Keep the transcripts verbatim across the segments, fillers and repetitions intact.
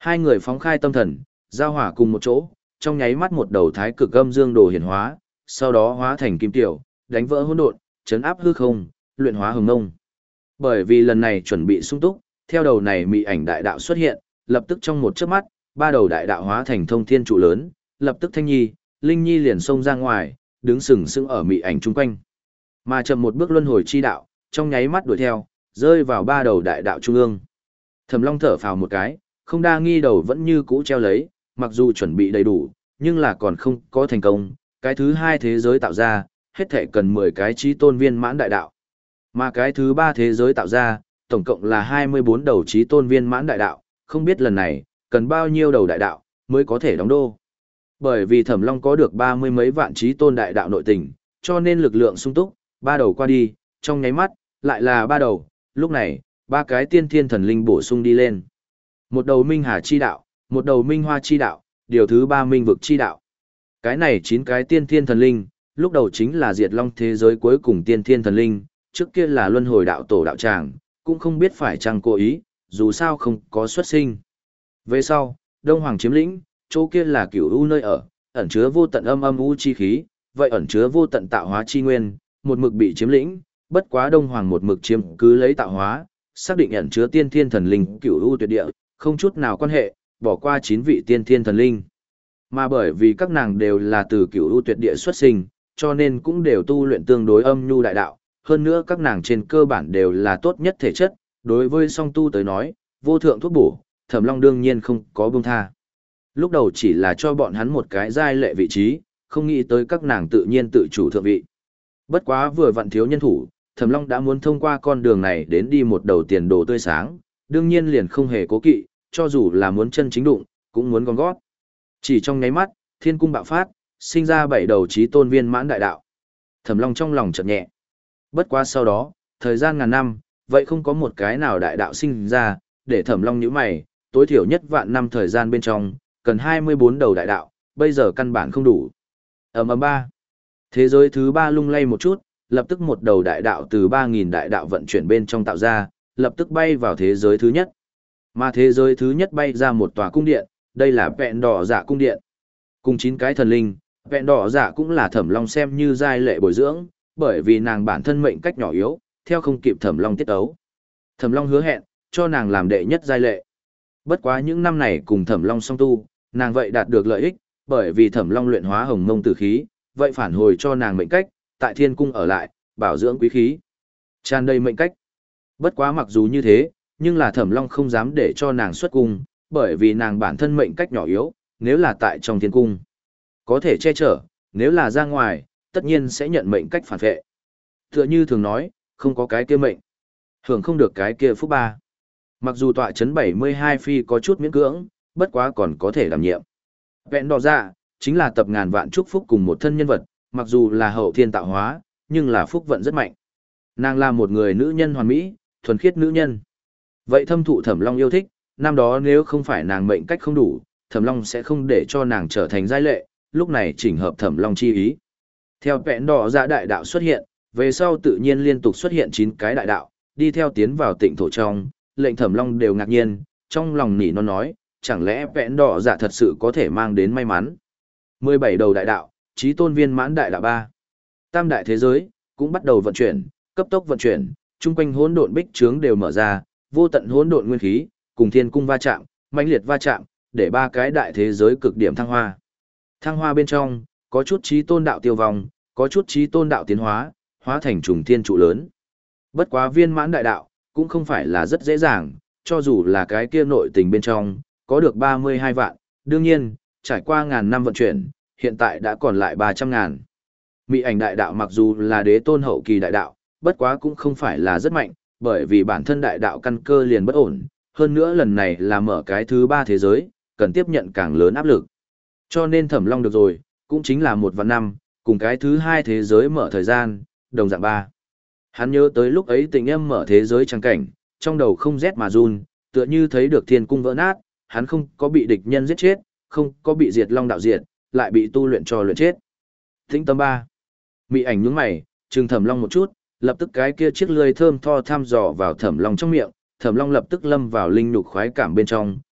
Hai người phóng khai tâm thần, giao hỏa cùng một chỗ, trong nháy mắt một đầu thái cực âm dương đồ hiển hóa, sau đó hóa thành kim tiểu, đánh vỡ hỗn độn, chấn áp hư không, luyện hóa hồng ngông. Bởi vì lần này chuẩn bị sung túc, theo đầu này mị ảnh đại đạo xuất hiện, lập tức trong một chớp mắt, ba đầu đại đạo hóa thành thông thiên trụ lớn, lập tức Thanh Nhi, Linh Nhi liền xông ra ngoài, đứng sừng sững ở mị ảnh chung quanh. Mà chậm một bước luân hồi chi đạo, trong nháy mắt đuổi theo, rơi vào ba đầu đại đạo trung ương. Thẩm Long thở phào một cái, không đa nghi đầu vẫn như cũ treo lấy, mặc dù chuẩn bị đầy đủ, nhưng là còn không có thành công, cái thứ hai thế giới tạo ra, hết thể cần mười cái chí tôn viên mãn đại đạo. Mà cái thứ ba thế giới tạo ra, tổng cộng là hai mươi bốn đầu chí tôn viên mãn đại đạo, không biết lần này, cần bao nhiêu đầu đại đạo, mới có thể đóng đô. Bởi vì Thẩm Long có được ba mươi mấy vạn chí tôn đại đạo nội tình, cho nên lực lượng sung túc, ba đầu qua đi, trong nháy mắt, lại là ba đầu, lúc này, ba cái tiên thiên thần linh bổ sung đi lên. Một đầu Minh Hà chi đạo, một đầu Minh Hoa chi đạo, điều thứ ba Minh Vực chi đạo. Cái này chín cái tiên thiên thần linh, lúc đầu chính là diệt long thế giới cuối cùng tiên thiên thần linh, trước kia là luân hồi đạo tổ đạo tràng, cũng không biết phải chăng cố ý, dù sao không có xuất sinh. Về sau, Đông Hoàng chiếm lĩnh, chỗ kia là cửu u nơi ở, ẩn chứa vô tận âm âm u chi khí, vậy ẩn chứa vô tận tạo hóa chi nguyên, một mực bị chiếm lĩnh, bất quá Đông Hoàng một mực chiếm cứ lấy tạo hóa, xác định ẩn chứa tiên thiên thần linh cửu u tuyệt địa, không chút nào quan hệ, bỏ qua chín vị tiên thiên thần linh. Mà bởi vì các nàng đều là từ cửu u tuyệt địa xuất sinh, cho nên cũng đều tu luyện tương đối âm nhu đại đạo, hơn nữa các nàng trên cơ bản đều là tốt nhất thể chất, đối với song tu tới nói, vô thượng thuốc bổ, Thẩm Long đương nhiên không có buông tha. Lúc đầu chỉ là cho bọn hắn một cái giai lệ vị trí, không nghĩ tới các nàng tự nhiên tự chủ thượng vị. Bất quá vừa vặn thiếu nhân thủ, Thẩm Long đã muốn thông qua con đường này đến đi một đầu tiền đồ tươi sáng, đương nhiên liền không hề cố kỵ, cho dù là muốn chân chính đụng, cũng muốn gom gót. Chỉ trong nháy mắt, thiên cung bạo phát, sinh ra bảy đầu chí tôn viên mãn đại đạo. Thẩm Long trong lòng chợt nhẹ. Bất quá sau đó, thời gian ngàn năm, vậy không có một cái nào đại đạo sinh ra, để Thẩm Long nhíu mày, tối thiểu nhất vạn năm thời gian bên trong, cần hai mươi bốn đầu đại đạo, bây giờ căn bản không đủ. Ầm ầm ba. Thế giới thứ ba lung lay một chút, lập tức một đầu đại đạo từ ba nghìn đại đạo vận chuyển bên trong tạo ra, lập tức bay vào thế giới thứ nhất. Mà thế giới thứ nhất bay ra một tòa cung điện, đây là Vẹn Đỏ Dạ cung điện. Cùng chín cái thần linh, Vẹn Đỏ Dạ cũng là Thẩm Long xem như giai lệ bồi dưỡng, bởi vì nàng bản thân mệnh cách nhỏ yếu, theo không kịp Thẩm Long tiết ấu. Thẩm Long hứa hẹn, cho nàng làm đệ nhất giai lệ. Bất quá những năm này cùng Thẩm Long song tu, nàng vậy đạt được lợi ích, bởi vì Thẩm Long luyện hóa hồng mông tử khí, vậy phản hồi cho nàng mệnh cách, tại thiên cung ở lại, bảo dưỡng quý khí. Tràn đầy mệnh cách. Bất quá mặc dù như thế, nhưng là Thẩm Long không dám để cho nàng xuất cung, bởi vì nàng bản thân mệnh cách nhỏ yếu, nếu là tại trong thiên cung, có thể che chở, nếu là ra ngoài, tất nhiên sẽ nhận mệnh cách phản vệ. Tựa như thường nói, không có cái kia mệnh, hưởng không được cái kia phúc ba. Mặc dù tọa chấn bảy mươi hai phi có chút miễn cưỡng, bất quá còn có thể đảm nhiệm. Vẹn Đỏ Dạ chính là tập ngàn vạn chúc phúc cùng một thân nhân vật, mặc dù là hậu thiên tạo hóa, nhưng là phúc vận rất mạnh. Nàng là một người nữ nhân hoàn mỹ, thuần khiết nữ nhân. Vậy thâm thụ Thẩm Long yêu thích, năm đó nếu không phải nàng mệnh cách không đủ, Thẩm Long sẽ không để cho nàng trở thành giai lệ, lúc này chỉnh hợp Thẩm Long chi ý. Theo Vẹn Đỏ Dạ đại đạo xuất hiện, về sau tự nhiên liên tục xuất hiện chín cái đại đạo, đi theo tiến vào tịnh thổ trong, lệnh Thẩm Long đều ngạc nhiên, trong lòng nỉ non nói, chẳng lẽ Vẹn Đỏ Dạ thật sự có thể mang đến may mắn. mười bảy đầu đại đạo, chí tôn viên mãn đại đạo ba. Tam đại thế giới cũng bắt đầu vận chuyển, cấp tốc vận chuyển, chung quanh hỗn độn bích trướng đều mở ra, vô tận hỗn độn nguyên khí, cùng thiên cung va chạm, mãnh liệt va chạm, để ba cái đại thế giới cực điểm thăng hoa. Thăng hoa bên trong, có chút chí tôn đạo tiêu vong, có chút chí tôn đạo tiến hóa, hóa thành trùng thiên trụ lớn. Bất quá viên mãn đại đạo, cũng không phải là rất dễ dàng, cho dù là cái kia nội tình bên trong, có được ba mươi hai vạn, đương nhiên, trải qua ngàn năm vận chuyển, hiện tại đã còn lại ba trăm ngàn. Mị ảnh đại đạo mặc dù là đế tôn hậu kỳ đại đạo, bất quá cũng không phải là rất mạnh, bởi vì bản thân đại đạo căn cơ liền bất ổn, hơn nữa lần này là mở cái thứ ba thế giới, cần tiếp nhận càng lớn áp lực. Cho nên Thẩm Long được rồi, cũng chính là một vạn năm, cùng cái thứ hai thế giới mở thời gian, đồng dạng ba. Hắn nhớ tới lúc ấy tình em mở thế giới trắng cảnh, trong đầu không rét mà run, tựa như thấy được thiên cung vỡ nát, hắn không có bị địch nhân giết chết, không có bị diệt long đạo diệt, lại bị tu luyện cho luyện chết. Tĩnh tâm ba. Mị ảnh nhướng mày, trừng Thẩm Long một chút, lập tức cái kia chiếc lưỡi thơm tho thăm dò vào Thẩm Long trong miệng, Thẩm Long lập tức lâm vào linh nhục khoái cảm bên trong,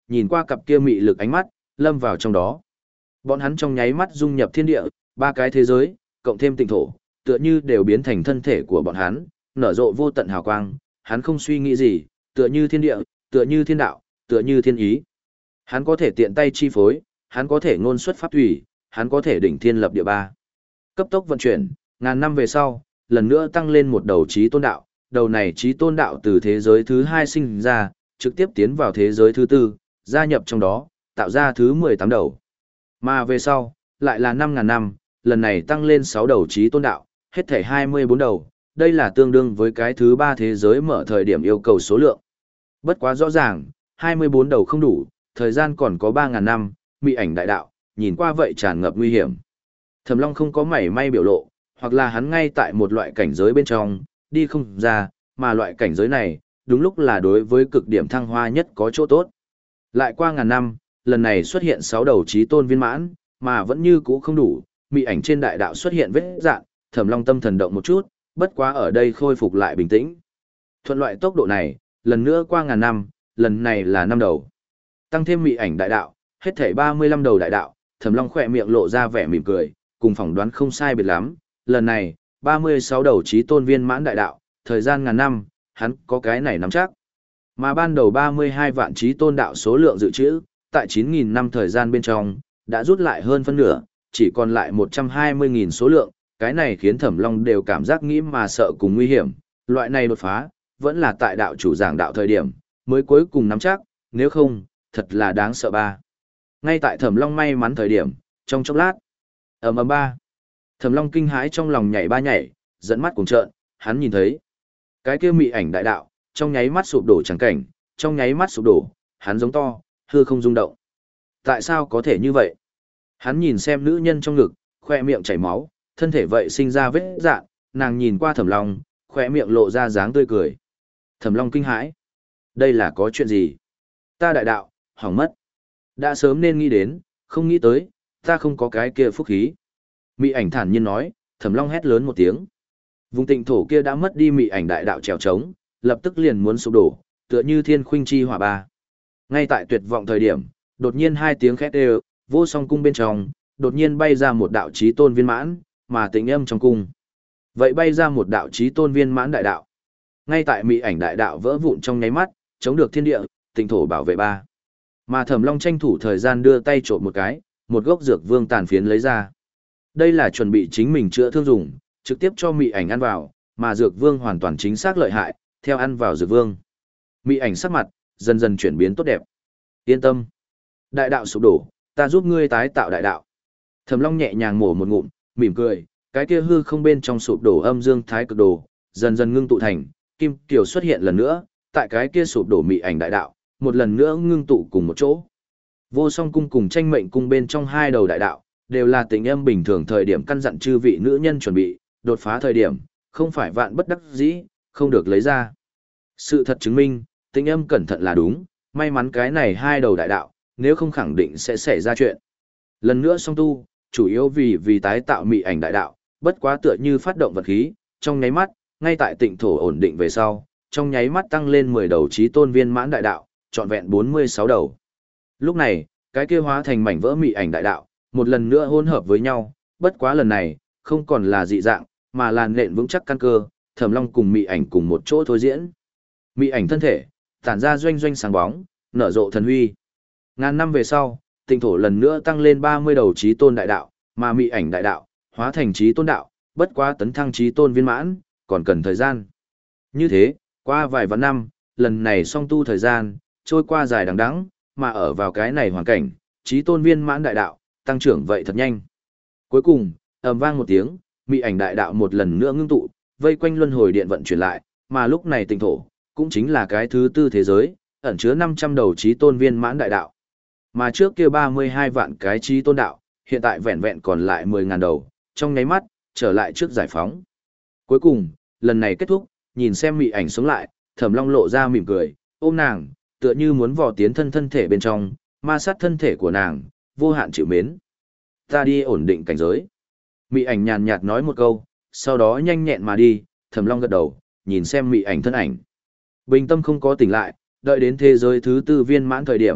nhìn qua cặp kia mị lực ánh mắt, lâm vào trong đó. Bọn hắn trong nháy mắt dung nhập thiên địa, ba cái thế giới, cộng thêm tịnh thổ, tựa như đều biến thành thân thể của bọn hắn, nở rộ vô tận hào quang, hắn không suy nghĩ gì, tựa như thiên địa, tựa như thiên đạo, tựa như thiên ý. Hắn có thể tiện tay chi phối, hắn có thể ngôn xuất pháp thủy, hắn có thể đỉnh thiên lập địa ba. Cấp tốc vận chuyển, ngàn năm về sau, lần nữa tăng lên một đầu trí tôn đạo, đầu này trí tôn đạo từ thế giới thứ hai sinh ra, trực tiếp tiến vào thế giới thứ tư, gia nhập trong đó, tạo ra thứ mười tám đầu. Mà về sau, lại là năm ngàn năm, lần này tăng lên sáu đầu trí tôn đạo, hết thể hai mươi bốn đầu, đây là tương đương với cái thứ ba thế giới mở thời điểm yêu cầu số lượng. Bất quá rõ ràng, hai mươi bốn đầu không đủ, thời gian còn có ba ngàn năm, mị ảnh đại đạo, nhìn qua vậy tràn ngập nguy hiểm. Thẩm Long không có mảy may biểu lộ, hoặc là hắn ngay tại một loại cảnh giới bên trong, đi không ra, mà loại cảnh giới này, đúng lúc là đối với cực điểm thăng hoa nhất có chỗ tốt. Lại qua ngàn năm, lần này xuất hiện sáu đầu chí tôn viên mãn, mà vẫn như cũ không đủ, mị ảnh trên đại đạo xuất hiện vết dạn, Thẩm Long tâm thần động một chút, bất quá ở đây khôi phục lại bình tĩnh. Thuận loại tốc độ này, lần nữa qua ngàn năm, lần này là năm đầu. Tăng thêm mị ảnh đại đạo, hết thảy ba mươi lăm đầu đại đạo, Thẩm Long khỏe miệng lộ ra vẻ mỉm cười, cùng phỏng đoán không sai biệt lắm, lần này, ba mươi sáu đầu chí tôn viên mãn đại đạo, thời gian ngàn năm, hắn có cái này nắm chắc. Mà ban đầu ba mươi hai vạn chí tôn đạo số lượng dự trữ, tại chín nghìn năm thời gian bên trong, đã rút lại hơn phân nửa, chỉ còn lại một trăm hai mươi nghìn số lượng, cái này khiến Thẩm Long đều cảm giác nghĩ mà sợ cùng nguy hiểm, loại này đột phá, vẫn là tại đạo chủ giảng đạo thời điểm, mới cuối cùng nắm chắc, nếu không, thật là đáng sợ ba. Ngay tại Thẩm Long may mắn thời điểm, trong chốc lát, ầm ầm ba. Thẩm Long kinh hãi trong lòng nhảy ba nhảy, dẫn mắt cuồng trợn, hắn nhìn thấy cái kia mị ảnh đại đạo, trong nháy mắt sụp đổ chẳng cảnh, trong nháy mắt sụp đổ, hắn giống to, hư không rung động. Tại sao có thể như vậy? Hắn nhìn xem nữ nhân trong ngực, khoe miệng chảy máu, thân thể vậy sinh ra vết dạn, nàng nhìn qua Thẩm Long, khoe miệng lộ ra dáng tươi cười. Thẩm Long kinh hãi. Đây là có chuyện gì? Ta đại đạo, hỏng mất. Đã sớm nên nghĩ đến, không nghĩ tới, ta không có cái kia phúc khí. Mị ảnh thản nhiên nói, Thẩm Long hét lớn một tiếng. Vùng tịnh thổ kia đã mất đi mị ảnh đại đạo trèo trống, lập tức liền muốn sụp đổ, tựa như thiên khuynh chi hỏa ba. Ngay tại tuyệt vọng thời điểm, đột nhiên hai tiếng khét đều, vô song cung bên trong, đột nhiên bay ra một đạo chí tôn viên mãn, mà tĩnh âm trong cung. Vậy bay ra một đạo chí tôn viên mãn đại đạo. Ngay tại mị ảnh đại đạo vỡ vụn trong nháy mắt, chống được thiên địa, tịnh thổ bảo vệ ba. Mà Thẩm Long tranh thủ thời gian đưa tay trộm một cái, một gốc dược vương tàn phiến lấy ra. Đây là chuẩn bị chính mình chữa thương dùng, trực tiếp cho mị ảnh ăn vào, mà dược vương hoàn toàn chính xác lợi hại, theo ăn vào dược vương. Mị ảnh sắc mặt, dần dần chuyển biến tốt đẹp. Yên tâm. Đại đạo sụp đổ, ta giúp ngươi tái tạo đại đạo. Thẩm Long nhẹ nhàng mổ một ngụm, mỉm cười, cái kia hư không bên trong sụp đổ âm dương thái cực đồ, dần dần ngưng tụ thành, kim kiều xuất hiện lần nữa, tại cái kia sụp đổ mị ảnh đại đạo, một lần nữa ngưng tụ cùng một chỗ. Vô Song cung cùng Tranh Mệnh cung bên trong hai đầu đại đạo, đều là tình âm bình thường thời điểm căn dặn chư vị nữ nhân chuẩn bị, đột phá thời điểm, không phải vạn bất đắc dĩ, không được lấy ra. Sự thật chứng minh, tình âm cẩn thận là đúng, may mắn cái này hai đầu đại đạo, nếu không khẳng định sẽ xảy ra chuyện. Lần nữa song tu, chủ yếu vì vì tái tạo mị ảnh đại đạo, bất quá tựa như phát động vật khí, trong nháy mắt, ngay tại tịnh thổ ổn định về sau, trong nháy mắt tăng lên mười đầu chí tôn viên mãn đại đạo, trọn vẹn bốn mươi sáu đầu. Lúc này, cái kia hóa thành mảnh vỡ mị ảnh đại đạo, một lần nữa hỗn hợp với nhau, bất quá lần này, không còn là dị dạng, mà là nền vững chắc căn cơ, Thẩm Long cùng mị ảnh cùng một chỗ thôi diễn. Mị ảnh thân thể, tản ra doanh doanh sáng bóng, nở rộ thần huy. Ngàn năm về sau, tịnh thổ lần nữa tăng lên ba mươi đầu chí tôn đại đạo, mà mị ảnh đại đạo, hóa thành chí tôn đạo, bất quá tấn thăng chí tôn viên mãn, còn cần thời gian. Như thế, qua vài vạn năm, lần này song tu thời gian, trôi qua dài đằng đẵng, mà ở vào cái này hoàn cảnh, chí tôn viên mãn đại đạo, tăng trưởng vậy thật nhanh. Cuối cùng, ầm vang một tiếng, mị ảnh đại đạo một lần nữa ngưng tụ, vây quanh luân hồi điện vận chuyển lại, mà lúc này tịnh thổ, cũng chính là cái thứ tư thế giới, ẩn chứa năm trăm đầu chí tôn viên mãn đại đạo. Mà trước kia ba mươi hai vạn cái chí tôn đạo, hiện tại vẹn vẹn còn lại mười ngàn đầu, trong nháy mắt, trở lại trước giải phóng. Cuối cùng, lần này kết thúc, nhìn xem mị ảnh sống lại, Thẩm Long lộ ra mỉm cười, ôm nàng, tựa như muốn vò tiến thân thân thể bên trong, ma sát thân thể của nàng, vô hạn chịu mến. Ta đi ổn định cảnh giới. Mị ảnh nhàn nhạt nói một câu, sau đó nhanh nhẹn mà đi, Thẩm Long gật đầu, nhìn xem mị ảnh thân ảnh. Bình tâm không có tỉnh lại, đợi đến thế giới thứ tư viên mãn thời điểm,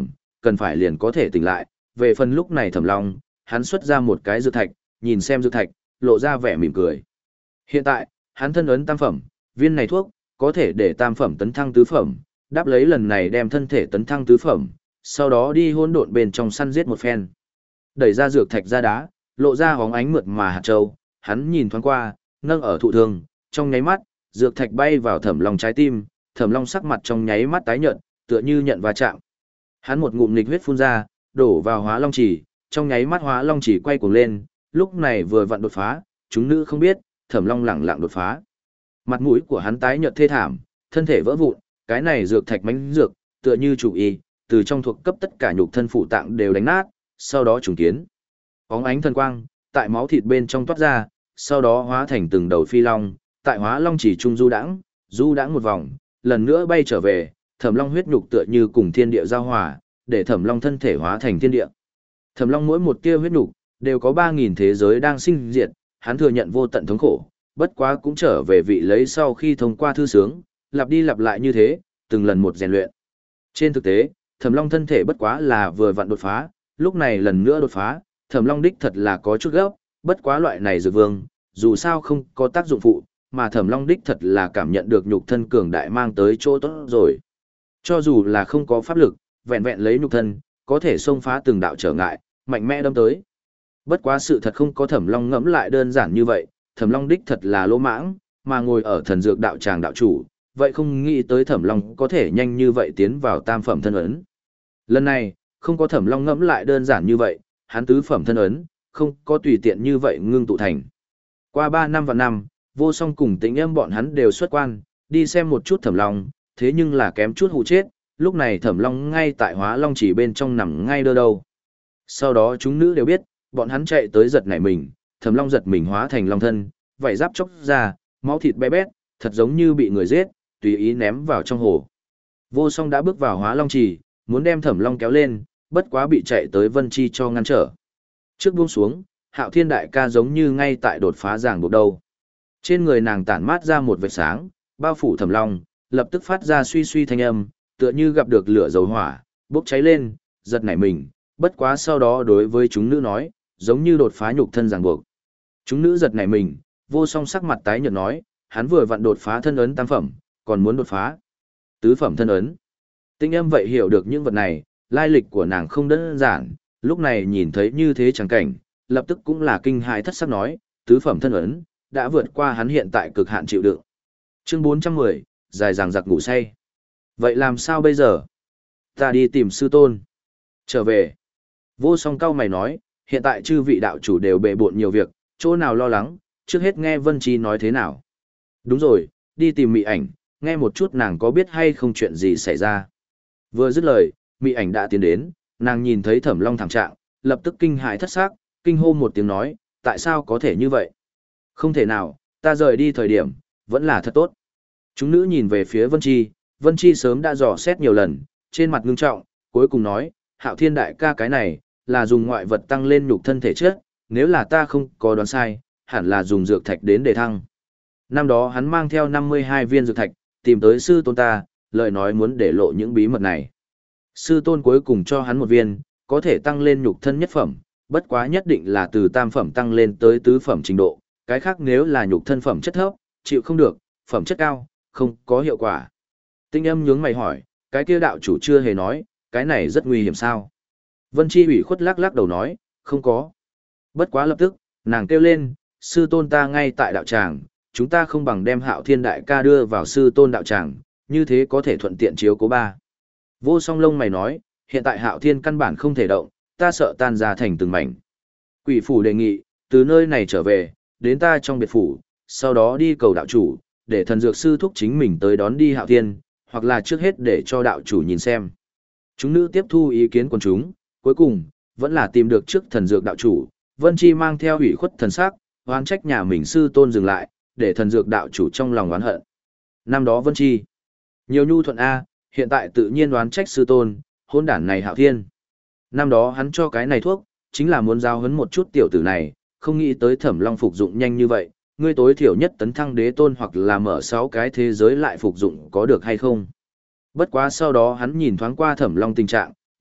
cần phải liền có thể tỉnh lại. Về phần lúc này Thẩm Long, hắn xuất ra một cái dược thạch, nhìn xem dược thạch, lộ ra vẻ mỉm cười. Hiện tại, hắn thân ấn tam phẩm, viên này thuốc, có thể để tam phẩm tấn thăng tứ phẩm, đáp lấy lần này đem thân thể tấn thăng tứ phẩm, sau đó đi hỗn độn bên trong săn giết một phen. Đẩy ra dược thạch ra đá, lộ ra hóng ánh mượt mà hạt châu, hắn nhìn thoáng qua, nâng ở thụ thương, trong nháy mắt, dược thạch bay vào Thẩm Long trái tim, Thẩm Long sắc mặt trong nháy mắt tái nhợt, tựa như nhận va chạm. Hắn một ngụm nghịch huyết phun ra, đổ vào Hóa Long Chỉ, trong nháy mắt Hóa Long Chỉ quay cuồng lên, lúc này vừa vặn đột phá, chúng nữ không biết, Thẩm Long lẳng lặng đột phá. Mặt mũi của hắn tái nhợt thê thảm, thân thể vỡ vụn, cái này dược thạch mãnh dược, tựa như chủ y, từ trong thuộc cấp tất cả nhục thân phụ tạng đều đánh nát, sau đó trùng kiến. Óng ánh thần quang, tại máu thịt bên trong toát ra, sau đó hóa thành từng đầu phi long, tại Hóa Long Chỉ trung du đãng, du đãng một vòng, lần nữa bay trở về, Thẩm Long huyết nhục tựa như cùng thiên địa giao hòa, để Thẩm Long thân thể hóa thành thiên địa. Thẩm Long mỗi một tia huyết nhục đều có ba nghìn thế giới đang sinh diệt, hắn thừa nhận vô tận thống khổ, bất quá cũng trở về vị lấy sau khi thông qua thư sướng, lặp đi lặp lại như thế, từng lần một rèn luyện. Trên thực tế, Thẩm Long thân thể bất quá là vừa vặn đột phá, lúc này lần nữa đột phá, Thẩm Long đích thật là có chút gấp, bất quá loại này dược vương, dù sao không có tác dụng phụ, mà Thẩm Long đích thật là cảm nhận được nhục thân cường đại mang tới chỗ tốt rồi. Cho dù là không có pháp lực, vẹn vẹn lấy nhục thân, có thể xông phá từng đạo trở ngại, mạnh mẽ đâm tới. Bất quá sự thật không có Thẩm Long ngẫm lại đơn giản như vậy, Thẩm Long đích thật là lỗ mãng, mà ngồi ở thần dược đạo tràng đạo chủ, vậy không nghĩ tới Thẩm Long có thể nhanh như vậy tiến vào tam phẩm thân ấn. Lần này, không có Thẩm Long ngẫm lại đơn giản như vậy, hắn tứ phẩm thân ấn, không có tùy tiện như vậy ngưng tụ thành. Qua ba năm và năm, Vô Song cùng Tĩnh Âm bọn hắn đều xuất quan, đi xem một chút Thẩm Long, thế nhưng là kém chút hụ chết, lúc này Thẩm Long ngay tại Hóa Long Chỉ bên trong nằm ngay đơ đâu. Sau đó chúng nữ đều biết, bọn hắn chạy tới giật nảy mình, Thẩm Long giật mình hóa thành long thân, vảy giáp chốc ra, máu thịt bé bét, thật giống như bị người giết, tùy ý ném vào trong hồ. Vô Song đã bước vào Hóa Long Chỉ, muốn đem Thẩm Long kéo lên, bất quá bị chạy tới Vân Chi cho ngăn trở. Trước buông xuống, Hạo Thiên đại ca giống như ngay tại đột phá giảng buộc đầu. Trên người nàng tản mát ra một vệt sáng, bao phủ Thẩm Long, lập tức phát ra suy suy thanh âm, tựa như gặp được lửa dầu hỏa, bốc cháy lên, giật nảy mình, bất quá sau đó đối với chúng nữ nói, giống như đột phá nhục thân ràng buộc. Chúng nữ giật nảy mình, Vô Song sắc mặt tái nhợt nói, hắn vừa vặn đột phá thân ấn tam phẩm, còn muốn đột phá tứ phẩm thân ấn. Tinh Âm vậy hiểu được những vật này, lai lịch của nàng không đơn giản, lúc này nhìn thấy như thế chẳng cảnh, lập tức cũng là kinh hãi thất sắc nói, tứ phẩm thân ấn đã vượt qua hắn hiện tại cực hạn chịu đựng. Chương bốn trăm mười, dài dằng dặc ngủ say. Vậy làm sao bây giờ? Ta đi tìm sư tôn. Trở về. Vô Song cau mày nói, hiện tại chư vị đạo chủ đều bề bộn nhiều việc, chỗ nào lo lắng, trước hết nghe Vân Chi nói thế nào. Đúng rồi, đi tìm Mị Ảnh, nghe một chút nàng có biết hay không chuyện gì xảy ra. Vừa dứt lời, Mị Ảnh đã tiến đến, nàng nhìn thấy Thẩm Long thảm trạng, lập tức kinh hãi thất xác, kinh hô một tiếng nói, tại sao có thể như vậy? Không thể nào, ta rời đi thời điểm, vẫn là thật tốt. Chúng nữ nhìn về phía Vân Chi, Vân Chi sớm đã dò xét nhiều lần, trên mặt ngưng trọng, cuối cùng nói, Hạo Thiên đại ca cái này, là dùng ngoại vật tăng lên nhục thân thể chất, nếu là ta không có đoán sai, hẳn là dùng dược thạch đến để thăng. Năm đó hắn mang theo năm mươi hai viên dược thạch, tìm tới sư tôn ta, lời nói muốn để lộ những bí mật này. Sư tôn cuối cùng cho hắn một viên, có thể tăng lên nhục thân nhất phẩm, bất quá nhất định là từ tam phẩm tăng lên tới tứ phẩm trình độ, cái khác nếu là nhục thân phẩm chất thấp, chịu không được, phẩm chất cao, không có hiệu quả. Tinh Âm nhướng mày hỏi, cái kia đạo chủ chưa hề nói, cái này rất nguy hiểm sao? Vân Chi ủy khuất lắc lắc đầu nói, không có. Bất quá lập tức, nàng kêu lên, sư tôn ta ngay tại đạo tràng, chúng ta không bằng đem Hạo Thiên đại ca đưa vào sư tôn đạo tràng, như thế có thể thuận tiện chiếu cố ba. Vô Song lông mày nói, hiện tại Hạo Thiên căn bản không thể động, ta sợ tan ra thành từng mảnh. Quỷ phủ đề nghị, từ nơi này trở về, đến ta trong biệt phủ, sau đó đi cầu đạo chủ, để thần dược sư thúc chính mình tới đón đi Hạo Thiên, hoặc là trước hết để cho đạo chủ nhìn xem. Chúng nữ tiếp thu ý kiến của chúng, cuối cùng, vẫn là tìm được trước thần dược đạo chủ, Vân Chi mang theo ủy khuất thần sắc, oán trách nhà mình sư tôn dừng lại, để thần dược đạo chủ trong lòng oán hận. Năm đó Vân Chi, nhiều nhu thuận A, hiện tại tự nhiên oán trách sư tôn, hôn đản này Hạo Thiên. Năm đó hắn cho cái này thuốc, chính là muốn giao hấn một chút tiểu tử này, không nghĩ tới Thẩm Long phục dụng nhanh như vậy, ngươi tối thiểu nhất tấn thăng đế tôn hoặc là mở sáu cái thế giới lại phục dụng có được hay không. Bất quá sau đó hắn nhìn thoáng qua Thẩm Long tình trạng,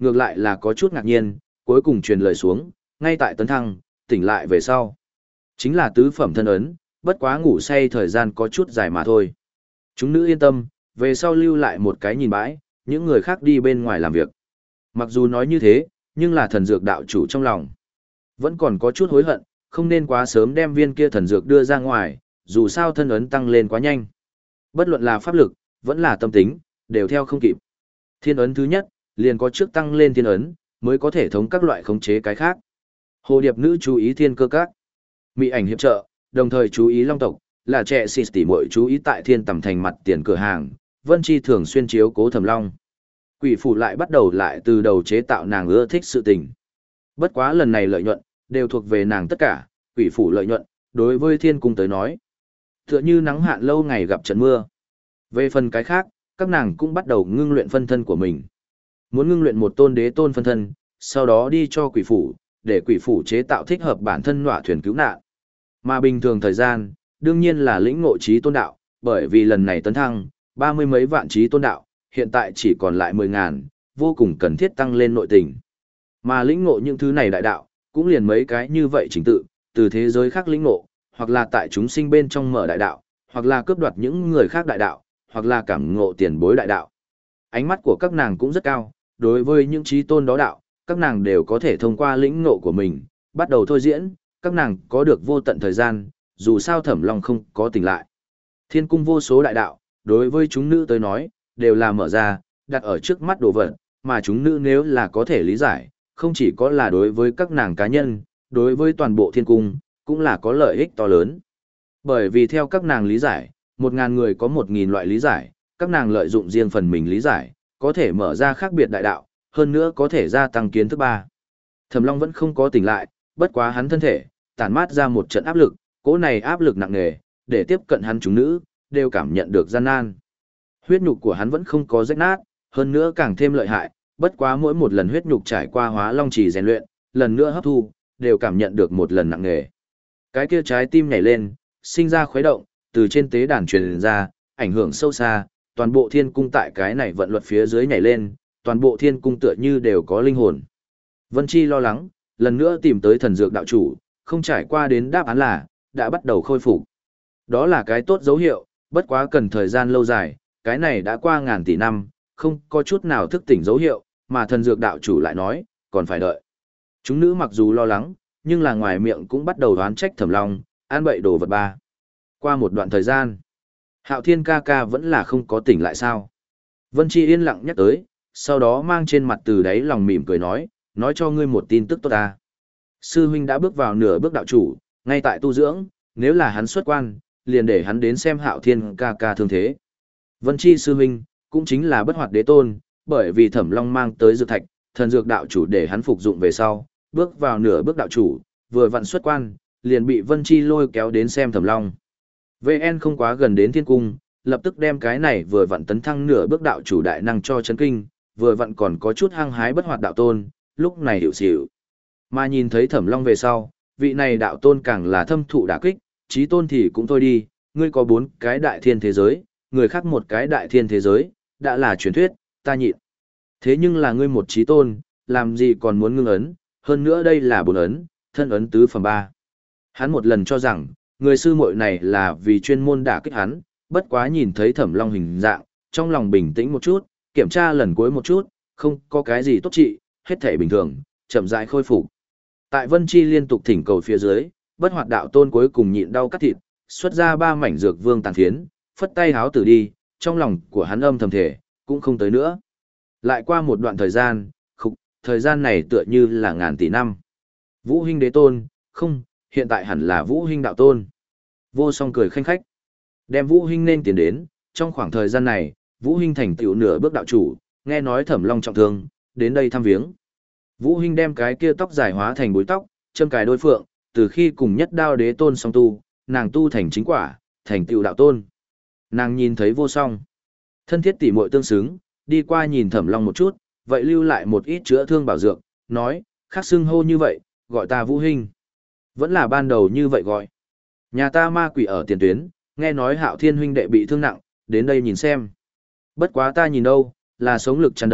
ngược lại là có chút ngạc nhiên, cuối cùng truyền lời xuống, ngay tại tấn thăng, tỉnh lại về sau. Chính là tứ phẩm thân ấn, bất quá ngủ say thời gian có chút dài mà thôi. Chúng nữ yên tâm, về sau lưu lại một cái nhìn bãi, những người khác đi bên ngoài làm việc. Mặc dù nói như thế, nhưng là thần dược đạo chủ trong lòng. Vẫn còn có chút hối hận, không nên quá sớm đem viên kia thần dược đưa ra ngoài, dù sao thân ấn tăng lên quá nhanh. Bất luận là pháp lực, vẫn là tâm tính, đều theo không kịp. Thiên ấn thứ nhất, liền có trước tăng lên thiên ấn, mới có thể thống các loại khống chế cái khác. Hồ điệp nữ chú ý thiên cơ các. Mỹ ảnh hiệp trợ, đồng thời chú ý long tộc, là trẻ xịt tỉ muội chú ý tại thiên tầm thành mặt tiền cửa hàng, Vân Chi thường xuyên chiếu cố Thẩm Long. Quỷ phủ lại bắt đầu lại từ đầu chế tạo nàng ưa thích sự tình. Bất quá lần này lợi nhuận, đều thuộc về nàng tất cả, quỷ phủ lợi nhuận, đối với thiên cung tới nói. Tựa như nắng hạn lâu ngày gặp trận mưa. Về phần cái khác, các nàng cũng bắt đầu ngưng luyện phân thân của mình. Muốn ngưng luyện một tôn đế tôn phân thân, sau đó đi cho quỷ phủ, để quỷ phủ chế tạo thích hợp bản thân nọa thuyền cứu nạn. Mà bình thường thời gian, đương nhiên là lĩnh ngộ trí tôn đạo, bởi vì lần này tấn thăng, ba mươi mấy vạn trí tôn đạo, hiện tại chỉ còn lại mười ngàn, vô cùng cần thiết tăng lên nội tình. Mà lĩnh ngộ những thứ này đại đạo, cũng liền mấy cái như vậy chính tự, từ thế giới khác lĩnh ngộ, hoặc là tại chúng sinh bên trong mở đại đạo, hoặc là cướp đoạt những người khác đại đạo, hoặc là cảm ngộ tiền bối đại đạo. Ánh mắt của các nàng cũng rất cao, đối với những trí tôn đó đạo, các nàng đều có thể thông qua lĩnh ngộ của mình, bắt đầu thôi diễn, các nàng có được vô tận thời gian, dù sao Thẩm Long không có tỉnh lại. Thiên cung vô số đại đạo, đối với chúng nữ tới nói, đều là mở ra, đặt ở trước mắt đồ vật, mà chúng nữ nếu là có thể lý giải, không chỉ có là đối với các nàng cá nhân, đối với toàn bộ thiên cung, cũng là có lợi ích to lớn. Bởi vì theo các nàng lý giải, một ngàn người có một nghìn loại lý giải, các nàng lợi dụng riêng phần mình lý giải, có thể mở ra khác biệt đại đạo, hơn nữa có thể gia tăng kiến thức ba. Thẩm Long vẫn không có tỉnh lại, bất quá hắn thân thể, tản mát ra một trận áp lực, cỗ này áp lực nặng nề, để tiếp cận hắn chúng nữ, đều cảm nhận được gian nan. Huyết nhục của hắn vẫn không có rách nát, hơn nữa càng thêm lợi hại, bất quá mỗi một lần huyết nhục trải qua hóa long chỉ rèn luyện, lần nữa hấp thu, đều cảm nhận được một lần nặng nề. Cái kia trái tim nhảy lên, sinh ra khuấy động, từ trên tế đàn truyền ra, ảnh hưởng sâu xa, toàn bộ thiên cung tại cái này vận luật phía dưới nhảy lên, toàn bộ thiên cung tựa như đều có linh hồn. Vân Chi lo lắng, lần nữa tìm tới thần dược đạo chủ, không trải qua đến đáp án là, đã bắt đầu khôi phục. Đó là cái tốt dấu hiệu, bất quá cần thời gian lâu dài, cái này đã qua ngàn tỷ năm, không có chút nào thức tỉnh dấu hiệu, mà thần dược đạo chủ lại nói, còn phải đợi. Chúng nữ mặc dù lo lắng, nhưng là ngoài miệng cũng bắt đầu đoán trách Thẩm Long, an bậy đồ vật ba. Qua một đoạn thời gian, Hạo Thiên ca ca vẫn là không có tỉnh lại sao. Vân Chi yên lặng nhắc tới, sau đó mang trên mặt từ đáy lòng mỉm cười nói, nói cho ngươi một tin tức tốt ta. Sư huynh đã bước vào nửa bước đạo chủ, ngay tại tu dưỡng, nếu là hắn xuất quan, liền để hắn đến xem Hạo Thiên ca ca thương thế. Vân Chi sư huynh, cũng chính là bất hoạt đế tôn, bởi vì Thẩm Long mang tới dược thạch, thần dược đạo chủ để hắn phục dụng về sau, bước vào nửa bước đạo chủ, vừa vặn xuất quan, liền bị Vân Chi lôi kéo đến xem Thẩm Long. vê en không quá gần đến thiên cung, lập tức đem cái này vừa vặn tấn thăng nửa bước đạo chủ đại năng cho chấn kinh, vừa vặn còn có chút hăng hái bất hoạt đạo tôn, lúc này hiểu xỉu. Mà nhìn thấy Thẩm Long về sau, vị này đạo tôn càng là thâm thụ đả kích, chí tôn thì cũng thôi đi, ngươi có bốn cái đại thiên thế giới, người khác một cái đại thiên thế giới, đã là truyền thuyết, ta nhịn. Thế nhưng là ngươi một chí tôn, làm gì còn muốn ngưng ấn, hơn nữa đây là bốn ấn, thân ấn tứ phẩm ba. Hắn một lần cho rằng, người sư muội này là vì chuyên môn đả kích hắn, bất quá nhìn thấy Thẩm Long hình dạng, trong lòng bình tĩnh một chút, kiểm tra lần cuối một chút, không có cái gì tốt trị, hết thể bình thường, chậm rãi khôi phục. Tại Vân Chi liên tục thỉnh cầu phía dưới, bất hoạt đạo tôn cuối cùng nhịn đau cắt thịt, xuất ra ba mảnh dược vương tàn phiến, phất tay háo tử đi, trong lòng của hắn âm thầm thể, cũng không tới nữa. Lại qua một đoạn thời gian, khục, thời gian này tựa như là ngàn tỷ năm. Vũ Hinh đế tôn, không, hiện tại hẳn là Vũ Hinh đạo tôn. Vô Song cười khanh khách, đem Vũ Hinh nên tiến đến, trong khoảng thời gian này, Vũ Hinh thành tựu nửa bước đạo chủ, nghe nói Thẩm Long trọng thương, đến đây thăm viếng. Vũ Hinh đem cái kia tóc dài hóa thành búi tóc, châm cài đôi phượng, từ khi cùng nhất đao đế tôn song tu, nàng tu thành chính quả, thành tựu đạo tôn. Nàng nhìn thấy Vô Song, thân thiết tỉ muội tương xứng, đi qua nhìn Thẩm Long một chút, vậy lưu lại một ít chữa thương bảo dược, nói, khác xưng hô như vậy, gọi ta Vũ Hinh. Vẫn là ban đầu như vậy gọi. Nhà ta ma quỷ ở tiền tuyến, nghe nói Hạo Thiên huynh đệ bị thương nặng, đến đây nhìn xem. Bất quá ta nhìn đâu, là sống lực tràn đầy,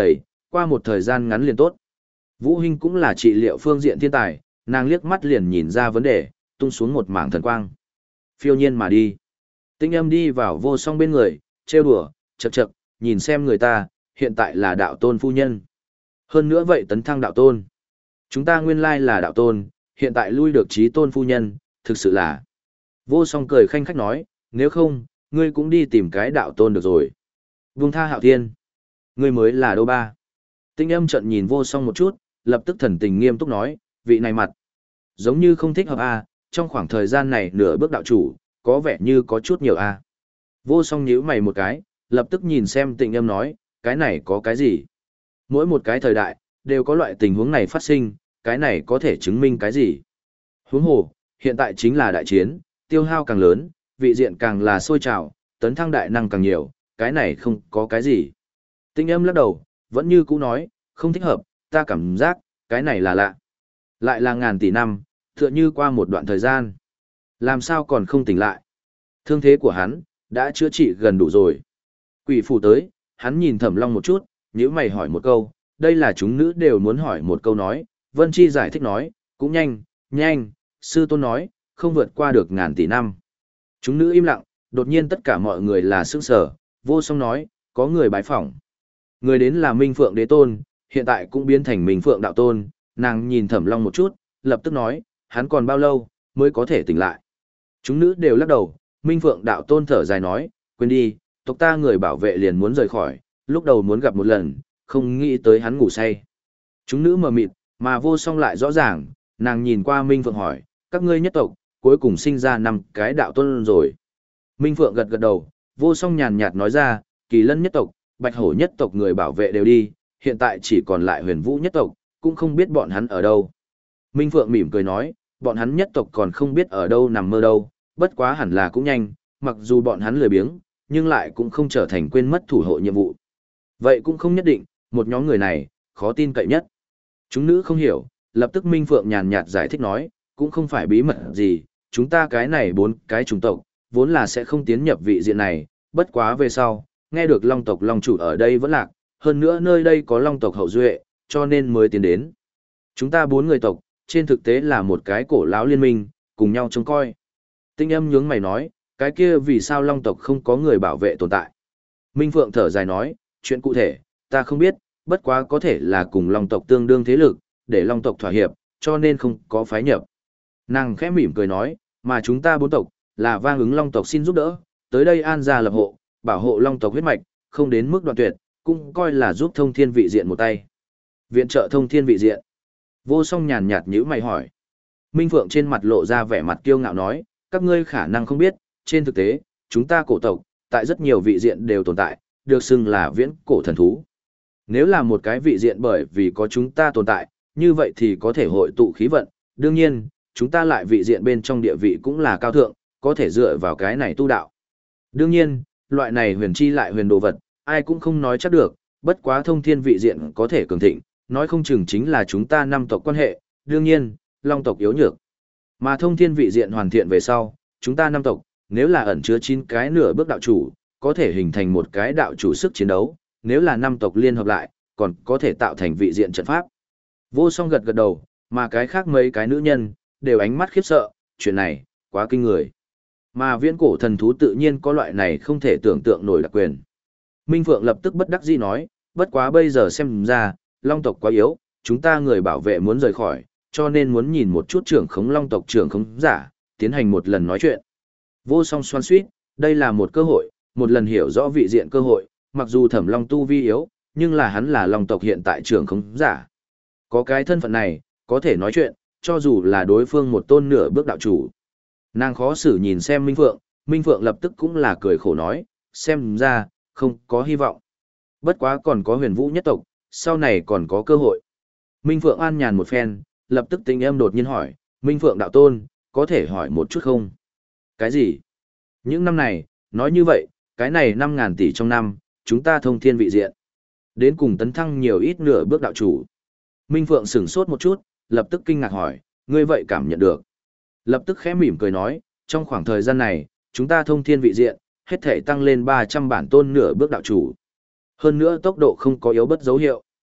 qua một thời gian ngắn liền tốt. Vũ Hinh cũng là trị liệu phương diện thiên tài, nàng liếc mắt liền nhìn ra vấn đề, tung xuống một mảng thần quang. Phiêu nhiên mà đi. Tinh âm đi vào vô song bên người, trêu đùa, chậc chậc, nhìn xem người ta, hiện tại là đạo tôn phu nhân. Hơn nữa vậy tấn thăng đạo tôn. Chúng ta nguyên lai là đạo tôn, hiện tại lui được chí tôn phu nhân, thực sự là. Vô song cười khanh khách nói, nếu không, ngươi cũng đi tìm cái đạo tôn được rồi. Vung tha Hạo Thiên. Ngươi mới là đô ba. Tinh âm trận nhìn vô song một chút, lập tức thần tình nghiêm túc nói, vị này mặt. Giống như không thích hợp a, trong khoảng thời gian này nửa bước đạo chủ, có vẻ như có chút nhiều a. Vô song nhíu mày một cái, lập tức nhìn xem Tịnh âm nói, cái này có cái gì? Mỗi một cái thời đại, đều có loại tình huống này phát sinh, cái này có thể chứng minh cái gì? Huống hồ, hiện tại chính là đại chiến, tiêu hao càng lớn, vị diện càng là sôi trào, tấn thăng đại năng càng nhiều, cái này không có cái gì. Tịnh âm lắc đầu, vẫn như cũ nói, không thích hợp, ta cảm giác, cái này là lạ. Lại là ngàn tỷ năm, tựa như qua một đoạn thời gian. Làm sao còn không tỉnh lại? Thương thế của hắn, đã chữa trị gần đủ rồi. Quỷ phù tới, hắn nhìn Thẩm Long một chút, nhíu mày hỏi một câu, đây là chúng nữ đều muốn hỏi một câu nói, Vân Chi giải thích nói, cũng nhanh, nhanh, sư tôn nói, không vượt qua được ngàn tỷ năm. Chúng nữ im lặng, đột nhiên tất cả mọi người là sững sờ, vô song nói, có người bái phỏng. Người đến là Minh Phượng Đế Tôn, hiện tại cũng biến thành Minh Phượng Đạo Tôn, nàng nhìn Thẩm Long một chút, lập tức nói, hắn còn bao lâu, mới có thể tỉnh lại. Chúng nữ đều lắc đầu, Minh Phượng Đạo Tôn thở dài nói, quên đi, tộc ta người bảo vệ liền muốn rời khỏi, lúc đầu muốn gặp một lần, không nghĩ tới hắn ngủ say. Chúng nữ mờ mịt, mà vô song lại rõ ràng, nàng nhìn qua Minh Phượng hỏi, các ngươi nhất tộc, cuối cùng sinh ra năm cái đạo tôn rồi. Minh Phượng gật gật đầu, vô song nhàn nhạt nói ra, Kỳ Lân nhất tộc, Bạch Hổ nhất tộc người bảo vệ đều đi, hiện tại chỉ còn lại Huyền Vũ nhất tộc, cũng không biết bọn hắn ở đâu. Minh Phượng mỉm cười nói, bọn hắn nhất tộc còn không biết ở đâu nằm mơ đâu, bất quá hẳn là cũng nhanh, mặc dù bọn hắn lười biếng, nhưng lại cũng không trở thành quên mất thủ hộ nhiệm vụ. Vậy cũng không nhất định, một nhóm người này, khó tin cậy nhất. Chúng nữ không hiểu, lập tức Minh Phượng nhàn nhạt giải thích nói, cũng không phải bí mật gì, chúng ta cái này bốn cái chủng tộc, vốn là sẽ không tiến nhập vị diện này, bất quá về sau, nghe được Long tộc Long chủ ở đây vẫn lạc, hơn nữa nơi đây có Long tộc hậu duệ, cho nên mới tiến đến. Chúng ta bốn người tộc, trên thực tế là một cái cổ lão liên minh, cùng nhau trông coi. Tinh âm nhướng mày nói, cái kia vì sao Long tộc không có người bảo vệ tồn tại. Minh Phượng thở dài nói, chuyện cụ thể, ta không biết, bất quá có thể là cùng Long tộc tương đương thế lực, để Long tộc thỏa hiệp, cho nên không có phái nhập. Nàng khẽ mỉm cười nói, mà chúng ta bốn tộc, là vang ứng Long tộc xin giúp đỡ, tới đây an gia lập hộ, bảo hộ Long tộc huyết mạch, không đến mức đoạn tuyệt, cũng coi là giúp thông thiên vị diện một tay. Viện trợ thông thiên vị diện. Vô song nhàn nhạt nhíu mày hỏi. Minh Phượng trên mặt lộ ra vẻ mặt kiêu ngạo nói, các ngươi khả năng không biết, trên thực tế, chúng ta cổ tộc, tại rất nhiều vị diện đều tồn tại, được xưng là viễn cổ thần thú. Nếu là một cái vị diện bởi vì có chúng ta tồn tại, như vậy thì có thể hội tụ khí vận, đương nhiên, chúng ta lại vị diện bên trong địa vị cũng là cao thượng, có thể dựa vào cái này tu đạo. Đương nhiên, loại này huyền chi lại huyền đồ vật, ai cũng không nói chắc được, bất quá thông thiên vị diện có thể cường thịnh, nói không chừng chính là chúng ta năm tộc quan hệ, đương nhiên, Long tộc yếu nhược. Mà thông thiên vị diện hoàn thiện về sau, chúng ta năm tộc, nếu là ẩn chứa chín cái nửa bước đạo chủ, có thể hình thành một cái đạo chủ sức chiến đấu, nếu là năm tộc liên hợp lại, còn có thể tạo thành vị diện trận pháp. Vô song gật gật đầu, mà cái khác mấy cái nữ nhân, đều ánh mắt khiếp sợ, chuyện này, quá kinh người. Mà viễn cổ thần thú tự nhiên có loại này không thể tưởng tượng nổi đặc quyền. Minh Phượng lập tức bất đắc dĩ nói, bất quá bây giờ xem ra, Long tộc quá yếu, chúng ta người bảo vệ muốn rời khỏi, cho nên muốn nhìn một chút trưởng khống Long tộc trưởng khống giả, tiến hành một lần nói chuyện. Vô song xoan suýt, đây là một cơ hội, một lần hiểu rõ vị diện cơ hội, mặc dù Thẩm Long tu vi yếu, nhưng là hắn là Long tộc hiện tại trưởng khống giả. Có cái thân phận này, có thể nói chuyện, cho dù là đối phương một tôn nửa bước đạo chủ. Nàng khó xử nhìn xem Minh Phượng, Minh Phượng lập tức cũng là cười khổ nói, xem ra, không có hy vọng. Bất quá còn có Huyền Vũ nhất tộc, sau này còn có cơ hội. Minh Phượng an nhàn một phen, lập tức tình em đột nhiên hỏi, Minh Phượng đạo tôn, có thể hỏi một chút không? Cái gì? Những năm này, nói như vậy, cái này năm ngàn tỷ trong năm, chúng ta thông thiên vị diện. Đến cùng tấn thăng nhiều ít nửa bước đạo chủ. Minh Phượng sửng sốt một chút, lập tức kinh ngạc hỏi, ngươi vậy cảm nhận được. Lập tức khẽ mỉm cười nói, trong khoảng thời gian này, chúng ta thông thiên vị diện, hết thể tăng lên ba trăm bản tôn nửa bước đạo chủ. Hơn nữa tốc độ không có yếu bất dấu hiệu.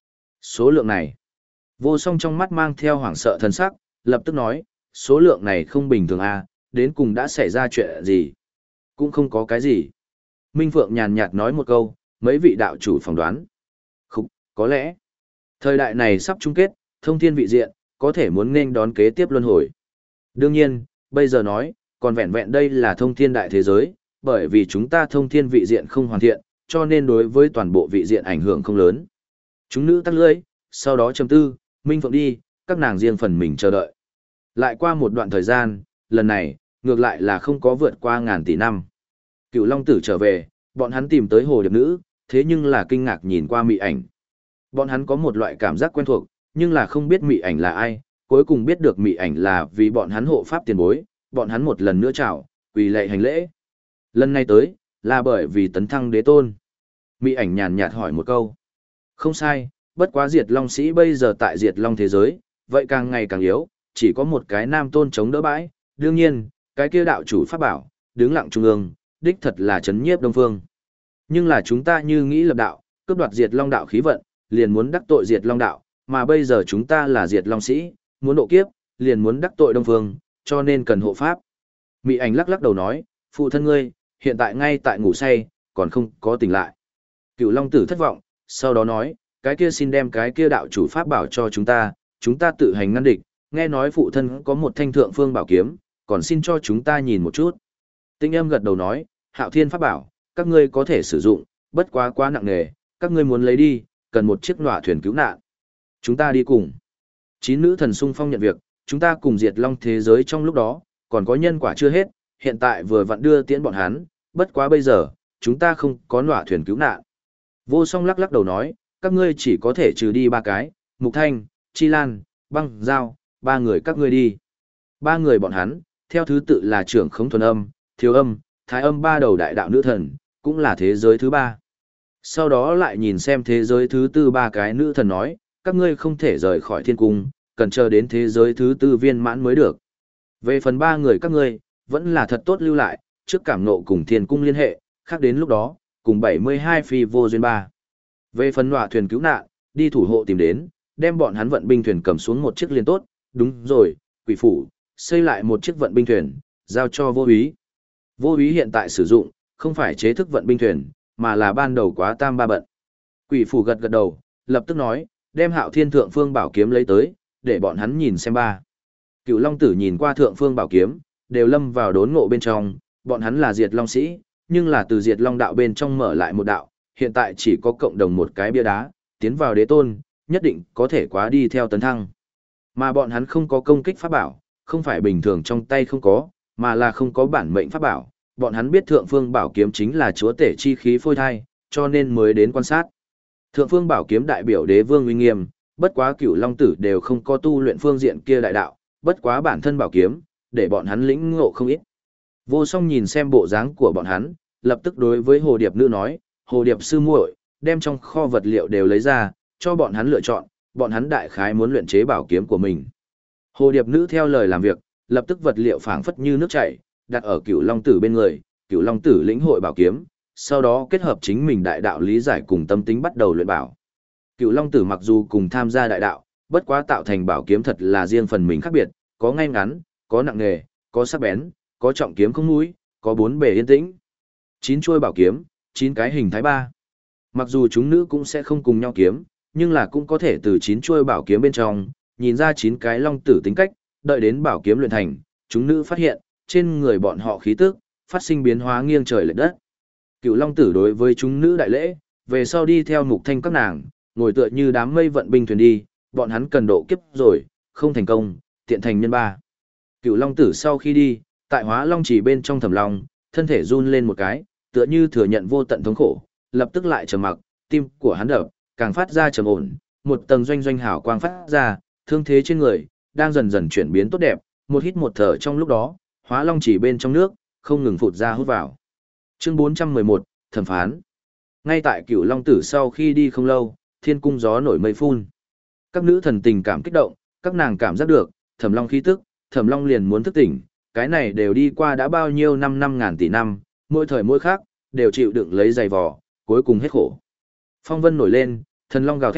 Số lượng này. Vô Song trong mắt mang theo hoảng sợ thần sắc, lập tức nói, số lượng này không bình thường à, đến cùng đã xảy ra chuyện gì? Cũng không có cái gì. Minh Phượng nhàn nhạt nói một câu, mấy vị đạo chủ phỏng đoán. Không, có lẽ, thời đại này sắp chung kết, thông thiên vị diện, có thể muốn nên đón kế tiếp luân hồi. Đương nhiên, bây giờ nói, còn vẹn vẹn đây là thông thiên đại thế giới, bởi vì chúng ta thông thiên vị diện không hoàn thiện, cho nên đối với toàn bộ vị diện ảnh hưởng không lớn. Chúng nữ tắt lưỡi, sau đó trầm tư, Minh Phượng đi, các nàng riêng phần mình chờ đợi. Lại qua một đoạn thời gian, lần này, ngược lại là không có vượt qua ngàn tỷ năm. Cựu Long Tử trở về, bọn hắn tìm tới hồ điệp nữ, thế nhưng là kinh ngạc nhìn qua mị ảnh. Bọn hắn có một loại cảm giác quen thuộc, nhưng là không biết mị ảnh là ai, cuối cùng biết được mị ảnh là vì bọn hắn hộ pháp tiền bối, bọn hắn một lần nữa chào, quỳ lạy hành lễ. Lần này tới, là bởi vì tấn thăng đế tôn. Mị ảnh nhàn nhạt hỏi một câu. Không sai, bất quá Diệt Long sĩ bây giờ tại Diệt Long thế giới, vậy càng ngày càng yếu, chỉ có một cái nam tôn chống đỡ bãi, đương nhiên, cái kia đạo chủ pháp bảo, đứng lặng trung ương, đích thật là chấn nhiếp Đông Phương. Nhưng là chúng ta như nghĩ lập đạo, cướp đoạt Diệt Long đạo khí vận, liền muốn đắc tội Diệt Long đạo, mà bây giờ chúng ta là Diệt Long sĩ, muốn độ kiếp, liền muốn đắc tội Đông Phương, cho nên cần hộ pháp. Mị ảnh lắc lắc đầu nói, phụ thân ngươi, hiện tại ngay tại ngủ say, còn không có tỉnh lại. Cựu Long Tử thất vọng, sau đó nói, cái kia xin đem cái kia đạo chủ pháp bảo cho chúng ta, chúng ta tự hành ngăn địch, nghe nói phụ thân có một thanh thượng phương bảo kiếm, còn xin cho chúng ta nhìn một chút. Tinh âm gật đầu nói, Hạo Thiên pháp bảo, các ngươi có thể sử dụng, bất quá quá nặng nề, các ngươi muốn lấy đi, cần một chiếc nọa thuyền cứu nạn. Chúng ta đi cùng. Chín nữ thần sung phong nhận việc, chúng ta cùng Diệt Long thế giới trong lúc đó, còn có nhân quả chưa hết, hiện tại vừa vặn đưa tiễn bọn hắn, bất quá bây giờ, chúng ta không có nọa thuyền cứu nạn. Vô Song lắc lắc đầu nói, các ngươi chỉ có thể trừ đi ba cái, Mục Thanh, Chi Lan, Băng, Giao, ba người các ngươi đi. Ba người bọn hắn, theo thứ tự là trưởng khống thuần âm, thiếu âm, thái âm ba đầu đại đạo nữ thần, cũng là thế giới thứ ba. Sau đó lại nhìn xem thế giới thứ tư ba cái nữ thần nói, các ngươi không thể rời khỏi thiên cung, cần chờ đến thế giới thứ tư viên mãn mới được. Về phần ba người các ngươi, vẫn là thật tốt lưu lại, trước cảm nộ cùng thiên cung liên hệ, khác đến lúc đó, cùng bảy mươi hai phi vô duyên ba. Về phần nọa thuyền cứu nạn, đi thủ hộ tìm đến, đem bọn hắn vận binh thuyền cầm xuống một chiếc liên tốt, đúng rồi, quỷ phủ, xây lại một chiếc vận binh thuyền, giao cho vô úy. Vô úy hiện tại sử dụng, không phải chế thức vận binh thuyền, mà là ban đầu quá tam ba bận. Quỷ phủ gật gật đầu, lập tức nói, đem Hạo Thiên thượng phương bảo kiếm lấy tới, để bọn hắn nhìn xem ba. Cựu Long Tử nhìn qua thượng phương bảo kiếm, đều lâm vào đốn ngộ bên trong, bọn hắn là Diệt Long sĩ, nhưng là từ Diệt Long đạo bên trong mở lại một đạo, hiện tại chỉ có cộng đồng một cái bia đá, tiến vào đế tôn, nhất định có thể quá đi theo tấn thăng. Mà bọn hắn không có công kích pháp bảo, không phải bình thường trong tay không có, mà là không có bản mệnh pháp bảo. Bọn hắn biết thượng phương bảo kiếm chính là chúa tể chi khí phôi thai, cho nên mới đến quan sát. Thượng phương bảo kiếm đại biểu đế vương uy nghiêm, bất quá Cửu Long Tử đều không có tu luyện phương diện kia đại đạo, bất quá bản thân bảo kiếm, để bọn hắn lĩnh ngộ không ít. Vô Song nhìn xem bộ dáng của bọn hắn, lập tức đối với Hồ Điệp nữ nói, Hồ Điệp sư muội, đem trong kho vật liệu đều lấy ra, cho bọn hắn lựa chọn, bọn hắn đại khái muốn luyện chế bảo kiếm của mình. Hồ Điệp nữ theo lời làm việc, lập tức vật liệu phảng phất như nước chảy, đặt ở Cửu Long Tử bên người, Cửu Long Tử lĩnh hội bảo kiếm, sau đó kết hợp chính mình đại đạo lý giải cùng tâm tính bắt đầu luyện bảo. Cửu Long Tử mặc dù cùng tham gia đại đạo, bất quá tạo thành bảo kiếm thật là riêng phần mình khác biệt, có ngay ngắn, có nặng nghề, có sắc bén, có trọng kiếm không mũi, có bốn bề yên tĩnh. Chín chuôi bảo kiếm, chín cái hình thái ba. Mặc dù chúng nữ cũng sẽ không cùng nhau kiếm, nhưng là cũng có thể từ chín chuôi bảo kiếm bên trong, nhìn ra chín cái long tử tính cách, đợi đến bảo kiếm luyện thành, chúng nữ phát hiện, trên người bọn họ khí tức, phát sinh biến hóa nghiêng trời lệch đất. Cựu long tử đối với chúng nữ đại lễ, về sau đi theo Mục Thanh các nàng, ngồi tựa như đám mây vận binh thuyền đi, bọn hắn cần độ kiếp rồi, không thành công, tiện thành nhân ba. Cựu long tử sau khi đi, tại Hóa Long Chỉ bên trong Thẩm Long, thân thể run lên một cái, tựa như thừa nhận vô tận thống khổ, lập tức lại trầm mặc, tim của hắn đập, càng phát ra trầm ổn, một tầng doanh doanh hào quang phát ra, thương thế trên người đang dần dần chuyển biến tốt đẹp, một hít một thở trong lúc đó, Hóa Long Chỉ bên trong nước không ngừng phụt ra hút vào. Chương bốn trăm mười một, thẩm phán. Ngay tại Cửu Long Tử sau khi đi không lâu, thiên cung gió nổi mây phun. Các nữ thần tình cảm kích động, các nàng cảm giác được, Thẩm Long khí tức, Thẩm Long liền muốn thức tỉnh, cái này đều đi qua đã bao nhiêu năm năm ngàn tỷ năm, mỗi thời mỗi khác, đều chịu đựng lấy giày vò, cuối cùng hết khổ. Phong vân nổi lên, thần long gào thét,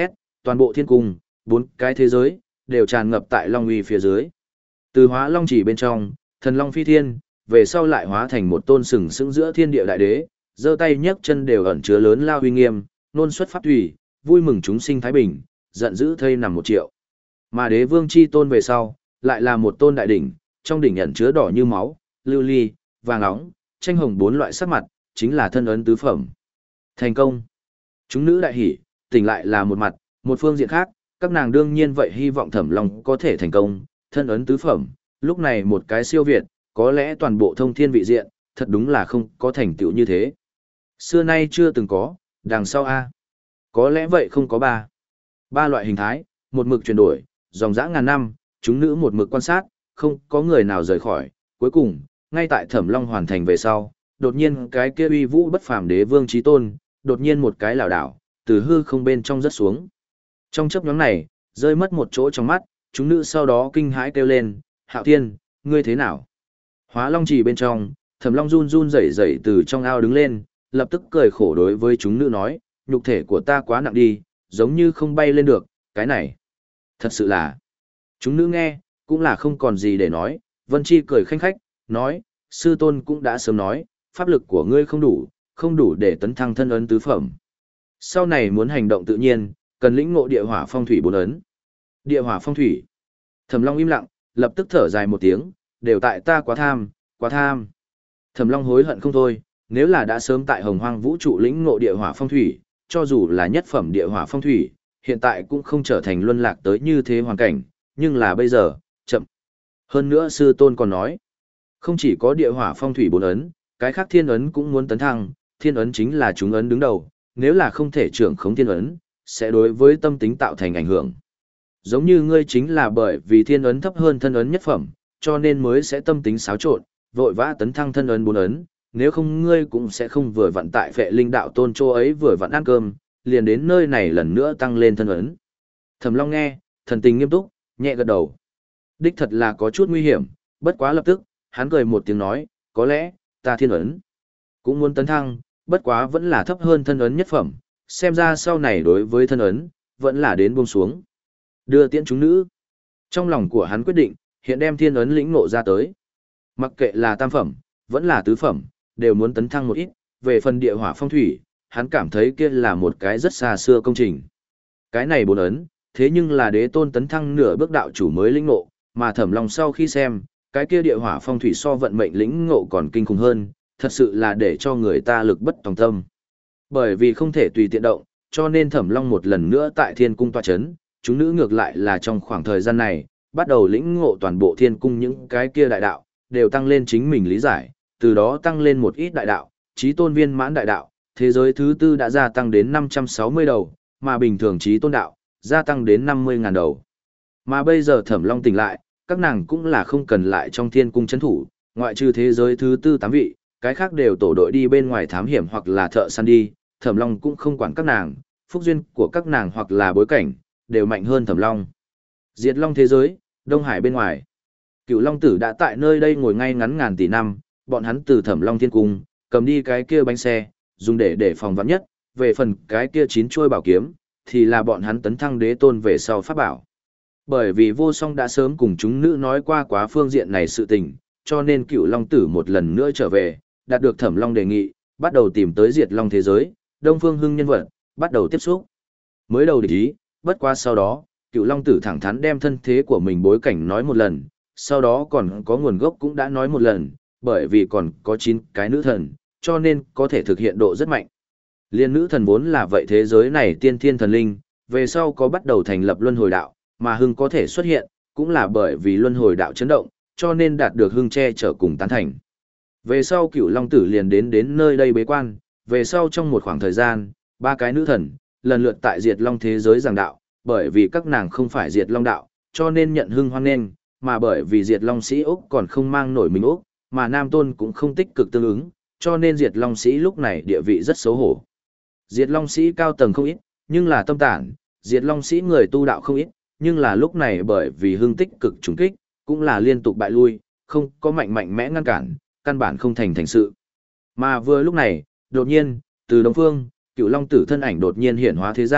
toàn bộ thiên cung, bốn cái thế giới, đều tràn ngập tại Long uy phía dưới. Từ hóa Long chỉ bên trong, thần Long phi thiên, về sau lại hóa thành một tôn sừng sững giữa thiên địa đại đế, giơ tay nhấc chân đều ẩn chứa lớn lao uy nghiêm, nôn xuất pháp thủy, vui mừng chúng sinh thái bình, giận dữ thây nằm một triệu. Mà đế vương chi tôn về sau, lại là một tôn đại đỉnh, trong đỉnh ẩn chứa đỏ như máu, lưu ly, vàng óng, tranh hồng bốn loại sắc mặt, chính là thân ấn tứ phẩm. Thành công. Chúng nữ đại hỉ, tỉnh lại là một mặt, một phương diện khác, các nàng đương nhiên vậy hy vọng Thẩm Long có thể thành công, thân ấn tứ phẩm, lúc này một cái siêu việt, có lẽ toàn bộ thông thiên vị diện, thật đúng là không có thành tựu như thế. Xưa nay chưa từng có, đằng sau A. Có lẽ vậy không có ba. Ba loại hình thái, một mực chuyển đổi, dòng dã ngàn năm, chúng nữ một mực quan sát, không có người nào rời khỏi. Cuối cùng, ngay tại Thẩm Long hoàn thành về sau, đột nhiên cái kia uy vũ bất phàm đế vương chí tôn, đột nhiên một cái lảo đảo, từ hư không bên trong rớt xuống. Trong chớp nhoáng này, rơi mất một chỗ trong mắt, chúng nữ sau đó kinh hãi kêu lên, Hạo Thiên, ngươi thế nào? Hóa Long chỉ bên trong, Thẩm Long run run rẩy rẩy từ trong ao đứng lên, lập tức cười khổ đối với chúng nữ nói, nhục thể của ta quá nặng đi, giống như không bay lên được, cái này. Thật sự là. Chúng nữ nghe, cũng là không còn gì để nói, Vân Chi cười khanh khách, nói, sư tôn cũng đã sớm nói, pháp lực của ngươi không đủ, không đủ để tấn thăng thân ấn tứ phẩm. Sau này muốn hành động tự nhiên, cần lĩnh ngộ địa hỏa phong thủy bốn ấn. Địa hỏa phong thủy. Thẩm Long im lặng, lập tức thở dài một tiếng, đều tại ta quá tham, quá tham. Thẩm Long hối hận không thôi, nếu là đã sớm tại Hồng Hoang vũ trụ lĩnh ngộ địa hỏa phong thủy, cho dù là nhất phẩm địa hỏa phong thủy, hiện tại cũng không trở thành luân lạc tới như thế hoàn cảnh, nhưng là bây giờ, chậm. Hơn nữa sư tôn còn nói, không chỉ có địa hỏa phong thủy bốn ấn, cái khác thiên ấn cũng muốn tấn thăng, thiên ấn chính là chúng ấn đứng đầu, nếu là không thể trưởng khống thiên ấn, sẽ đối với tâm tính tạo thành ảnh hưởng. Giống như ngươi chính là bởi vì thiên ấn thấp hơn thân ấn nhất phẩm, cho nên mới sẽ tâm tính xáo trộn, vội vã tấn thăng thân ấn bốn ấn, nếu không ngươi cũng sẽ không vừa vặn tại Phệ Linh đạo tôn chỗ ấy vừa vặn ăn cơm, liền đến nơi này lần nữa tăng lên thân ấn. Thẩm Long nghe, thần tình nghiêm túc, nhẹ gật đầu. Đích thật là có chút nguy hiểm, bất quá lập tức, hắn cười một tiếng nói, có lẽ, ta thiên ấn cũng muốn tấn thăng, bất quá vẫn là thấp hơn thân ấn nhất phẩm, xem ra sau này đối với thân ấn, vẫn là đến buông xuống. Đưa tiễn chúng nữ. Trong lòng của hắn quyết định, hiện đem thiên ấn lĩnh ngộ ra tới. Mặc kệ là tam phẩm, vẫn là tứ phẩm, đều muốn tấn thăng một ít, về phần địa hỏa phong thủy, hắn cảm thấy kia là một cái rất xa xưa công trình. Cái này bốn ấn, thế nhưng là đế tôn tấn thăng nửa bước đạo chủ mới lĩnh ngộ, mà Thẩm Long sau khi xem, cái kia địa hỏa phong thủy so vận mệnh lĩnh ngộ còn kinh khủng hơn, thật sự là để cho người ta lực bất tòng tâm. Bởi vì không thể tùy tiện động, cho nên Thẩm Long một lần nữa tại thiên cung tọa chấn, chúng nữ ngược lại là trong khoảng thời gian này, bắt đầu lĩnh ngộ toàn bộ thiên cung những cái kia đại đạo, đều tăng lên chính mình lý giải, từ đó tăng lên một ít đại đạo, chí tôn viên mãn đại đạo, thế giới thứ tư đã gia tăng đến năm trăm sáu mươi đầu, mà bình thường chí tôn đạo, gia tăng đến năm mươi nghìn đầu. Mà bây giờ Thẩm Long tỉnh lại, các nàng cũng là không cần lại trong thiên cung chấn thủ, ngoại trừ thế giới thứ tư tám vị, cái khác đều tổ đội đi bên ngoài thám hiểm hoặc là thợ săn đi, Thẩm Long cũng không quản các nàng, phúc duyên của các nàng hoặc là bối cảnh, đều mạnh hơn Thẩm Long. Diệt Long thế giới, Đông Hải bên ngoài. Cựu Long Tử đã tại nơi đây ngồi ngay ngắn ngàn tỷ năm, bọn hắn từ Thẩm Long Thiên Cung, cầm đi cái kia bánh xe, dùng để để phòng vạn nhất, về phần cái kia chín chuôi bảo kiếm, thì là bọn hắn tấn thăng đế tôn về sau pháp bảo. Bởi vì Vô Song đã sớm cùng chúng nữ nói qua quá phương diện này sự tình, cho nên Cựu Long Tử một lần nữa trở về, đạt được Thẩm Long đề nghị, bắt đầu tìm tới Diệt Long thế giới, Đông Phương Hưng nhân vật, bắt đầu tiếp xúc. Mới đầu địch ý, bất quá sau đó, Cựu Long Tử thẳng thắn đem thân thế của mình bối cảnh nói một lần, sau đó còn có nguồn gốc cũng đã nói một lần, bởi vì còn có chín cái nữ thần, cho nên có thể thực hiện độ rất mạnh. Liên nữ thần vốn là vậy thế giới này tiên thiên thần linh, về sau có bắt đầu thành lập luân hồi đạo, mà Hưng có thể xuất hiện, cũng là bởi vì luân hồi đạo chấn động, cho nên đạt được Hưng che chở cùng tán thành. Về sau Cựu Long Tử liền đến đến nơi đây bế quan, về sau trong một khoảng thời gian, ba cái nữ thần, lần lượt tại Diệt Long thế giới giảng đạo, bởi vì các nàng không phải Diệt Long đạo, cho nên nhận Hưng hoan nghênh, mà bởi vì Diệt Long sĩ Úc còn không mang nổi mình Úc, mà Nam Tôn cũng không tích cực tương ứng, cho nên Diệt Long sĩ lúc này địa vị rất xấu hổ. Diệt Long sĩ cao tầng không ít, nhưng là tâm tản, Diệt Long sĩ người tu đạo không ít, nhưng là lúc này bởi vì Hưng tích cực trùng kích, cũng là liên tục bại lui, không có mạnh mạnh mẽ ngăn cản, căn bản không thành thành sự. Mà vừa lúc này, đột nhiên, từ Đông Phương, Cựu Long Tử thân ảnh đột nhiên hiện hóa thế gian,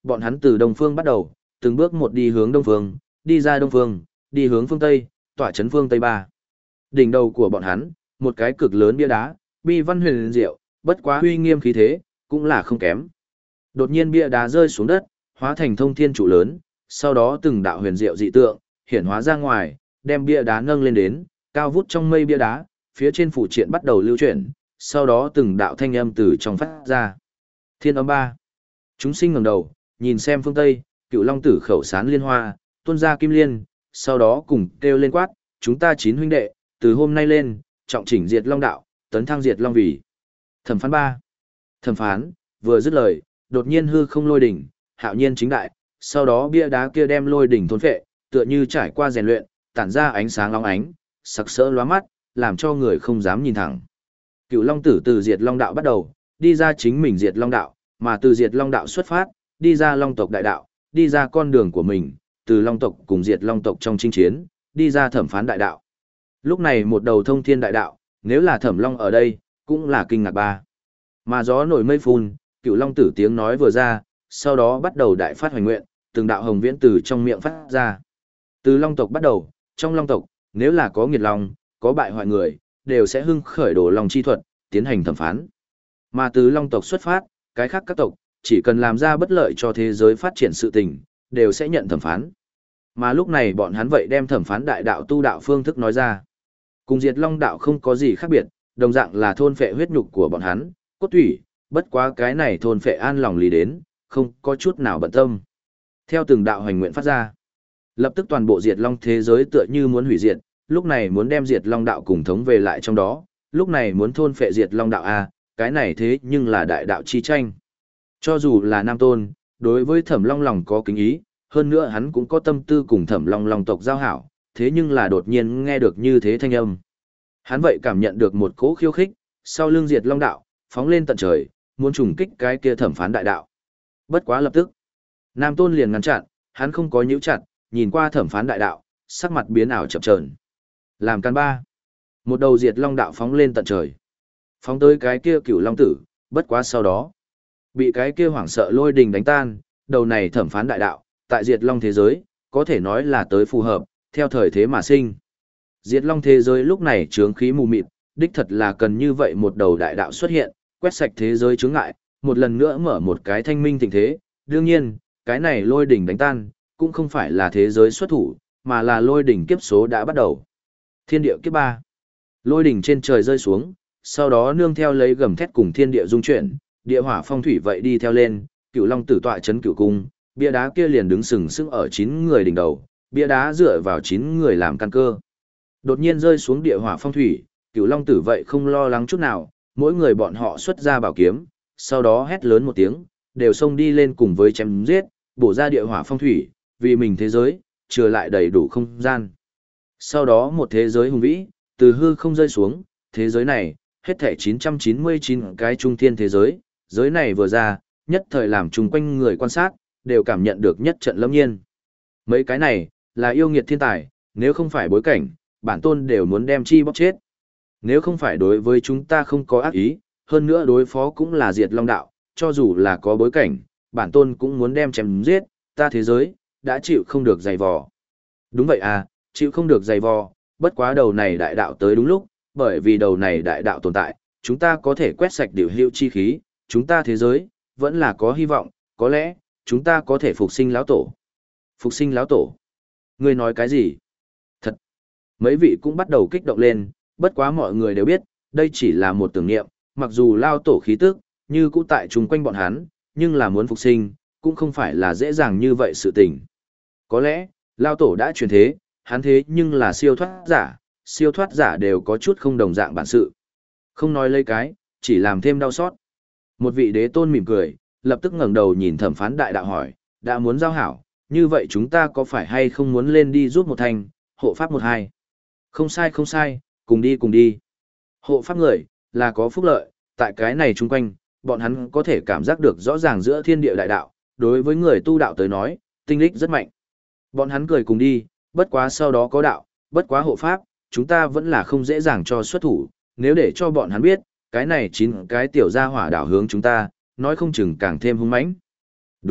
bọn hắn từ đông phương bắt đầu, từng bước một đi hướng đông phương, đi ra đông phương, đi hướng phương Tây, tỏa chấn phương Tây ba. Đỉnh đầu của bọn hắn, một cái cực lớn bia đá, bi văn huyền diệu, bất quá uy nghiêm khí thế, cũng là không kém. Đột nhiên bia đá rơi xuống đất, hóa thành thông thiên trụ lớn, sau đó từng đạo huyền diệu dị tượng, hiển hóa ra ngoài, đem bia đá nâng lên đến, cao vút trong mây bia đá, phía trên phủ triện bắt đầu lưu chuyển, sau đó từng đạo thanh âm từ trong phát ra. Thiên âm ba. Chúng sinh ngẩng đầu, nhìn xem phương Tây, Cựu Long Tử khẩu sán liên hoa, tuôn ra kim liên, sau đó cùng kêu lên quát, chúng ta chín huynh đệ, từ hôm nay lên, trọng chỉnh diệt Long đạo, tấn thăng diệt Long vì. Thẩm phán ba. Thẩm phán, vừa dứt lời, đột nhiên hư không lôi đỉnh, hạo nhiên chính đại, sau đó bia đá kia đem lôi đỉnh thôn phệ, tựa như trải qua rèn luyện, tản ra ánh sáng long ánh, sặc sỡ lóa mắt, làm cho người không dám nhìn thẳng. Cựu Long Tử từ diệt Long đạo bắt đầu, đi ra chính mình diệt Long đạo, mà từ diệt Long đạo xuất phát, đi ra Long tộc đại đạo, đi ra con đường của mình, từ Long tộc cùng diệt Long tộc trong chinh chiến, đi ra thẩm phán đại đạo. Lúc này một đầu thông thiên đại đạo, nếu là Thẩm Long ở đây, cũng là kinh ngạc ba. Mà gió nổi mây phun, Cựu Long Tử tiếng nói vừa ra, sau đó bắt đầu đại phát hoành nguyện, từng đạo hồng viễn từ trong miệng phát ra. Từ Long tộc bắt đầu, trong Long tộc, nếu là có nghiệt Long, có bại hoại người, đều sẽ hưng khởi đồ Long chi thuật, tiến hành thẩm phán. Mà từ Long tộc xuất phát, cái khác các tộc, chỉ cần làm ra bất lợi cho thế giới phát triển sự tình, đều sẽ nhận thẩm phán. Mà lúc này bọn hắn vậy đem thẩm phán đại đạo tu đạo phương thức nói ra. Cùng diệt Long đạo không có gì khác biệt, đồng dạng là thôn phệ huyết nhục của bọn hắn, cốt thủy, bất quá cái này thôn phệ an lòng lý đến, không có chút nào bận tâm. Theo từng đạo hoành nguyện phát ra, lập tức toàn bộ diệt Long thế giới tựa như muốn hủy diệt, lúc này muốn đem diệt Long đạo cùng thống về lại trong đó, lúc này muốn thôn phệ diệt Long đạo a, cái này thế nhưng là đại đạo chi tranh. Cho dù là Nam Tôn, đối với Thẩm Long lòng có kính ý, hơn nữa hắn cũng có tâm tư cùng Thẩm Long Long tộc giao hảo, thế nhưng là đột nhiên nghe được như thế thanh âm. Hắn vậy cảm nhận được một cỗ khiêu khích, sau lưng diệt Long đạo, phóng lên tận trời, muốn trùng kích cái kia thẩm phán đại đạo. Bất quá lập tức, Nam Tôn liền ngăn chặn, hắn không có nhíu chặt, nhìn qua thẩm phán đại đạo, sắc mặt biến ảo chập chờn. Làm can ba, một đầu diệt Long đạo phóng lên tận trời, phóng tới cái kia Cửu Long Tử, bất quá sau đó, bị cái kia hoảng sợ lôi đình đánh tan, đầu này thẩm phán đại đạo, tại diệt Long thế giới, có thể nói là tới phù hợp, theo thời thế mà sinh. Diệt Long thế giới lúc này chướng khí mù mịt, đích thật là cần như vậy một đầu đại đạo xuất hiện, quét sạch thế giới chướng ngại, một lần nữa mở một cái thanh minh tình thế. Đương nhiên, cái này lôi đỉnh đánh tan, cũng không phải là thế giới xuất thủ, mà là lôi đỉnh kiếp số đã bắt đầu. Thiên địa kiếp ba, lôi đỉnh trên trời rơi xuống, sau đó nương theo lấy gầm thét cùng thiên địa dung chuyển, địa hỏa phong thủy vậy đi theo lên, Cửu Long Tử tọa chấn cửu cung, bia đá kia liền đứng sừng sững ở chín người đỉnh đầu, bia đá dựa vào chín người làm căn cơ. Đột nhiên rơi xuống địa hỏa phong thủy, Cửu Long Tử vậy không lo lắng chút nào, mỗi người bọn họ xuất ra bảo kiếm, sau đó hét lớn một tiếng, đều xông đi lên cùng với chém giết, bổ ra địa hỏa phong thủy, vì mình thế giới, chừa lại đầy đủ không gian. Sau đó một thế giới hùng vĩ, từ hư không rơi xuống, thế giới này, hết thảy chín trăm chín mươi chín cái trung thiên thế giới, giới này vừa ra, nhất thời làm chung quanh người quan sát, đều cảm nhận được nhất trận lâm nhiên. Mấy cái này, là yêu nghiệt thiên tài, nếu không phải bối cảnh, bản tôn đều muốn đem chi bóc chết. Nếu không phải đối với chúng ta không có ác ý, hơn nữa đối phó cũng là diệt Long đạo, cho dù là có bối cảnh, bản tôn cũng muốn đem chém giết, ta thế giới, đã chịu không được dày vò. Đúng vậy à, chịu không được dày vò, bất quá đầu này đại đạo tới đúng lúc, bởi vì đầu này đại đạo tồn tại, chúng ta có thể quét sạch điều hữu chi khí, chúng ta thế giới, vẫn là có hy vọng, có lẽ, chúng ta có thể phục sinh lão tổ. Phục sinh lão tổ? Ngươi nói cái gì? Thật! Mấy vị cũng bắt đầu kích động lên, bất quá mọi người đều biết, đây chỉ là một tưởng niệm, mặc dù lao tổ khí tức, như cũ tại chung quanh bọn hắn, nhưng là muốn phục sinh, cũng không phải là dễ dàng như vậy sự tình. Có lẽ, lao tổ đã truyền thế, hắn thế nhưng là siêu thoát giả, siêu thoát giả đều có chút không đồng dạng bản sự. Không nói lấy cái, chỉ làm thêm đau xót. Một vị đế tôn mỉm cười, lập tức ngẩng đầu nhìn thẩm phán đại đạo hỏi, đã muốn giao hảo, như vậy chúng ta có phải hay không muốn lên đi giúp một thành, hộ pháp một hai? Không sai không sai, cùng đi cùng đi. Hộ pháp người, là có phúc lợi, tại cái này chung quanh, bọn hắn có thể cảm giác được rõ ràng giữa thiên địa đại đạo, đối với người tu đạo tới nói, tinh lịch rất mạnh. Bọn hắn cười cùng đi, bất quá sau đó có đạo, bất quá hộ pháp, chúng ta vẫn là không dễ dàng cho xuất thủ, nếu để cho bọn hắn biết, cái này chín cái tiểu gia hỏa đảo hướng chúng ta, nói không chừng càng thêm hung mãnh. Đúng,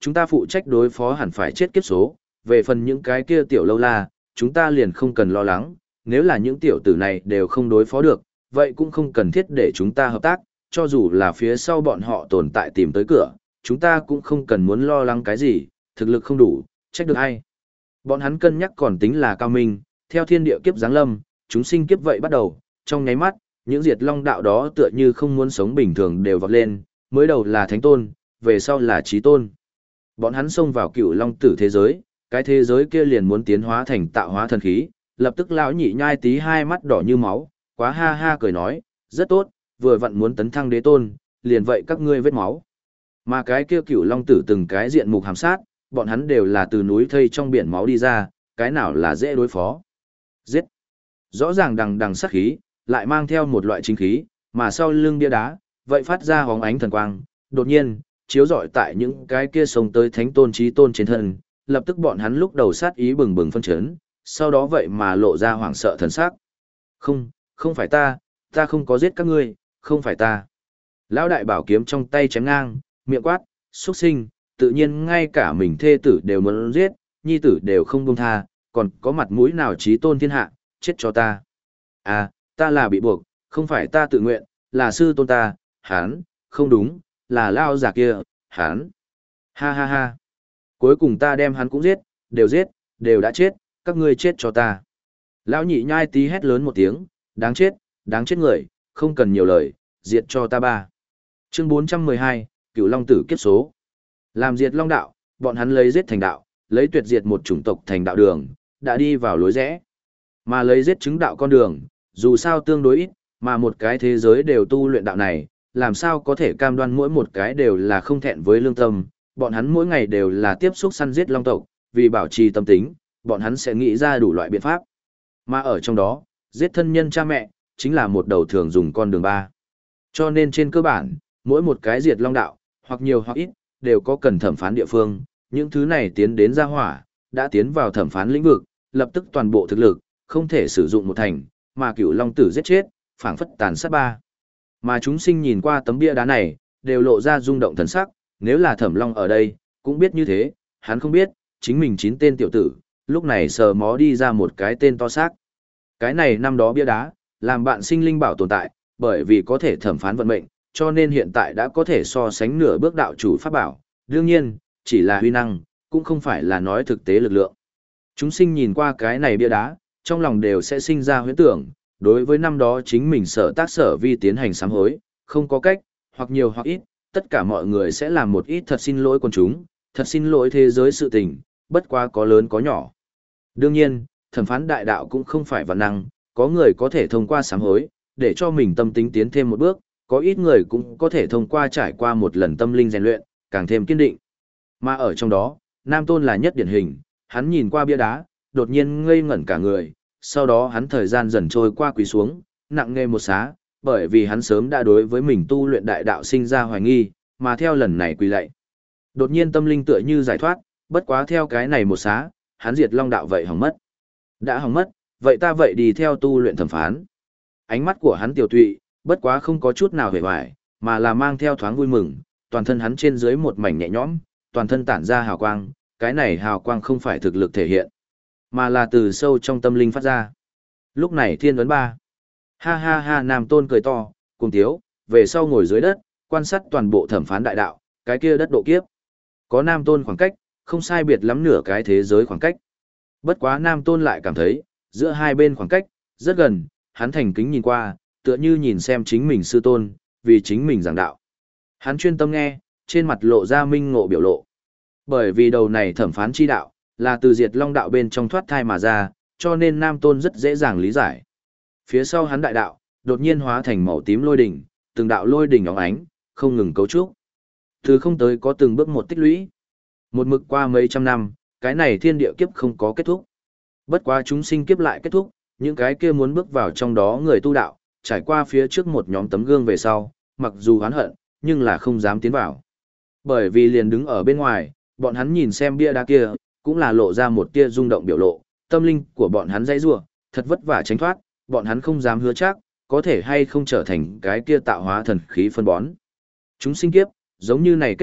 chúng ta phụ trách đối phó hẳn phải chết kiếp số, về phần những cái kia tiểu lâu la, chúng ta liền không cần lo lắng, nếu là những tiểu tử này đều không đối phó được, vậy cũng không cần thiết để chúng ta hợp tác, cho dù là phía sau bọn họ tồn tại tìm tới cửa, chúng ta cũng không cần muốn lo lắng cái gì, thực lực không đủ, trách được ai. Bọn hắn cân nhắc còn tính là cao minh, theo thiên địa kiếp giáng lâm, chúng sinh kiếp vậy bắt đầu, trong nháy mắt, những diệt long đạo đó tựa như không muốn sống bình thường đều vọt lên, mới đầu là thánh tôn, về sau là chí tôn. Bọn hắn xông vào cựu long tử thế giới, cái thế giới kia liền muốn tiến hóa thành tạo hóa thần khí, lập tức lão nhị nhai tí hai mắt đỏ như máu, quá ha ha cười nói, rất tốt, vừa vặn muốn tấn thăng đế tôn, liền vậy các ngươi vết máu. Mà cái kia cựu long tử từng cái diện mục hàm sát, bọn hắn đều là từ núi thây trong biển máu đi ra, cái nào là dễ đối phó. Giết. Rõ ràng đằng đằng sát khí, lại mang theo một loại chính khí, mà sau lưng bia đá, vậy phát ra hóng ánh thần quang, đột nhiên, chiếu rọi tại những cái kia sông tới thánh tôn chí tôn trên thân, lập tức bọn hắn lúc đầu sát ý bừng bừng phân chấn, sau đó vậy mà lộ ra hoảng sợ thần sắc. Không, không phải ta, ta không có giết các ngươi, không phải ta. Lão đại bảo kiếm trong tay chém ngang, miệng quát, xuất sinh, tự nhiên ngay cả mình thê tử đều muốn giết, nhi tử đều không buông tha, còn có mặt mũi nào chí tôn thiên hạ, chết cho ta. À, ta là bị buộc, không phải ta tự nguyện, là sư tôn ta, hán, không đúng, là lao già kia, hán. Ha ha ha. Cuối cùng ta đem hắn cũng giết, đều giết, đều đã chết, các ngươi chết cho ta. Lão nhị nhai tí hét lớn một tiếng, đáng chết, đáng chết người, không cần nhiều lời, diệt cho ta ba. Chương bốn trăm mười hai, Cửu Long tử kiếp số. Làm diệt long đạo, bọn hắn lấy giết thành đạo, lấy tuyệt diệt một chủng tộc thành đạo đường, đã đi vào lối rẽ. Mà lấy giết chứng đạo con đường, dù sao tương đối ít, mà một cái thế giới đều tu luyện đạo này, làm sao có thể cam đoan mỗi một cái đều là không thẹn với lương tâm, bọn hắn mỗi ngày đều là tiếp xúc săn giết long tộc, vì bảo trì tâm tính, bọn hắn sẽ nghĩ ra đủ loại biện pháp. Mà ở trong đó, giết thân nhân cha mẹ, chính là một đầu thường dùng con đường ba. Cho nên trên cơ bản, mỗi một cái diệt long đạo, hoặc nhiều hoặc ít, đều có cần thẩm phán địa phương, những thứ này tiến đến gia hỏa, đã tiến vào thẩm phán lĩnh vực, lập tức toàn bộ thực lực, không thể sử dụng một thành, mà cửu long tử giết chết, phảng phất tàn sát ba. Mà chúng sinh nhìn qua tấm bia đá này, đều lộ ra rung động thần sắc, nếu là thẩm long ở đây, cũng biết như thế, hắn không biết, chính mình chín tên tiểu tử, lúc này sờ mó đi ra một cái tên to xác. Cái này năm đó bia đá, làm bạn sinh linh bảo tồn tại, bởi vì có thể thẩm phán vận mệnh, cho nên hiện tại đã có thể so sánh nửa bước đạo chủ pháp bảo, đương nhiên, chỉ là huy năng, cũng không phải là nói thực tế lực lượng. Chúng sinh nhìn qua cái này bia đá, trong lòng đều sẽ sinh ra huyễn tưởng, đối với năm đó chính mình sở tác sở vi tiến hành sám hối, không có cách, hoặc nhiều hoặc ít, tất cả mọi người sẽ làm một ít thật xin lỗi quần chúng, thật xin lỗi thế giới sự tình, bất quá có lớn có nhỏ. Đương nhiên, thẩm phán đại đạo cũng không phải vạn năng, có người có thể thông qua sám hối, để cho mình tâm tính tiến thêm một bước, có ít người cũng có thể thông qua trải qua một lần tâm linh rèn luyện, càng thêm kiên định. Mà ở trong đó, Nam Tôn là nhất điển hình, hắn nhìn qua bia đá, đột nhiên ngây ngẩn cả người, sau đó hắn thời gian dần trôi qua quỳ xuống, nặng nề một xá, bởi vì hắn sớm đã đối với mình tu luyện đại đạo sinh ra hoài nghi, mà theo lần này quỳ lạy. Đột nhiên tâm linh tựa như giải thoát, bất quá theo cái này một xá, hắn diệt long đạo vậy hỏng mất. Đã hỏng mất, vậy ta vậy đi theo tu luyện thẩm phán. Ánh mắt của hắn tiểu tụy, bất quá không có chút nào hề hoài, mà là mang theo thoáng vui mừng, toàn thân hắn trên dưới một mảnh nhẹ nhõm, toàn thân tản ra hào quang, cái này hào quang không phải thực lực thể hiện, mà là từ sâu trong tâm linh phát ra. Lúc này thiên ấn ba. Ha ha ha, Nam Tôn cười to, cùng tiếu, về sau ngồi dưới đất, quan sát toàn bộ thẩm phán đại đạo, cái kia đất độ kiếp. Có Nam Tôn khoảng cách, không sai biệt lắm nửa cái thế giới khoảng cách. Bất quá Nam Tôn lại cảm thấy, giữa hai bên khoảng cách, rất gần, hắn thành kính nhìn qua, tựa như nhìn xem chính mình sư tôn, vì chính mình giảng đạo. Hắn chuyên tâm nghe, trên mặt lộ ra minh ngộ biểu lộ. Bởi vì đầu này thẩm phán chi đạo, là từ diệt long đạo bên trong thoát thai mà ra, cho nên Nam Tôn rất dễ dàng lý giải. Phía sau hắn đại đạo, đột nhiên hóa thành màu tím lôi đỉnh, từng đạo lôi đỉnh óng ánh, không ngừng cấu trúc. Từ không tới có từng bước một tích lũy. Một mực qua mấy trăm năm, cái này thiên địa kiếp không có kết thúc. Bất quá chúng sinh kiếp lại kết thúc, những cái kia muốn bước vào trong đó người tu đạo, trải qua phía trước một nhóm tấm gương về sau, mặc dù oán hận, nhưng là không dám tiến vào. Bởi vì liền đứng ở bên ngoài, bọn hắn nhìn xem bia đá kia, cũng là lộ ra một tia rung động biểu lộ, tâm linh của bọn hắn dãy rủa, thật vất vả tránh thoát, bọn hắn không dám hứa chắc, có thể hay không trở thành cái kia tạo hóa thần khí phân bón. Chúng sinh kiếp, giống như này kết thúc,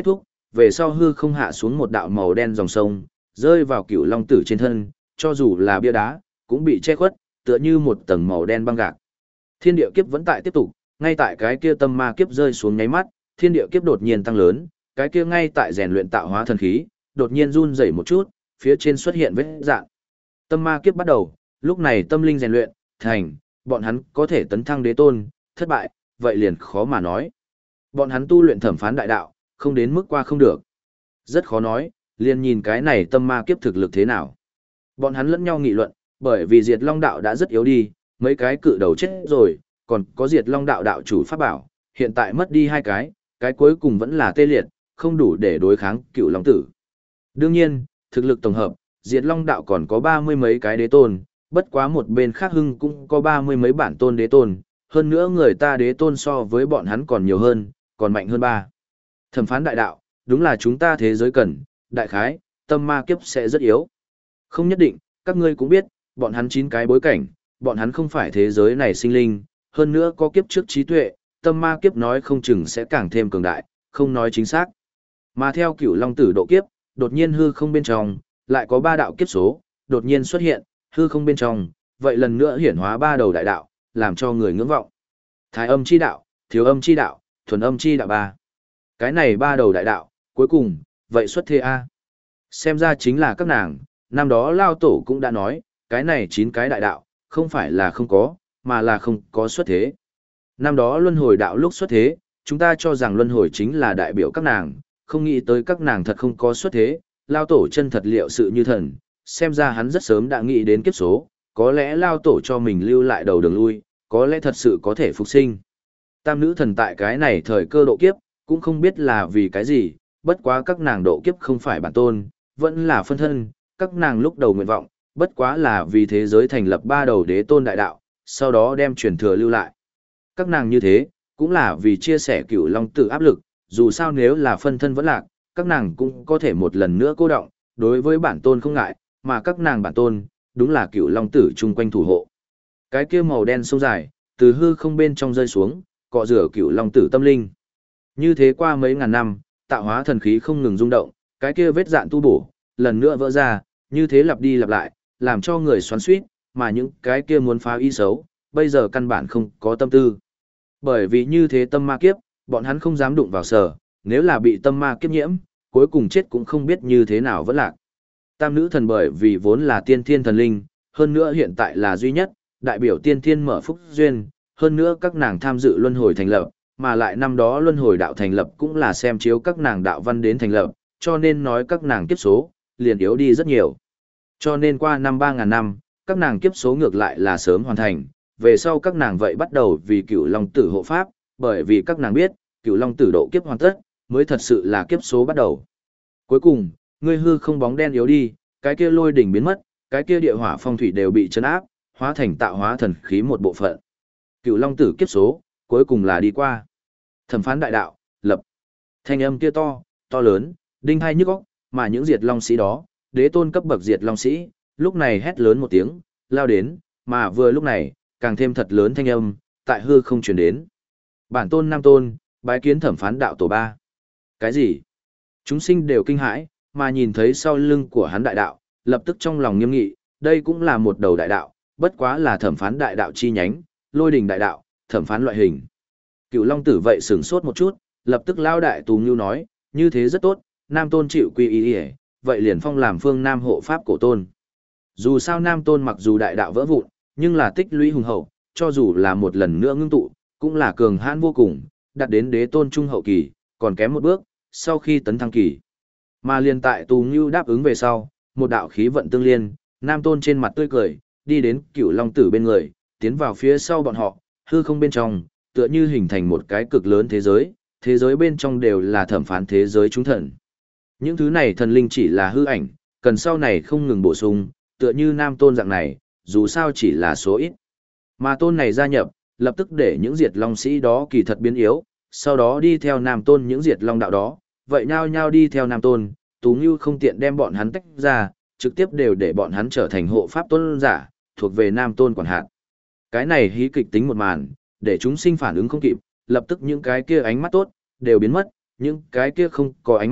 về sau hư không hạ xuống một đạo màu đen dòng sông, rơi vào cửu long tử trên thân, cho dù là bia đá, cũng bị che khuất, tựa như một tầng màu đen băng gạc. Thiên địa kiếp vẫn tại tiếp tục, ngay tại cái kia tâm ma kiếp rơi xuống nháy mắt, thiên địa kiếp đột nhiên tăng lớn, cái kia ngay tại rèn luyện tạo hóa thần khí, đột nhiên run rẩy một chút, phía trên xuất hiện vết rạn. Tâm ma kiếp bắt đầu, lúc này tâm linh rèn luyện, thành, bọn hắn có thể tấn thăng đế tôn, thất bại, vậy liền khó mà nói. Bọn hắn tu luyện thẩm phán đại đạo, không đến mức qua không được. Rất khó nói, liền nhìn cái này tâm ma kiếp thực lực thế nào. Bọn hắn lẫn nhau nghị luận, bởi vì Diệt Long đạo đã rất yếu đi, mấy cái cự đầu chết rồi, còn có Diệt Long đạo đạo chủ pháp bảo, hiện tại mất đi hai cái, cái cuối cùng vẫn là tê liệt, không đủ để đối kháng Cựu Long tử. Đương nhiên, thực lực tổng hợp, Diệt Long đạo còn có ba mươi mấy cái đế tôn, bất quá một bên khác hưng cũng có ba mươi mấy bản tôn đế tôn, hơn nữa người ta đế tôn so với bọn hắn còn nhiều hơn, còn mạnh hơn ba. Thẩm phán đại đạo, đúng là chúng ta thế giới cần, đại khái, tâm ma kiếp sẽ rất yếu. Không nhất định, các ngươi cũng biết, bọn hắn chín cái bối cảnh, bọn hắn không phải thế giới này sinh linh, hơn nữa có kiếp trước trí tuệ, tâm ma kiếp nói không chừng sẽ càng thêm cường đại, không nói chính xác. Mà theo Cửu Long tử độ kiếp, đột nhiên hư không bên trong, lại có ba đạo kiếp số, đột nhiên xuất hiện, hư không bên trong, vậy lần nữa hiển hóa ba đầu đại đạo, làm cho người ngưỡng vọng. Thái âm chi đạo, thiếu âm chi đạo, thuần âm chi đạo ba. Cái này ba đầu đại đạo, cuối cùng, vậy xuất thế A. Xem ra chính là các nàng, năm đó Lao Tổ cũng đã nói, cái này chín cái đại đạo, không phải là không có, mà là không có xuất thế. Năm đó luân hồi đạo lúc xuất thế, chúng ta cho rằng luân hồi chính là đại biểu các nàng, không nghĩ tới các nàng thật không có xuất thế, Lao Tổ chân thật liệu sự như thần, xem ra hắn rất sớm đã nghĩ đến kiếp số, có lẽ Lao Tổ cho mình lưu lại đầu đường lui, có lẽ thật sự có thể phục sinh. Tam nữ thần tại cái này thời cơ độ kiếp, cũng không biết là vì cái gì, bất quá các nàng độ kiếp không phải bản tôn, vẫn là phân thân, các nàng lúc đầu nguyện vọng, bất quá là vì thế giới thành lập ba đầu đế tôn đại đạo, sau đó đem truyền thừa lưu lại. Các nàng như thế, cũng là vì chia sẻ Cửu Long tử áp lực, dù sao nếu là phân thân vẫn lạc, các nàng cũng có thể một lần nữa cô động, đối với bản tôn không ngại, mà các nàng bản tôn, đúng là Cửu Long tử chung quanh thủ hộ. Cái kia màu đen sâu dài, từ hư không bên trong rơi xuống, cọ rửa Cửu Long tử tâm linh. Như thế qua mấy ngàn năm, tạo hóa thần khí không ngừng rung động, cái kia vết dạn tu bổ, lần nữa vỡ ra, như thế lặp đi lặp lại, làm cho người xoắn xuýt, mà những cái kia muốn phá ý xấu, bây giờ căn bản không có tâm tư. Bởi vì như thế tâm ma kiếp, bọn hắn không dám đụng vào sở, nếu là bị tâm ma kiếp nhiễm, cuối cùng chết cũng không biết như thế nào vẫn lạc. Tam nữ thần bởi vì vốn là tiên thiên thần linh, hơn nữa hiện tại là duy nhất, đại biểu tiên thiên mở phúc duyên, hơn nữa các nàng tham dự luân hồi thành lập, mà lại năm đó luân hồi đạo thành lập cũng là xem chiếu các nàng đạo văn đến thành lập, cho nên nói các nàng kiếp số, liền yếu đi rất nhiều. Cho nên qua năm ba ngàn năm, các nàng kiếp số ngược lại là sớm hoàn thành, về sau các nàng vậy bắt đầu vì Cửu Long tử hộ pháp, bởi vì các nàng biết, Cửu Long tử độ kiếp hoàn tất, mới thật sự là kiếp số bắt đầu. Cuối cùng, ngươi hư không bóng đen yếu đi, cái kia lôi đỉnh biến mất, cái kia địa hỏa phong thủy đều bị chấn áp, hóa thành tạo hóa thần khí một bộ phận. Cửu Long tử kiếp số, cuối cùng là đi qua. Thẩm phán đại đạo, lập. Thanh âm kia to, to lớn, đinh hai nhức óc, mà những diệt long sĩ đó, đế tôn cấp bậc diệt long sĩ, lúc này hét lớn một tiếng, lao đến, mà vừa lúc này, càng thêm thật lớn thanh âm, tại hư không truyền đến. Bản tôn nam tôn, bái kiến thẩm phán đạo tổ ba. Cái gì? Chúng sinh đều kinh hãi, mà nhìn thấy sau lưng của hắn đại đạo, lập tức trong lòng nghiêm nghị, đây cũng là một đầu đại đạo, bất quá là thẩm phán đại đạo chi nhánh, lôi đình đại đạo, thẩm phán loại hình. Cựu Long tử vậy sửng sốt một chút, lập tức lao đại Tù Ngưu nói, như thế rất tốt, Nam Tôn chịu quy y y, vậy liền phong làm phương Nam hộ pháp cổ tôn. Dù sao Nam Tôn mặc dù đại đạo vỡ vụn, nhưng là tích lũy hùng hậu, cho dù là một lần nữa ngưng tụ, cũng là cường hãn vô cùng, đạt đến đế tôn trung hậu kỳ, còn kém một bước, sau khi tấn thăng kỳ. Mà liền tại Tù Ngưu đáp ứng về sau, một đạo khí vận tương liên, Nam Tôn trên mặt tươi cười, đi đến Cựu Long tử bên người, tiến vào phía sau bọn họ, hư không bên trong, tựa như hình thành một cái cực lớn thế giới, thế giới bên trong đều là thẩm phán thế giới chúng thần. Những thứ này thần linh chỉ là hư ảnh, cần sau này không ngừng bổ sung, tựa như Nam Tôn dạng này, dù sao chỉ là số ít. Mà Tôn này gia nhập, lập tức để những diệt long sĩ đó kỳ thật biến yếu, sau đó đi theo Nam Tôn những diệt long đạo đó, vậy nhau nhau đi theo Nam Tôn, Tú Ngưu không tiện đem bọn hắn tách ra, trực tiếp đều để bọn hắn trở thành hộ pháp tôn giả, thuộc về Nam Tôn quản hạt. Cái này hí kịch tính một màn, để chúng sinh phản ứng không kịp, lập tức những cái kia ánh mắt tốt, đều biến mất, những cái kia không có ánh mắt,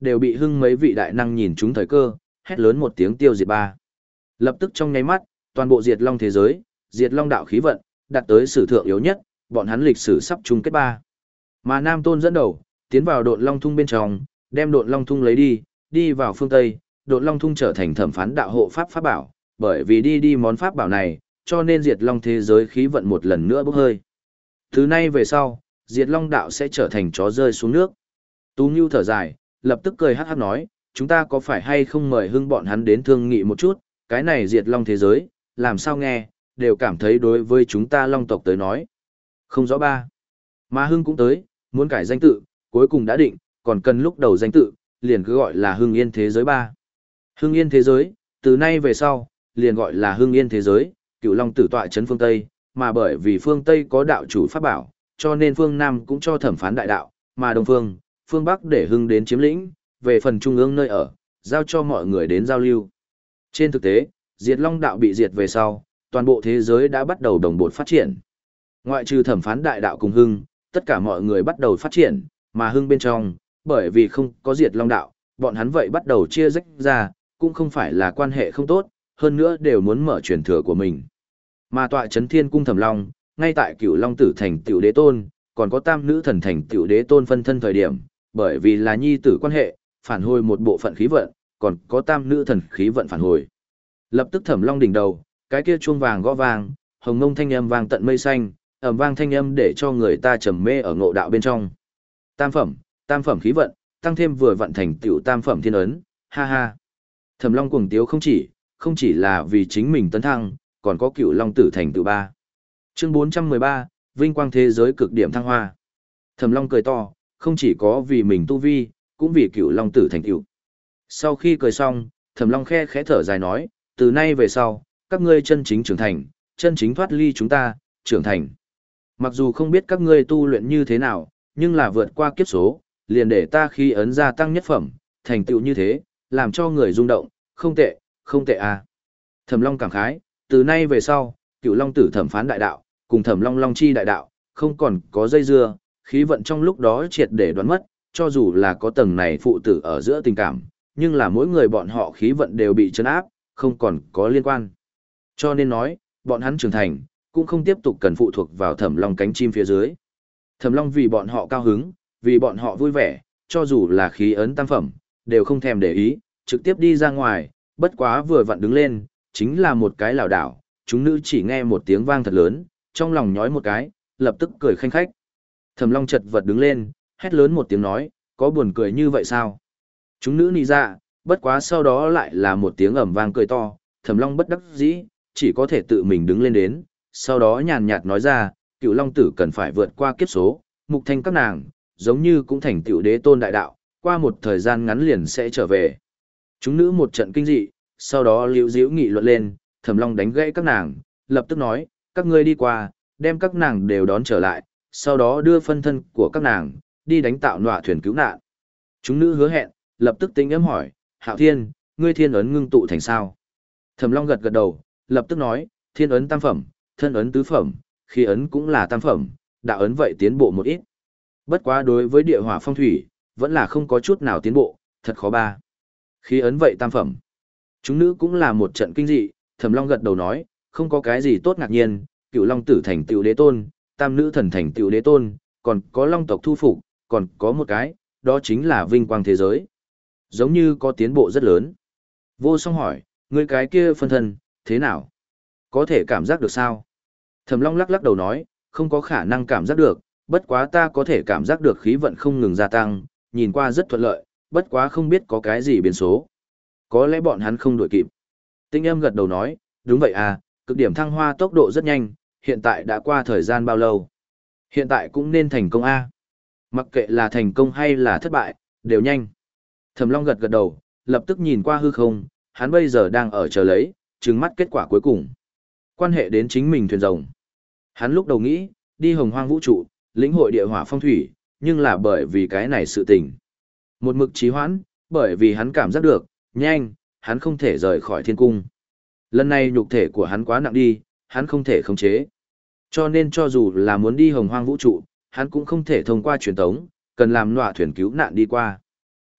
đều bị hưng mấy vị đại năng nhìn trúng thời cơ, hét lớn một tiếng tiêu diệt ba. Lập tức trong nháy mắt, toàn bộ diệt long thế giới, diệt long đạo khí vận, đạt tới sử thượng yếu nhất, bọn hắn lịch sử sắp chung kết ba. Mà Nam Tôn dẫn đầu, tiến vào độn long thung bên trong, đem độn long thung lấy đi, đi vào phương Tây, độn long thung trở thành thẩm phán đạo hộ pháp pháp bảo, bởi vì đi đi món pháp bảo này, cho nên diệt long thế giới khí vận một lần nữa bốc hơi. Từ nay về sau, diệt long đạo sẽ trở thành chó rơi xuống nước. Tú Nhu thở dài, lập tức cười hát hát nói, chúng ta có phải hay không mời hưng bọn hắn đến thương nghị một chút, cái này diệt long thế giới, làm sao nghe, đều cảm thấy đối với chúng ta long tộc tới nói. Không rõ ba. Mà hưng cũng tới, muốn cải danh tự, cuối cùng đã định, còn cần lúc đầu danh tự, liền cứ gọi là hưng yên thế giới ba. Hưng yên thế giới, từ nay về sau, liền gọi là hưng yên thế giới, cựu long tử tọa trấn phương Tây, mà bởi vì phương Tây có đạo chủ pháp bảo, cho nên phương Nam cũng cho thẩm phán đại đạo, mà đông phương, phương Bắc để hưng đến chiếm lĩnh, về phần trung ương nơi ở, giao cho mọi người đến giao lưu. Trên thực tế, diệt long đạo bị diệt về sau, toàn bộ thế giới đã bắt đầu đồng bộ phát triển. Ngoại trừ thẩm phán đại đạo cùng hưng, tất cả mọi người bắt đầu phát triển, mà hưng bên trong, bởi vì không có diệt long đạo, bọn hắn vậy bắt đầu chia rách ra, cũng không phải là quan hệ không tốt, hơn nữa đều muốn mở truyền thừa của mình. Mà tọa chấn thiên cung thẩm long, ngay tại cửu long tử thành tiểu đế tôn, còn có tam nữ thần thành tiểu đế tôn phân thân thời điểm, bởi vì là nhi tử quan hệ, phản hồi một bộ phận khí vận, còn có tam nữ thần khí vận phản hồi. Lập tức thẩm long đỉnh đầu, cái kia chuông vàng gõ vàng, hồng ngông thanh âm vang tận mây xanh, ầm vang thanh âm để cho người ta trầm mê ở ngộ đạo bên trong. Tam phẩm, tam phẩm khí vận, tăng thêm vừa vận thành tiểu tam phẩm thiên ấn, ha ha. Thẩm long cuồng tiếu không chỉ, không chỉ là vì chính mình tấn thăng, còn có cựu long tử thành tựu ba. Chương bốn trăm mười ba, vinh quang thế giới cực điểm thăng hoa. Thẩm long cười to, không chỉ có vì mình tu vi, cũng vì cựu long tử thành tựu. Sau khi cười xong, Thẩm long khe khẽ thở dài nói, từ nay về sau, các ngươi chân chính trưởng thành, chân chính thoát ly chúng ta, trưởng thành. Mặc dù không biết các ngươi tu luyện như thế nào, nhưng là vượt qua kiếp số, liền để ta khí ấn gia tăng nhất phẩm, thành tựu như thế, làm cho người rung động, không tệ, không tệ à. Thẩm long cảm khái, từ nay về sau, cựu long tử thẩm phán đại đạo, cùng thẩm long long chi đại đạo, không còn có dây dưa, khí vận trong lúc đó triệt để đoán mất, cho dù là có tầng này phụ tử ở giữa tình cảm, nhưng là mỗi người bọn họ khí vận đều bị chấn áp, không còn có liên quan. Cho nên nói, bọn hắn trưởng thành, cũng không tiếp tục cần phụ thuộc vào thẩm long cánh chim phía dưới. Thẩm long vì bọn họ cao hứng, vì bọn họ vui vẻ, cho dù là khí ấn tam phẩm, đều không thèm để ý, trực tiếp đi ra ngoài, bất quá vừa vặn đứng lên, chính là một cái lảo đảo, chúng nữ chỉ nghe một tiếng vang thật lớn, trong lòng nhói một cái, lập tức cười khanh khách. Thẩm long chật vật đứng lên, hét lớn một tiếng nói, có buồn cười như vậy sao? Chúng nữ nị ra, bất quá sau đó lại là một tiếng ầm vang cười to, Thẩm long bất đắc dĩ, chỉ có thể tự mình đứng lên đến, sau đó nhàn nhạt nói ra, cựu long tử cần phải vượt qua kiếp số, mục thanh các nàng, giống như cũng thành tựu đế tôn đại đạo, qua một thời gian ngắn liền sẽ trở về. Chúng nữ một trận kinh dị, sau đó liễu diễu nghị luận lên, Thẩm long đánh gãy các nàng, lập tức nói, các ngươi đi qua, đem các nàng đều đón trở lại, sau đó đưa phân thân của các nàng, đi đánh tạo nọa thuyền cứu nạn. Chúng nữ hứa hẹn, lập tức tính ấm hỏi, Hạo Thiên, ngươi thiên ấn ngưng tụ thành sao? Thẩm long gật gật đầu, lập tức nói, thiên ấn tam phẩm, thân ấn tứ phẩm, khí ấn cũng là tam phẩm, đạo ấn vậy tiến bộ một ít. Bất quá đối với địa hỏa phong thủy, vẫn là không có chút nào tiến bộ, thật khó ba. Khí ấn vậy tam phẩm. Chúng nữ cũng là một trận kinh dị, Thẩm long gật đầu nói, không có cái gì tốt ngạc nhiên, cựu long tử thành tựu đế tôn, tam nữ thần thành tựu đế tôn, còn có long tộc thu phục, còn có một cái, đó chính là vinh quang thế giới. Giống như có tiến bộ rất lớn. Vô Song hỏi, người cái kia phân thân, thế nào? Có thể cảm giác được sao? Thẩm long lắc lắc đầu nói, không có khả năng cảm giác được, bất quá ta có thể cảm giác được khí vận không ngừng gia tăng, nhìn qua rất thuận lợi, bất quá không biết có cái gì biến số. Có lẽ bọn hắn không đuổi kịp. Tinh Âm gật đầu nói, đúng vậy à, cực điểm thăng hoa tốc độ rất nhanh, hiện tại đã qua thời gian bao lâu? Hiện tại cũng nên thành công a. Mặc kệ là thành công hay là thất bại, đều nhanh. Thẩm long gật gật đầu, lập tức nhìn qua hư không, hắn bây giờ đang ở chờ lấy, trừng mắt kết quả cuối cùng. Quan hệ đến chính mình thuyền rồng. Hắn lúc đầu nghĩ, đi hồng hoang vũ trụ, lĩnh hội địa hỏa phong thủy, nhưng là bởi vì cái này sự tình. Một mực trì hoãn, bởi vì hắn cảm giác được, nhanh, hắn không thể rời khỏi thiên cung. Lần này nhục thể của hắn quá nặng đi, hắn không thể khống chế. Cho nên cho dù là muốn đi hồng hoang vũ trụ, hắn cũng không thể thông qua truyền tống, cần làm nọa thuyền cứu nạn đi qua.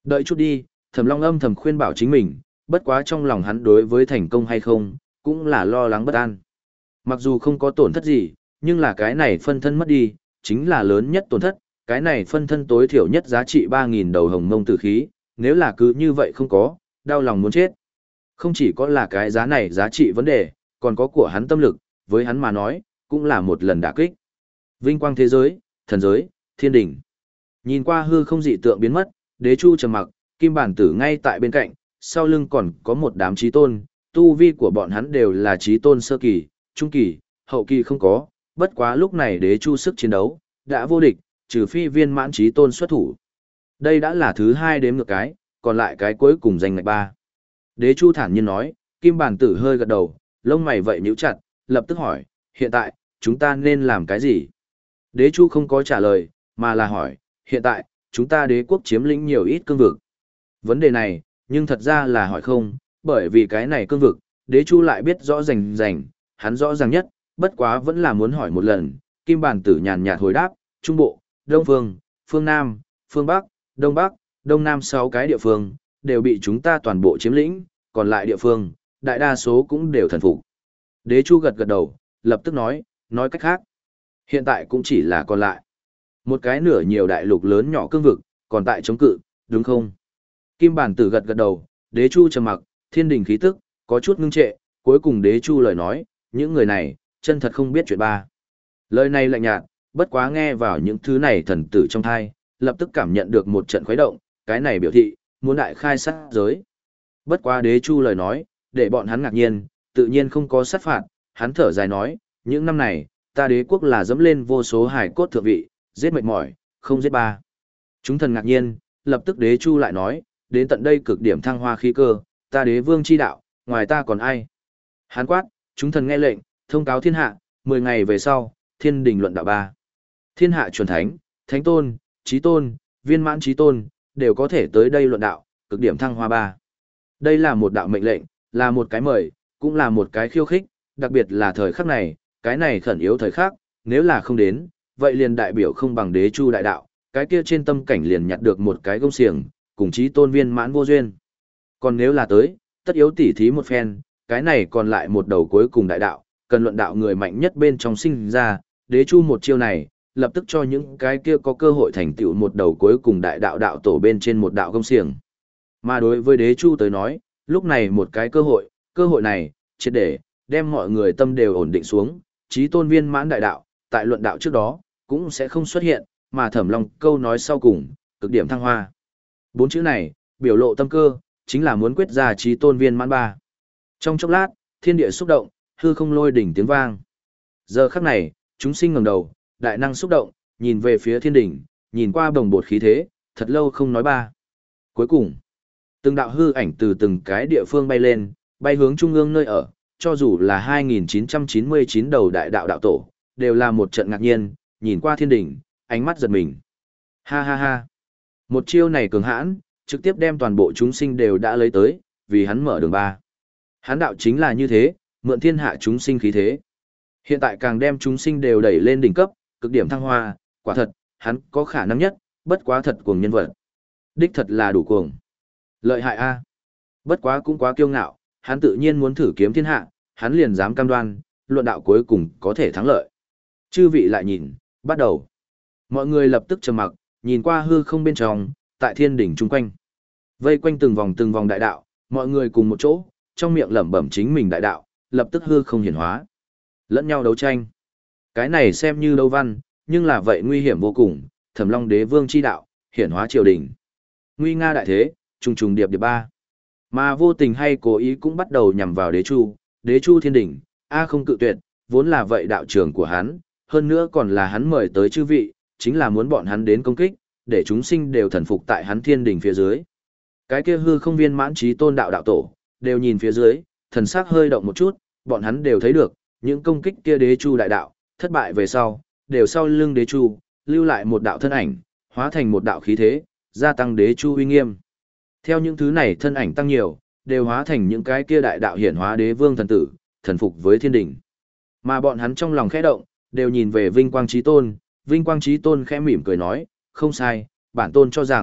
Đợi chút đi, Thẩm Long âm thầm khuyên bảo chính mình, bất quá trong lòng hắn đối với thành công hay không, cũng là lo lắng bất an. Mặc dù không có tổn thất gì, nhưng là cái này phân thân mất đi, chính là lớn nhất tổn thất, cái này phân thân tối thiểu nhất giá trị ba nghìn đầu hồng mông tử khí, nếu là cứ như vậy không có, đau lòng muốn chết. Không chỉ có là cái giá này giá trị vấn đề, còn có của hắn tâm lực, với hắn mà nói, cũng là một lần đả kích. Vinh quang thế giới, thần giới, thiên đỉnh. Nhìn qua hư không dị tượng biến mất, Đế Chu trầm mặc, Kim Bản Tử ngay tại bên cạnh, sau lưng còn có một đám chí tôn, tu vi của bọn hắn đều là chí tôn sơ kỳ, trung kỳ, hậu kỳ không có, bất quá lúc này Đế Chu sức chiến đấu đã vô địch, trừ phi viên mãn chí tôn xuất thủ. Đây đã là thứ hai đếm ngược cái, còn lại cái cuối cùng giành ngạch ba. Đế Chu thản nhiên nói, Kim Bản Tử hơi gật đầu, lông mày vậy nhíu chặt, lập tức hỏi, hiện tại, chúng ta nên làm cái gì? Đế Chu không có trả lời, mà là hỏi, hiện tại, chúng ta đế quốc chiếm lĩnh nhiều ít cương vực. Vấn đề này, nhưng thật ra là hỏi không, bởi vì cái này cương vực, Đế Chu lại biết rõ rành rành, hắn rõ ràng nhất, bất quá vẫn là muốn hỏi một lần. Kim Bản Tử nhàn nhạt hồi đáp, Trung Bộ, Đông Phương, Phương Nam, Phương Bắc, Đông Bắc, Đông Nam sáu cái địa phương, đều bị chúng ta toàn bộ chiếm lĩnh, còn lại địa phương, đại đa số cũng đều thần phục. Đế Chu gật gật đầu, lập tức nói, nói cách khác. Hiện tại cũng chỉ là còn lại một cái nửa nhiều đại lục lớn nhỏ cương vực, còn tại chống cự, đúng không? Kim Bản Tử gật gật đầu, Đế Chu trầm mặc, thiên đình khí tức, có chút ngưng trệ, cuối cùng Đế Chu lời nói, những người này, chân thật không biết chuyện ba. Lời này lạnh nhạt, bất quá nghe vào những thứ này thần tử trong thai, lập tức cảm nhận được một trận khuấy động, cái này biểu thị, muốn đại khai sát giới. Bất quá Đế Chu lời nói, để bọn hắn ngạc nhiên, tự nhiên không có sát phạt, hắn thở dài nói, những năm này, ta đế quốc là dẫm lên vô số hải cốt thượng vị, giết mệt mỏi, không giết ba. Chúng thần ngạc nhiên, lập tức Đế Chu lại nói, đến tận đây cực điểm thăng hoa khí cơ, ta đế vương chi đạo, ngoài ta còn ai? Hán quát, chúng thần nghe lệnh, thông cáo thiên hạ, mười ngày về sau, thiên đình luận đạo ba. Thiên hạ chuẩn thánh, thánh tôn, chí tôn, viên mãn chí tôn, đều có thể tới đây luận đạo, cực điểm thăng hoa ba. Đây là một đạo mệnh lệnh, là một cái mời, cũng là một cái khiêu khích, đặc biệt là thời khắc này, cái này khẩn yếu thời khắc, nếu là không đến, vậy liền đại biểu không bằng Đế Chu đại đạo, cái kia trên tâm cảnh liền nhặt được một cái gông xiềng, cùng chí tôn viên mãn vô duyên. Còn nếu là tới, tất yếu tỉ thí một phen, cái này còn lại một đầu cuối cùng đại đạo, cần luận đạo người mạnh nhất bên trong sinh ra, Đế Chu một chiêu này, lập tức cho những cái kia có cơ hội thành tựu một đầu cuối cùng đại đạo đạo tổ bên trên một đạo gông xiềng. Mà đối với Đế Chu tới nói, lúc này một cái cơ hội, cơ hội này, triệt để đem mọi người tâm đều ổn định xuống, chí tôn viên mãn đại đạo, tại luận đạo trước đó, cũng sẽ không xuất hiện, mà Thẩm Long câu nói sau cùng, cực điểm thăng hoa. Bốn chữ này, biểu lộ tâm cơ, chính là muốn quyết ra chí tôn viên mãn ba. Trong chốc lát, thiên địa xúc động, hư không lôi đỉnh tiếng vang. Giờ khắc này, chúng sinh ngẩng đầu, đại năng xúc động, nhìn về phía thiên đỉnh, nhìn qua bồng bột khí thế, thật lâu không nói ba. Cuối cùng, từng đạo hư ảnh từ từng cái địa phương bay lên, bay hướng trung ương nơi ở, cho dù là hai nghìn chín trăm chín mươi chín đầu đại đạo đạo tổ, đều là một trận ngạc nhiên, nhìn qua thiên đỉnh, ánh mắt giật mình. Ha ha ha. Một chiêu này cường hãn, trực tiếp đem toàn bộ chúng sinh đều đã lấy tới, vì hắn mở đường ba. Hắn đạo chính là như thế, mượn thiên hạ chúng sinh khí thế. Hiện tại càng đem chúng sinh đều đẩy lên đỉnh cấp, cực điểm thăng hoa, quả thật, hắn có khả năng nhất, bất quá thật cuồng nhân vật. Đích thật là đủ cuồng. Lợi hại a. Bất quá cũng quá kiêu ngạo, hắn tự nhiên muốn thử kiếm thiên hạ, hắn liền dám cam đoan, luận đạo cuối cùng có thể thắng lợi. Chư vị lại nhìn, bắt đầu. Mọi người lập tức trầm mặc, nhìn qua hư không bên trong, tại thiên đỉnh chung quanh. Vây quanh từng vòng từng vòng đại đạo, mọi người cùng một chỗ, trong miệng lẩm bẩm chính mình đại đạo, lập tức hư không hiển hóa. Lẫn nhau đấu tranh. Cái này xem như đấu văn, nhưng là vậy nguy hiểm vô cùng, Thẩm Long đế vương chi đạo, hiển hóa triều đình. Nguy nga đại thế, trùng trùng điệp điệp ba. Mà vô tình hay cố ý cũng bắt đầu nhằm vào Đế Chu, Đế Chu thiên đỉnh, a không cự tuyệt, vốn là vậy đạo trường của hắn, hơn nữa còn là hắn mời tới chư vị, chính là muốn bọn hắn đến công kích, để chúng sinh đều thần phục tại hắn thiên đỉnh phía dưới. Cái kia hư không viên mãn trí tôn đạo đạo tổ, đều nhìn phía dưới, thần sắc hơi động một chút, bọn hắn đều thấy được, những công kích kia Đế Chu đại đạo, thất bại về sau, đều sau lưng Đế Chu, lưu lại một đạo thân ảnh, hóa thành một đạo khí thế, gia tăng Đế Chu uy nghiêm. Theo những thứ này thân ảnh tăng nhiều, đều hóa thành những cái kia đại đạo hiển hóa đế vương thần tử, thần phục với thiên đỉnh. Mà bọn hắn trong lòng khẽ động, đều nhìn về Vinh Quang Chí Tôn, Vinh Quang Chí Tôn khẽ mỉm cười nói, không sai, bản tôn cho rằng,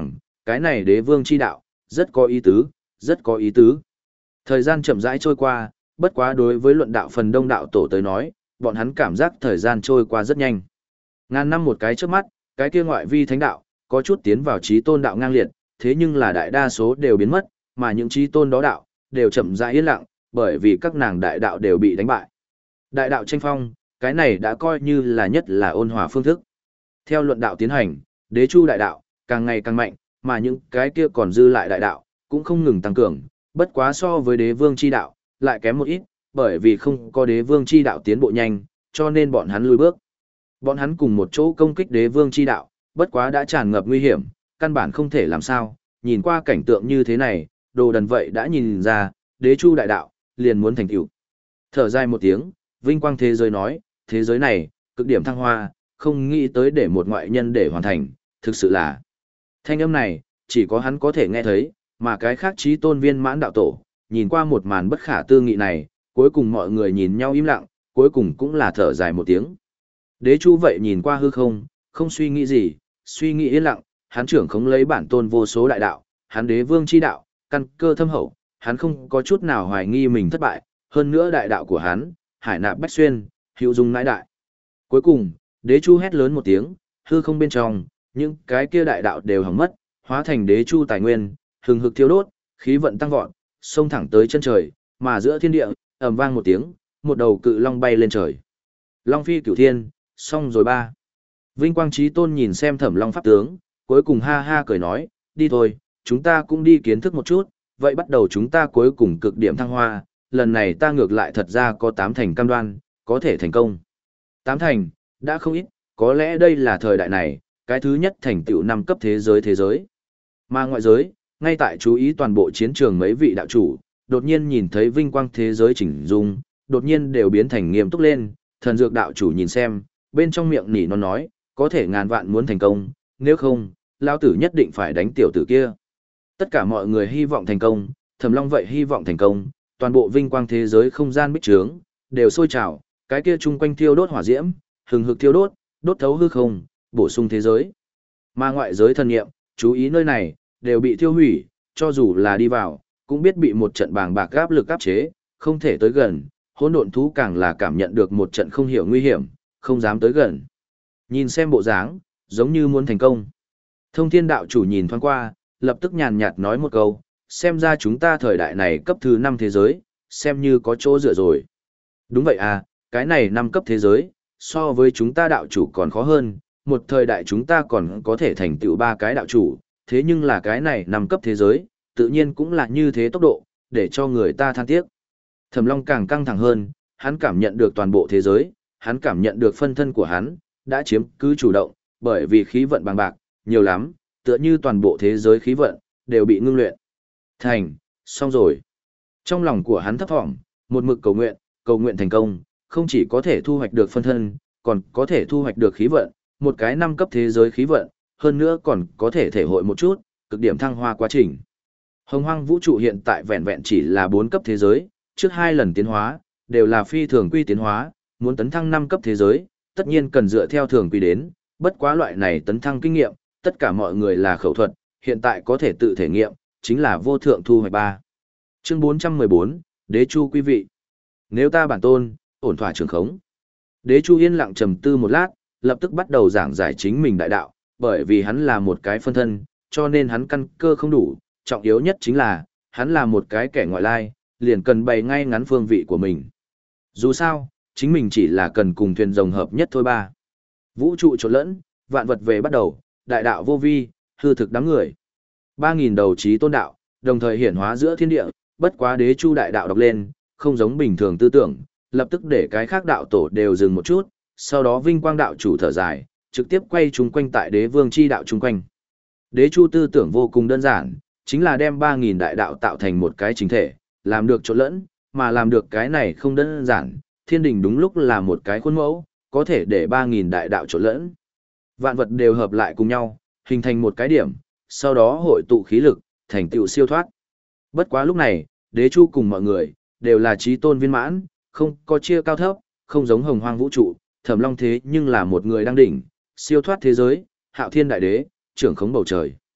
cái này đế vương chi đạo, rất có ý tứ, rất có ý tứ. Thời gian chậm rãi trôi qua, bất quá đối với luận đạo phần đông đạo tổ tới nói, bọn hắn cảm giác thời gian trôi qua rất nhanh. Ngàn năm một cái trước mắt, cái kia ngoại vi thánh đạo, có chút tiến vào trí tôn đạo ngang liệt, thế nhưng là đại đa số đều biến mất, mà những trí tôn đó đạo, đều chậm rãi yên lặng, bởi vì các nàng đại đạo đều bị đánh bại. Đại đạo tranh phong, cái này đã coi như là nhất là ôn hòa phương thức. Theo luận đạo tiến hành, đế chu đại đạo, càng ngày càng mạnh, mà những cái kia còn dư lại đại đạo, cũng không ngừng tăng cường, bất quá so với đế vương chi đạo, lại kém một ít, bởi vì không có đế vương chi đạo tiến bộ nhanh, cho nên bọn hắn lùi bước. Bọn hắn cùng một chỗ công kích đế vương chi đạo, bất quá đã tràn ngập nguy hiểm, căn bản không thể làm sao, nhìn qua cảnh tượng như thế này, đồ đần vậy đã nhìn ra, đế chu đại đạo, liền muốn thành tựu. Thở dài một tiếng, vinh quang thế giới nói, thế giới này, cực điểm thăng hoa, không nghĩ tới để một ngoại nhân để hoàn thành, thực sự là. Thanh âm này, chỉ có hắn có thể nghe thấy, mà cái khác trí tôn viên mãn đạo tổ, nhìn qua một màn bất khả tư nghị này, cuối cùng mọi người nhìn nhau im lặng, cuối cùng cũng là thở dài một tiếng. Đế chu vậy nhìn qua hư không, không suy nghĩ gì, suy nghĩ yên lặng, hắn trưởng không lấy bản tôn vô số đại đạo, hắn đế vương chi đạo, căn cơ thâm hậu, hắn không có chút nào hoài nghi mình thất bại, hơn nữa đại đạo của hắn, hải nạp bách xuyên, hữu dung nãi đại. Cuối cùng, đế chu hét lớn một tiếng, hư không bên trong, những cái kia đại đạo đều hỏng mất, hóa thành đế chu tài nguyên, hừng hực thiêu đốt, khí vận tăng vọt, xông thẳng tới chân trời, mà giữa thiên địa, ầm vang một tiếng, một đầu cự long bay lên trời. Long phi cửu thiên, xong rồi ba. Vinh quang trí tôn nhìn xem Thẩm Long pháp tướng, cuối cùng ha ha cười nói, đi thôi, chúng ta cũng đi kiến thức một chút, vậy bắt đầu chúng ta cuối cùng cực điểm thăng hoa, lần này ta ngược lại thật ra có tám thành cam đoan, có thể thành công. Tám thành, đã không ít, có lẽ đây là thời đại này, cái thứ nhất thành tựu năm cấp thế giới thế giới. Mà ngoại giới, ngay tại chú ý toàn bộ chiến trường mấy vị đạo chủ, đột nhiên nhìn thấy vinh quang thế giới chỉnh dung, đột nhiên đều biến thành nghiêm túc lên, thần dược đạo chủ nhìn xem, bên trong miệng nỉ nó nói, có thể ngàn vạn muốn thành công, nếu không, lao tử nhất định phải đánh tiểu tử kia. Tất cả mọi người hy vọng thành công, Thẩm Long vậy hy vọng thành công, toàn bộ vinh quang thế giới không gian bích trướng, đều sôi trào, cái kia chung quanh thiêu đốt hỏa diễm, hừng hực thiêu đốt, đốt thấu hư không, bổ sung thế giới. Mà ngoại giới thần nghiệm, chú ý nơi này, đều bị thiêu hủy, cho dù là đi vào, cũng biết bị một trận bàng bạc áp lực áp chế, không thể tới gần, hỗn độn thú càng là cảm nhận được một trận không hiểu nguy hiểm, không dám tới gần. Nhìn xem bộ dáng, giống như muốn thành công. Thông thiên đạo chủ nhìn thoáng qua, lập tức nhàn nhạt nói một câu, xem ra chúng ta thời đại này cấp thứ năm thế giới, xem như có chỗ dựa rồi. Đúng vậy à, cái này năm cấp thế giới, so với chúng ta đạo chủ còn khó hơn, một thời đại chúng ta còn có thể thành tựu ba cái đạo chủ, thế nhưng là cái này năm cấp thế giới, tự nhiên cũng là như thế tốc độ, để cho người ta than tiếc. Thẩm Long càng căng thẳng hơn, hắn cảm nhận được toàn bộ thế giới, hắn cảm nhận được phân thân của hắn, đã chiếm cứ chủ động, bởi vì khí vận bằng bạc, nhiều lắm, tựa như toàn bộ thế giới khí vận, đều bị ngưng luyện. Thành, xong rồi. Trong lòng của hắn thấp thỏm, một mực cầu nguyện, cầu nguyện thành công, không chỉ có thể thu hoạch được phân thân, còn có thể thu hoạch được khí vận, một cái năm cấp thế giới khí vận, hơn nữa còn có thể thể hội một chút, cực điểm thăng hoa quá trình. Hồng hoang vũ trụ hiện tại vẹn vẹn chỉ là bốn cấp thế giới, trước hai lần tiến hóa, đều là phi thường quy tiến hóa, muốn tấn thăng năm cấp thế giới, tất nhiên cần dựa theo thường quy đến, bất quá loại này tấn thăng kinh nghiệm, tất cả mọi người là khẩu thuật, hiện tại có thể tự thể nghiệm, chính là vô thượng thu hoạch ba. Chương bốn trăm mười bốn, Đế Chu quý vị. Nếu ta bản tôn, ổn thỏa trường khống. Đế Chu yên lặng trầm tư một lát, lập tức bắt đầu giảng giải chính mình đại đạo, bởi vì hắn là một cái phân thân, cho nên hắn căn cơ không đủ, trọng yếu nhất chính là, hắn là một cái kẻ ngoại lai, liền cần bày ngay ngắn phương vị của mình. Dù sao, chính mình chỉ là cần cùng thuyền rồng hợp nhất thôi ba. Vũ trụ trộn lẫn, vạn vật về bắt đầu, đại đạo vô vi, hư thực đám người. Ba nghìn đầu trí tôn đạo, đồng thời hiển hóa giữa thiên địa, bất quá Đế Chu đại đạo đọc lên, không giống bình thường tư tưởng, lập tức để cái khác đạo tổ đều dừng một chút, sau đó vinh quang đạo chủ thở dài, trực tiếp quay chúng quanh tại đế vương chi đạo chung quanh. Đế Chu tư tưởng vô cùng đơn giản, chính là đem ba nghìn đại đạo tạo thành một cái chính thể, làm được trộn lẫn, mà làm được cái này không đơn giản, thiên đình đúng lúc là một cái khuôn mẫu, có thể để ba nghìn đại đạo trộn lẫn. Vạn vật đều hợp lại cùng nhau, hình thành một cái điểm, sau đó hội tụ khí lực, thành tựu siêu thoát. Bất quá lúc này, Đế Chu cùng mọi người, đều là trí tôn viên mãn, không có chia cao thấp, không giống hồng hoang vũ trụ, Thẩm Long thế nhưng là một người đang đỉnh, siêu thoát thế giới, hạo thiên đại đế, trưởng khống bầu trời.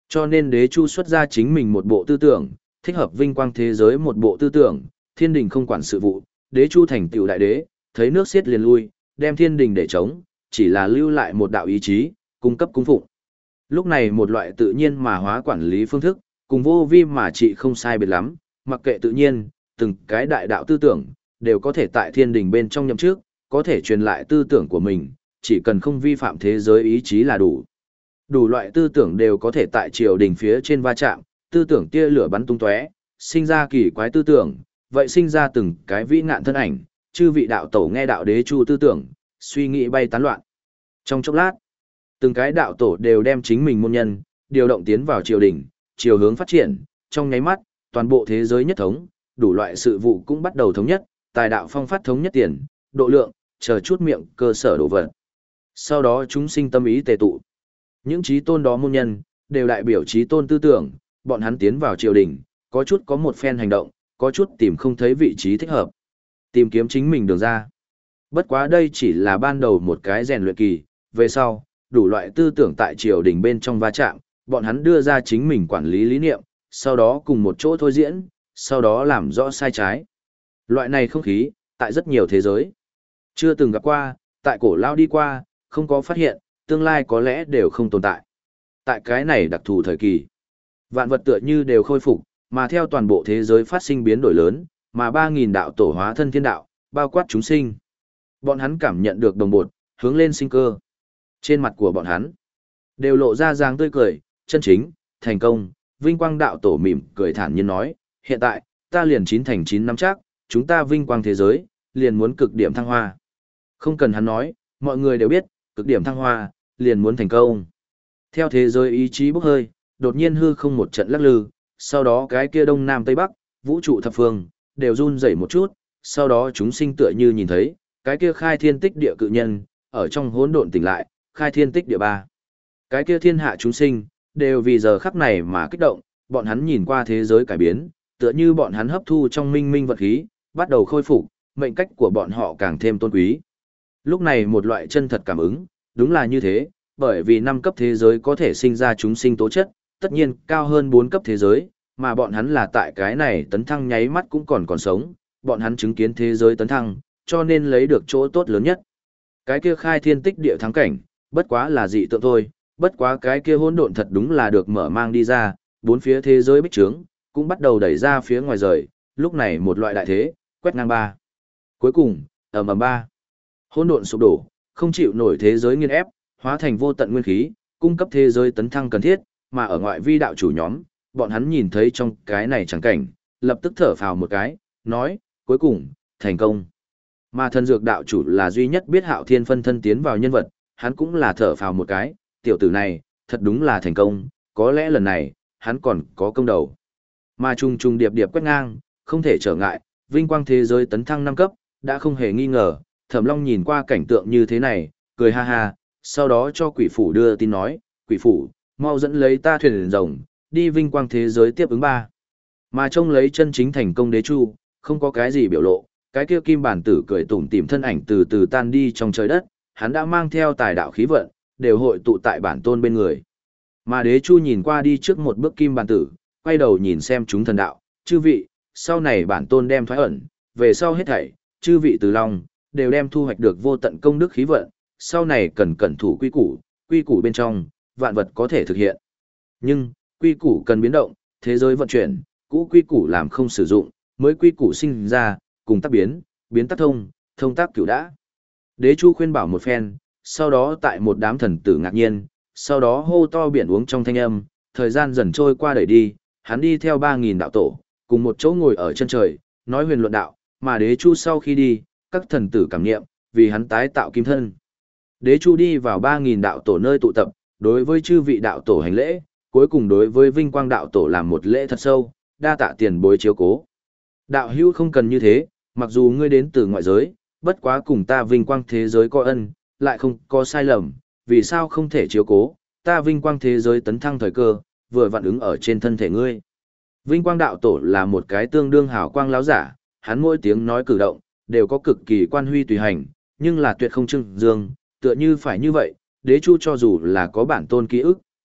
Cho nên đế chu xuất ra chính mình một bộ tư tưởng, thích hợp vinh quang thế giới một bộ tư tưởng, thiên đình không quản sự vụ, đế chu thành tựu đại đế, thấy nước xiết liền lui, đem thiên đình để chống, chỉ là lưu lại một đạo ý chí, cung cấp cung phụng. Lúc này một loại tự nhiên mà hóa quản lý phương thức, cùng vô vi mà trị không sai biệt lắm, mặc kệ tự nhiên, từng cái đại đạo tư tưởng, đều có thể tại thiên đình bên trong nhậm trước, có thể truyền lại tư tưởng của mình, chỉ cần không vi phạm thế giới ý chí là đủ. Đủ loại tư tưởng đều có thể tại triều đình phía trên va chạm, tư tưởng tia lửa bắn tung tóe, sinh ra kỳ quái tư tưởng, vậy sinh ra từng cái vĩ ngạn thân ảnh, chư vị đạo tổ nghe đạo đế chu tư tưởng, suy nghĩ bay tán loạn. Trong chốc lát, từng cái đạo tổ đều đem chính mình môn nhân, điều động tiến vào triều đình, chiều hướng phát triển, trong nháy mắt, toàn bộ thế giới nhất thống, đủ loại sự vụ cũng bắt đầu thống nhất, tài đạo phong phát thống nhất tiền, độ lượng, chờ chút miệng cơ sở độ vật. Sau đó chúng sinh tâm ý tề tụ. Những trí tôn đó môn nhân, đều đại biểu trí tôn tư tưởng, bọn hắn tiến vào triều đình, có chút có một phen hành động, có chút tìm không thấy vị trí thích hợp. Tìm kiếm chính mình đường ra. Bất quá đây chỉ là ban đầu một cái rèn luyện kỳ, về sau, đủ loại tư tưởng tại triều đình bên trong va chạm, bọn hắn đưa ra chính mình quản lý lý niệm, sau đó cùng một chỗ thôi diễn, sau đó làm rõ sai trái. Loại này không khí, tại rất nhiều thế giới, chưa từng gặp qua, tại cổ lao đi qua, không có phát hiện, tương lai có lẽ đều không tồn tại. Tại cái này đặc thù thời kỳ, vạn vật tựa như đều khôi phục, mà theo toàn bộ thế giới phát sinh biến đổi lớn, mà ba nghìn đạo tổ hóa thân thiên đạo, bao quát chúng sinh. Bọn hắn cảm nhận được đồng bột, hướng lên sinh cơ. Trên mặt của bọn hắn, đều lộ ra dáng tươi cười, chân chính, thành công, vinh quang đạo tổ mỉm cười thản nhiên nói, hiện tại, ta liền chín thành chín năm chắc, chúng ta vinh quang thế giới, liền muốn cực điểm thăng hoa. Không cần hắn nói, mọi người đều biết, cực điểm thăng hoa, liền muốn thành công. Theo thế giới ý chí bốc hơi, đột nhiên hư không một trận lắc lư, sau đó cái kia đông nam tây bắc, vũ trụ thập phương, đều run rẩy một chút, sau đó chúng sinh tựa như nhìn thấy, cái kia khai thiên tích địa cự nhân, ở trong hỗn độn tỉnh lại, khai thiên tích địa ba. Cái kia thiên hạ chúng sinh, đều vì giờ khắc này mà kích động, bọn hắn nhìn qua thế giới cải biến, tựa như bọn hắn hấp thu trong minh minh vật khí, bắt đầu khôi phục, mệnh cách của bọn họ càng thêm tôn quý. Lúc này một loại chân thật cảm ứng, đúng là như thế, bởi vì năm cấp thế giới có thể sinh ra chúng sinh tố chất, tất nhiên cao hơn bốn cấp thế giới, mà bọn hắn là tại cái này tấn thăng nháy mắt cũng còn còn sống, bọn hắn chứng kiến thế giới tấn thăng, cho nên lấy được chỗ tốt lớn nhất. Cái kia khai thiên tích địa thắng cảnh, bất quá là dị tượng thôi, bất quá cái kia hỗn độn thật đúng là được mở mang đi ra, bốn phía thế giới bích trướng, cũng bắt đầu đẩy ra phía ngoài rời, lúc này một loại đại thế, quét ngang ba. Cuối cùng, ầm ầm ba. Hỗn độn sụp đổ, không chịu nổi thế giới nghiền ép, hóa thành vô tận nguyên khí, cung cấp thế giới tấn thăng cần thiết, mà ở ngoại vi đạo chủ nhóm, bọn hắn nhìn thấy trong cái này chẳng cảnh, lập tức thở phào một cái, nói, cuối cùng, thành công. Mà thần dược đạo chủ là duy nhất biết Hạo Thiên phân thân tiến vào nhân vật, hắn cũng là thở phào một cái, tiểu tử này, thật đúng là thành công, có lẽ lần này, hắn còn có công đầu. Mà trùng trùng điệp điệp quét ngang, không thể trở ngại, vinh quang thế giới tấn thăng năm cấp, đã không hề nghi ngờ, Thẩm Long nhìn qua cảnh tượng như thế này, cười ha ha, sau đó cho quỷ phủ đưa tin nói, quỷ phủ, mau dẫn lấy ta thuyền rồng, đi vinh quang thế giới tiếp ứng ba. Mà trông lấy chân chính thành công đế chu, không có cái gì biểu lộ, cái kia kim bản tử cười tủm tỉm thân ảnh từ từ tan đi trong trời đất, hắn đã mang theo tài đạo khí vận, đều hội tụ tại bản tôn bên người. Mà đế chu nhìn qua đi trước một bước kim bản tử, quay đầu nhìn xem chúng thần đạo, chư vị, sau này bản tôn đem thoái ẩn, về sau hết thảy, chư vị từ lòng, đều đem thu hoạch được vô tận công đức khí vận, sau này cần cẩn thủ quy củ, quy củ bên trong, vạn vật có thể thực hiện. Nhưng, quy củ cần biến động, thế giới vận chuyển, cũ quy củ làm không sử dụng, mới quy củ sinh ra, cùng tác biến, biến tác thông, thông tác cửu đã. Đế chu khuyên bảo một phen, sau đó tại một đám thần tử ngạc nhiên, sau đó hô to biển uống trong thanh âm, thời gian dần trôi qua đẩy đi, hắn đi theo ba nghìn đạo tổ, cùng một chỗ ngồi ở chân trời, nói huyền luận đạo, mà đế chu sau khi đi, các thần tử cảm nghiệm, vì hắn tái tạo kim thân. Đế chu đi vào ba nghìn đạo tổ nơi tụ tập, đối với chư vị đạo tổ hành lễ, cuối cùng đối với vinh quang đạo tổ làm một lễ thật sâu, đa tạ tiền bối chiếu cố. Đạo hữu không cần như thế, mặc dù ngươi đến từ ngoại giới, bất quá cùng ta vinh quang thế giới có ân, lại không có sai lầm, vì sao không thể chiếu cố, ta vinh quang thế giới tấn thăng thời cơ, vừa vặn ứng ở trên thân thể ngươi. Vinh quang đạo tổ là một cái tương đương hào quang láo giả, hắn mỗi tiếng nói cử động, đều có cực kỳ quan huy tùy hành, nhưng là tuyệt không trưng dương, tựa như phải như vậy, đế chu cho dù là có bản tôn ký ức,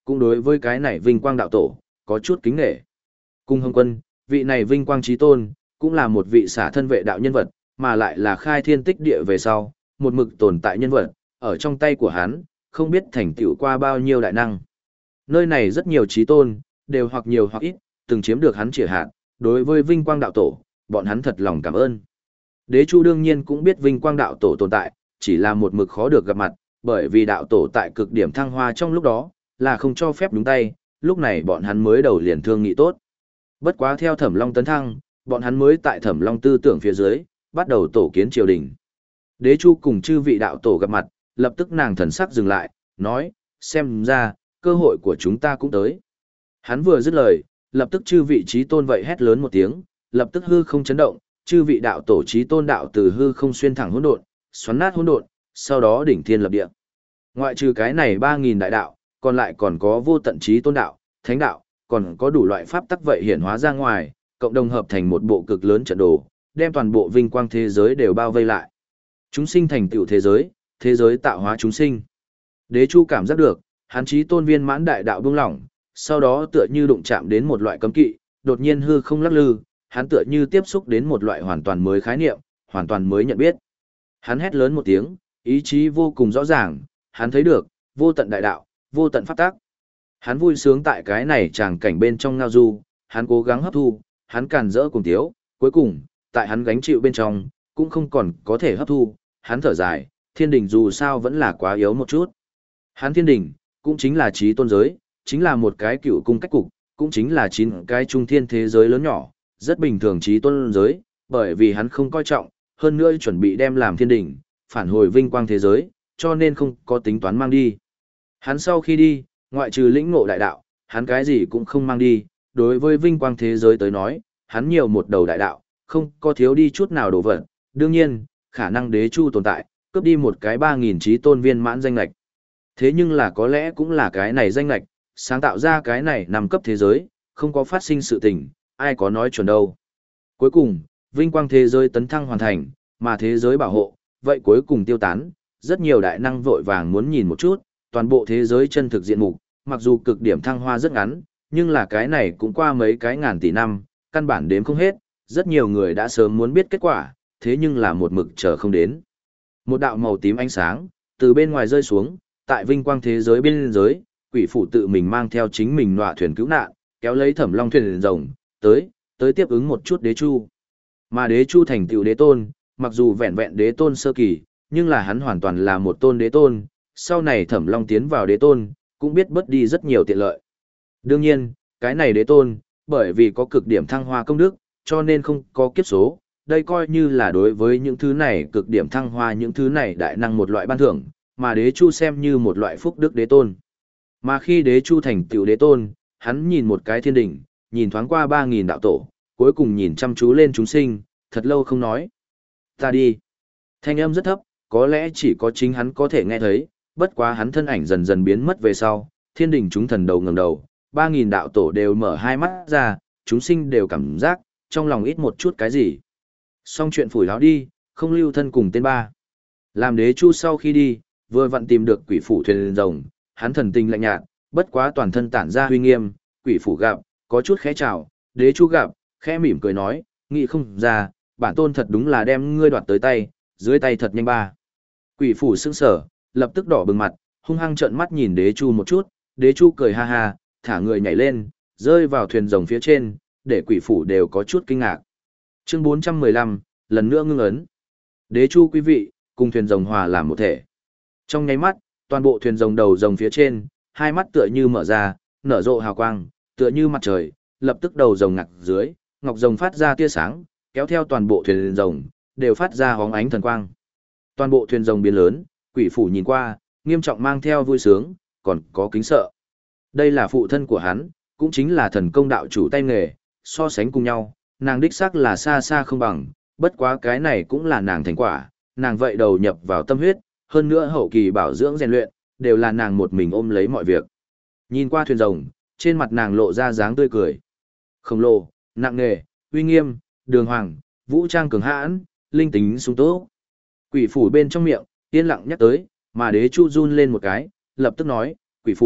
cũng đối với cái này vinh quang đạo tổ, có chút kính nghệ. Cung Hồng Quân, vị này vinh quang trí tôn, cũng là một vị xả thân vệ đạo nhân vật, mà lại là khai thiên tích địa về sau, một mực tồn tại nhân vật, ở trong tay của hắn, không biết thành tựu qua bao nhiêu đại năng. Nơi này rất nhiều trí tôn, đều hoặc nhiều hoặc ít, từng chiếm được hắn trìa hạt, đối với vinh quang đạo tổ, bọn hắn thật lòng cảm ơn. Đế Chu đương nhiên cũng biết vinh quang đạo tổ tồn tại, chỉ là một mực khó được gặp mặt, bởi vì đạo tổ tại cực điểm thăng hoa trong lúc đó, là không cho phép đúng tay, lúc này bọn hắn mới đầu liền thương nghị tốt. Bất quá theo Thẩm Long tấn thăng, bọn hắn mới tại Thẩm Long tư tưởng phía dưới, bắt đầu tổ kiến triều đình. Đế Chu cùng chư vị đạo tổ gặp mặt, lập tức nàng thần sắc dừng lại, nói, xem ra, cơ hội của chúng ta cũng tới. Hắn vừa dứt lời, lập tức chư vị trí tôn vậy hét lớn một tiếng, lập tức hư không chấn động, chư vị đạo tổ trí tôn đạo từ hư không xuyên thẳng hỗn độn, xoắn nát hỗn độn, sau đó đỉnh thiên lập địa. Ngoại trừ cái này ba nghìn đại đạo, còn lại còn có vô tận trí tôn đạo, thánh đạo, còn có đủ loại pháp tắc vậy hiển hóa ra ngoài, cộng đồng hợp thành một bộ cực lớn trận đồ, đem toàn bộ vinh quang thế giới đều bao vây lại. Chúng sinh thành tựu thế giới, thế giới tạo hóa chúng sinh. Đế Chu cảm giác được, hắn chí tôn viên mãn đại đạo buông lỏng, sau đó tựa như đụng chạm đến một loại cấm kỵ, đột nhiên hư không lắc lư, hắn tựa như tiếp xúc đến một loại hoàn toàn mới khái niệm, hoàn toàn mới nhận biết. Hắn hét lớn một tiếng, ý chí vô cùng rõ ràng, hắn thấy được, vô tận đại đạo, vô tận pháp tắc. Hắn vui sướng tại cái này tràng cảnh bên trong ngao du, hắn cố gắng hấp thu, hắn càn rỡ cùng tiếu, cuối cùng, tại hắn gánh chịu bên trong, cũng không còn có thể hấp thu, hắn thở dài, thiên đình dù sao vẫn là quá yếu một chút. Hắn thiên đình, cũng chính là trí tôn giới, chính là một cái cựu cung cách cục, cũng chính là chín cái trung thiên thế giới lớn nhỏ, rất bình thường trí tôn giới, bởi vì hắn không coi trọng, hơn nữa chuẩn bị đem làm thiên đình, phản hồi vinh quang thế giới, cho nên không có tính toán mang đi. Hắn sau khi đi, ngoại trừ lĩnh ngộ đại đạo, hắn cái gì cũng không mang đi, đối với vinh quang thế giới tới nói, hắn nhiều một đầu đại đạo, không có thiếu đi chút nào đồ vật. Đương nhiên, khả năng Đế Chu tồn tại, cướp đi một cái ba nghìn trí tôn viên mãn danh lạch. Thế nhưng là có lẽ cũng là cái này danh lạch, sáng tạo ra cái này nằm cấp thế giới, không có phát sinh sự tình, ai có nói chuẩn đâu. Cuối cùng, vinh quang thế giới tấn thăng hoàn thành, mà thế giới bảo hộ, vậy cuối cùng tiêu tán, rất nhiều đại năng vội vàng muốn nhìn một chút, toàn bộ thế giới chân thực diện mục, mặc dù cực điểm thăng hoa rất ngắn, nhưng là cái này cũng qua mấy cái ngàn tỷ năm, căn bản đếm không hết, rất nhiều người đã sớm muốn biết kết quả, thế nhưng là một mực chờ không đến. Một đạo màu tím ánh sáng, từ bên ngoài rơi xuống, tại vinh quang thế giới bên giới, quỷ phụ tự mình mang theo chính mình nọa thuyền cứu nạn, kéo lấy Thẩm Long thuyền rồng, tới, tới tiếp ứng một chút Đế Chu. Mà Đế Chu thành tựu đế tôn, mặc dù vẹn vẹn đế tôn sơ kỳ, nhưng là hắn hoàn toàn là một tôn đế tôn, sau này Thẩm Long tiến vào đế tôn, cũng biết bớt đi rất nhiều tiện lợi. Đương nhiên, cái này đế tôn, bởi vì có cực điểm thăng hoa công đức, cho nên không có kiếp số, đây coi như là đối với những thứ này cực điểm thăng hoa những thứ này đại năng một loại ban thưởng, mà Đế Chu xem như một loại phúc đức đế tôn. Mà khi Đế Chu thành tựu đế tôn, hắn nhìn một cái thiên đỉnh, nhìn thoáng qua ba nghìn đạo tổ, cuối cùng nhìn chăm chú lên chúng sinh, thật lâu không nói. Ta đi. Thanh âm rất thấp, có lẽ chỉ có chính hắn có thể nghe thấy, bất quá hắn thân ảnh dần dần biến mất về sau, thiên đỉnh chúng thần đầu ngẩng đầu, ba nghìn đạo tổ đều mở hai mắt ra, chúng sinh đều cảm giác, trong lòng ít một chút cái gì. Xong chuyện phủi láo đi, không lưu thân cùng tên ba. Làm Đế Chu sau khi đi, vừa vặn tìm được quỷ phủ thuyền rồng, hắn thần tình lạnh nhạt, bất quá toàn thân tản ra uy nghiêm, quỷ phủ gặp, có chút khẽ chào, Đế Chu gặp, khẽ mỉm cười nói, nghĩ không ra, bản tôn thật đúng là đem ngươi đoạt tới tay, dưới tay thật nhanh ba. Quỷ phủ sững sở, lập tức đỏ bừng mặt, hung hăng trợn mắt nhìn Đế Chu một chút, Đế Chu cười ha ha, thả người nhảy lên, rơi vào thuyền rồng phía trên, để quỷ phủ đều có chút kinh ngạc. Chương bốn trăm mười lăm, lần nữa ngưng ấn. Đế Chu quý vị, cùng thuyền rồng hòa làm một thể. Trong nháy mắt, toàn bộ thuyền rồng đầu rồng phía trên, hai mắt tựa như mở ra, nở rộ hào quang, tựa như mặt trời, lập tức đầu rồng ngạc dưới, ngọc rồng phát ra tia sáng, kéo theo toàn bộ thuyền rồng, đều phát ra hóng ánh thần quang. Toàn bộ thuyền rồng biến lớn, quỷ phủ nhìn qua, nghiêm trọng mang theo vui sướng, còn có kính sợ. Đây là phụ thân của hắn, cũng chính là thần công đạo chủ tay nghề, so sánh cùng nhau, nàng đích xác là xa xa không bằng, bất quá cái này cũng là nàng thành quả, nàng vậy đầu nhập vào tâm huyết, hơn nữa hậu kỳ bảo dưỡng rèn luyện, đều là nàng một mình ôm lấy mọi việc. Nhìn qua thuyền rồng, trên mặt nàng lộ ra dáng tươi cười. Khổng lồ, nặng nề, uy nghiêm, đường hoàng, vũ trang cường hãn, linh tính sung túc. Quỷ phủ bên trong miệng, yên lặng nhắc tới, mà Đế Chu run lên một cái, lập tức nói, quỷ phủ,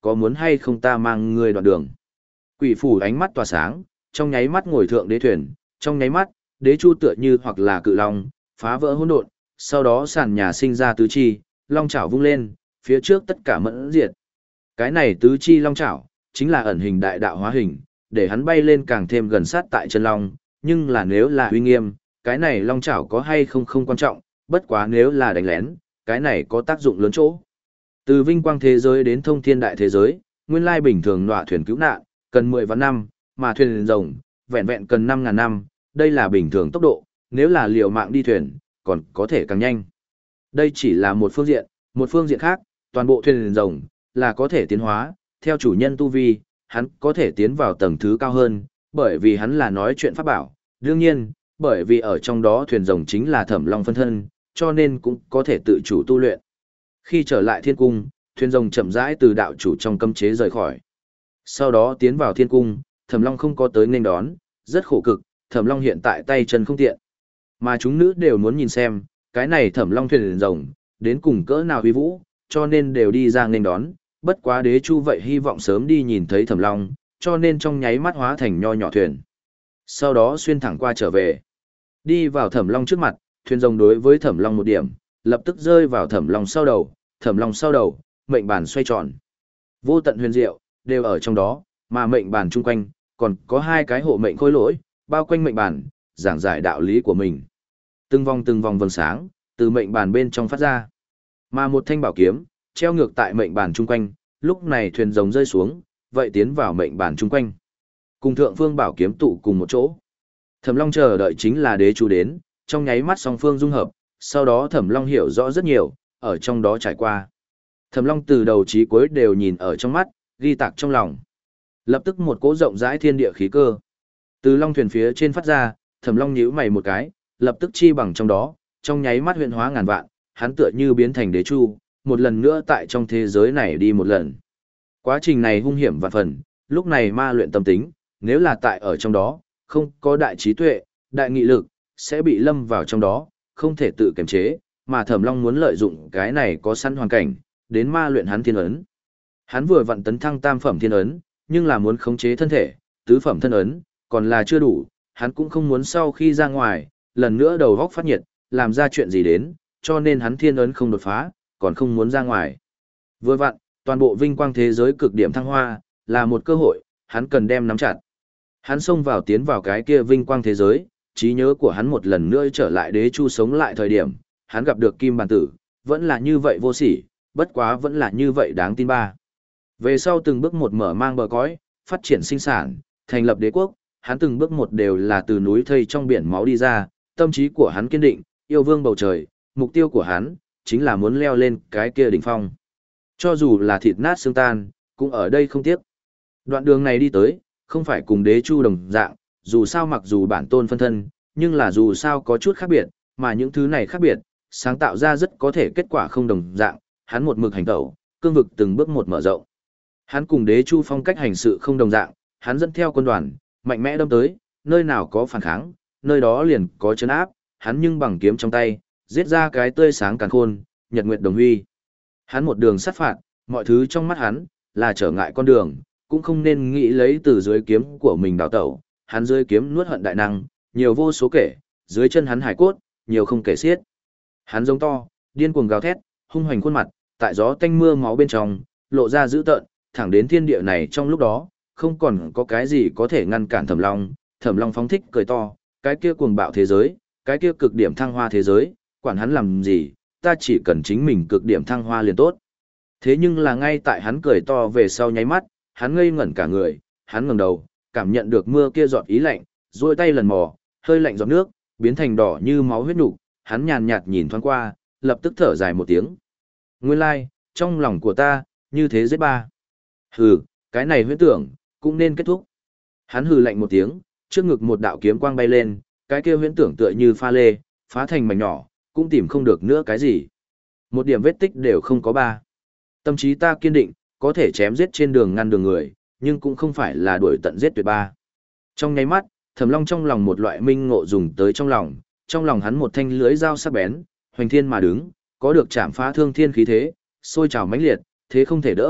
có muốn hay không ta mang ngươi đoạn đường. Quỷ phủ ánh mắt tỏa sáng, trong nháy mắt ngồi thượng đế thuyền, trong nháy mắt, đế chu tựa như hoặc là cự long, phá vỡ hỗn độn, sau đó sàn nhà sinh ra tứ chi, long chảo vung lên, phía trước tất cả mẫn diệt. Cái này tứ chi long chảo, chính là ẩn hình đại đạo hóa hình, để hắn bay lên càng thêm gần sát tại chân long, nhưng là nếu là uy nghiêm, cái này long chảo có hay không không quan trọng, bất quá nếu là đánh lén, cái này có tác dụng lớn chỗ. Từ vinh quang thế giới đến thông thiên đại thế giới, nguyên lai bình thường nọa thuyền cứu nạn, cần mười vạn năm, mà thuyền rồng, vẹn vẹn cần năm ngàn năm, đây là bình thường tốc độ, nếu là liều mạng đi thuyền, còn có thể càng nhanh. Đây chỉ là một phương diện, một phương diện khác, toàn bộ thuyền rồng, là có thể tiến hóa, theo chủ nhân tu vi, hắn có thể tiến vào tầng thứ cao hơn, bởi vì hắn là nói chuyện pháp bảo. Đương nhiên, bởi vì ở trong đó thuyền rồng chính là thẩm long phân thân, cho nên cũng có thể tự chủ tu luyện. Khi trở lại thiên cung, thuyền rồng chậm rãi từ đạo chủ trong cấm chế rời khỏi. Sau đó tiến vào thiên cung, thẩm long không có tới nên đón, rất khổ cực, thẩm long hiện tại tay chân không tiện. Mà chúng nữ đều muốn nhìn xem, cái này thẩm long thuyền rồng, đến cùng cỡ nào huy vũ, cho nên đều đi ra nên đón, bất quá đế chu vậy hy vọng sớm đi nhìn thấy thẩm long, cho nên trong nháy mắt hóa thành nho nhỏ thuyền. Sau đó xuyên thẳng qua trở về. Đi vào thẩm long trước mặt, thuyền rồng đối với thẩm long một điểm, lập tức rơi vào thẩm long sau đầu, thẩm long sau đầu, mệnh bàn xoay tròn. Vô tận huyền diệu, đều ở trong đó, mà mệnh bàn chung quanh, còn có hai cái hộ mệnh khối lỗi, bao quanh mệnh bàn, giảng giải đạo lý của mình. Từng vòng từng vòng vầng sáng, từ mệnh bàn bên trong phát ra. Mà một thanh bảo kiếm, treo ngược tại mệnh bàn chung quanh, lúc này thuyền rồng rơi xuống, vậy tiến vào mệnh bàn chung quanh. Cùng thượng phương bảo kiếm tụ cùng một chỗ. Thẩm Long chờ đợi chính là đế chu đến, trong nháy mắt song phương dung hợp, sau đó Thẩm Long hiểu rõ rất nhiều, ở trong đó trải qua. Thẩm Long từ đầu chí cuối đều nhìn ở trong mắt, ghi tạc trong lòng. Lập tức một cỗ rộng rãi thiên địa khí cơ. Từ long thuyền phía trên phát ra, Thẩm Long nhíu mày một cái, lập tức chi bằng trong đó, trong nháy mắt huyện hóa ngàn vạn, hắn tựa như biến thành đế chu, một lần nữa tại trong thế giới này đi một lần. Quá trình này hung hiểm vạn phần, lúc này ma luyện tâm tính, nếu là tại ở trong đó, không có đại trí tuệ, đại nghị lực, sẽ bị lâm vào trong đó, không thể tự kiềm chế, mà Thẩm Long muốn lợi dụng cái này có sẵn hoàn cảnh, đến ma luyện hắn thiên ấn. Hắn vừa vặn tấn thăng tam phẩm thiên ấn, nhưng là muốn khống chế thân thể, tứ phẩm thân ấn, còn là chưa đủ, hắn cũng không muốn sau khi ra ngoài, lần nữa đầu góc phát nhiệt, làm ra chuyện gì đến, cho nên hắn thiên ấn không đột phá, còn không muốn ra ngoài. Vừa vặn, toàn bộ vinh quang thế giới cực điểm thăng hoa, là một cơ hội, hắn cần đem nắm chặt. Hắn xông vào tiến vào cái kia vinh quang thế giới, trí nhớ của hắn một lần nữa trở lại đế chu sống lại thời điểm, hắn gặp được kim bàn tử, vẫn là như vậy vô sỉ, bất quá vẫn là như vậy đáng tin ba. Về sau từng bước một mở mang bờ cõi, phát triển sinh sản, thành lập đế quốc, hắn từng bước một đều là từ núi thây trong biển máu đi ra, tâm trí của hắn kiên định, yêu vương bầu trời, mục tiêu của hắn, chính là muốn leo lên cái kia đỉnh phong. Cho dù là thịt nát xương tan, cũng ở đây không tiếc. Đoạn đường này đi tới, không phải cùng đế chu đồng dạng, dù sao mặc dù bản tôn phân thân, nhưng là dù sao có chút khác biệt, mà những thứ này khác biệt, sáng tạo ra rất có thể kết quả không đồng dạng, hắn một mực hành tẩu, cương vực từng bước một mở rộng. Hắn cùng đế chu phong cách hành sự không đồng dạng, hắn dẫn theo quân đoàn, mạnh mẽ đâm tới, nơi nào có phản kháng, nơi đó liền có chấn áp, hắn nhưng bằng kiếm trong tay, giết ra cái tươi sáng càn khôn, nhật nguyệt đồng huy. Hắn một đường sát phạt, mọi thứ trong mắt hắn, là trở ngại con đường, cũng không nên nghĩ lấy từ dưới kiếm của mình đào tẩu, hắn dưới kiếm nuốt hận đại năng, nhiều vô số kể, dưới chân hắn hải cốt, nhiều không kể xiết. Hắn giống to, điên cuồng gào thét, hung hoành khuôn mặt, tại gió tanh mưa máu bên trong, lộ ra dữ tợn, thẳng đến thiên địa này trong lúc đó, không còn có cái gì có thể ngăn cản Thẩm Long, Thẩm Long phóng thích cười to, cái kia cuồng bạo thế giới, cái kia cực điểm thăng hoa thế giới, quản hắn làm gì, ta chỉ cần chính mình cực điểm thăng hoa liền tốt. Thế nhưng là ngay tại hắn cười to về sau nháy mắt, hắn ngây ngẩn cả người, hắn ngẩng đầu, cảm nhận được mưa kia giọt ý lạnh, duỗi tay lần mò, hơi lạnh giọt nước, biến thành đỏ như máu huyết nục, hắn nhàn nhạt nhìn thoáng qua, lập tức thở dài một tiếng. Nguyên lai, like, trong lòng của ta, như thế giết ba. Hừ, cái này huyễn tưởng, cũng nên kết thúc. Hắn hừ lạnh một tiếng, trước ngực một đạo kiếm quang bay lên, cái kia huyễn tưởng tựa như pha lê, phá thành mảnh nhỏ, cũng tìm không được nữa cái gì. Một điểm vết tích đều không có ba. Tâm trí ta kiên định, có thể chém giết trên đường ngăn đường người, nhưng cũng không phải là đuổi tận giết tuyệt ba. Trong nháy mắt, Thẩm Long trong lòng một loại minh ngộ dùng tới trong lòng, trong lòng hắn một thanh lưới dao sắc bén, hoành thiên mà đứng, có được chạm phá thương thiên khí thế, sôi trào mãnh liệt, thế không thể đỡ,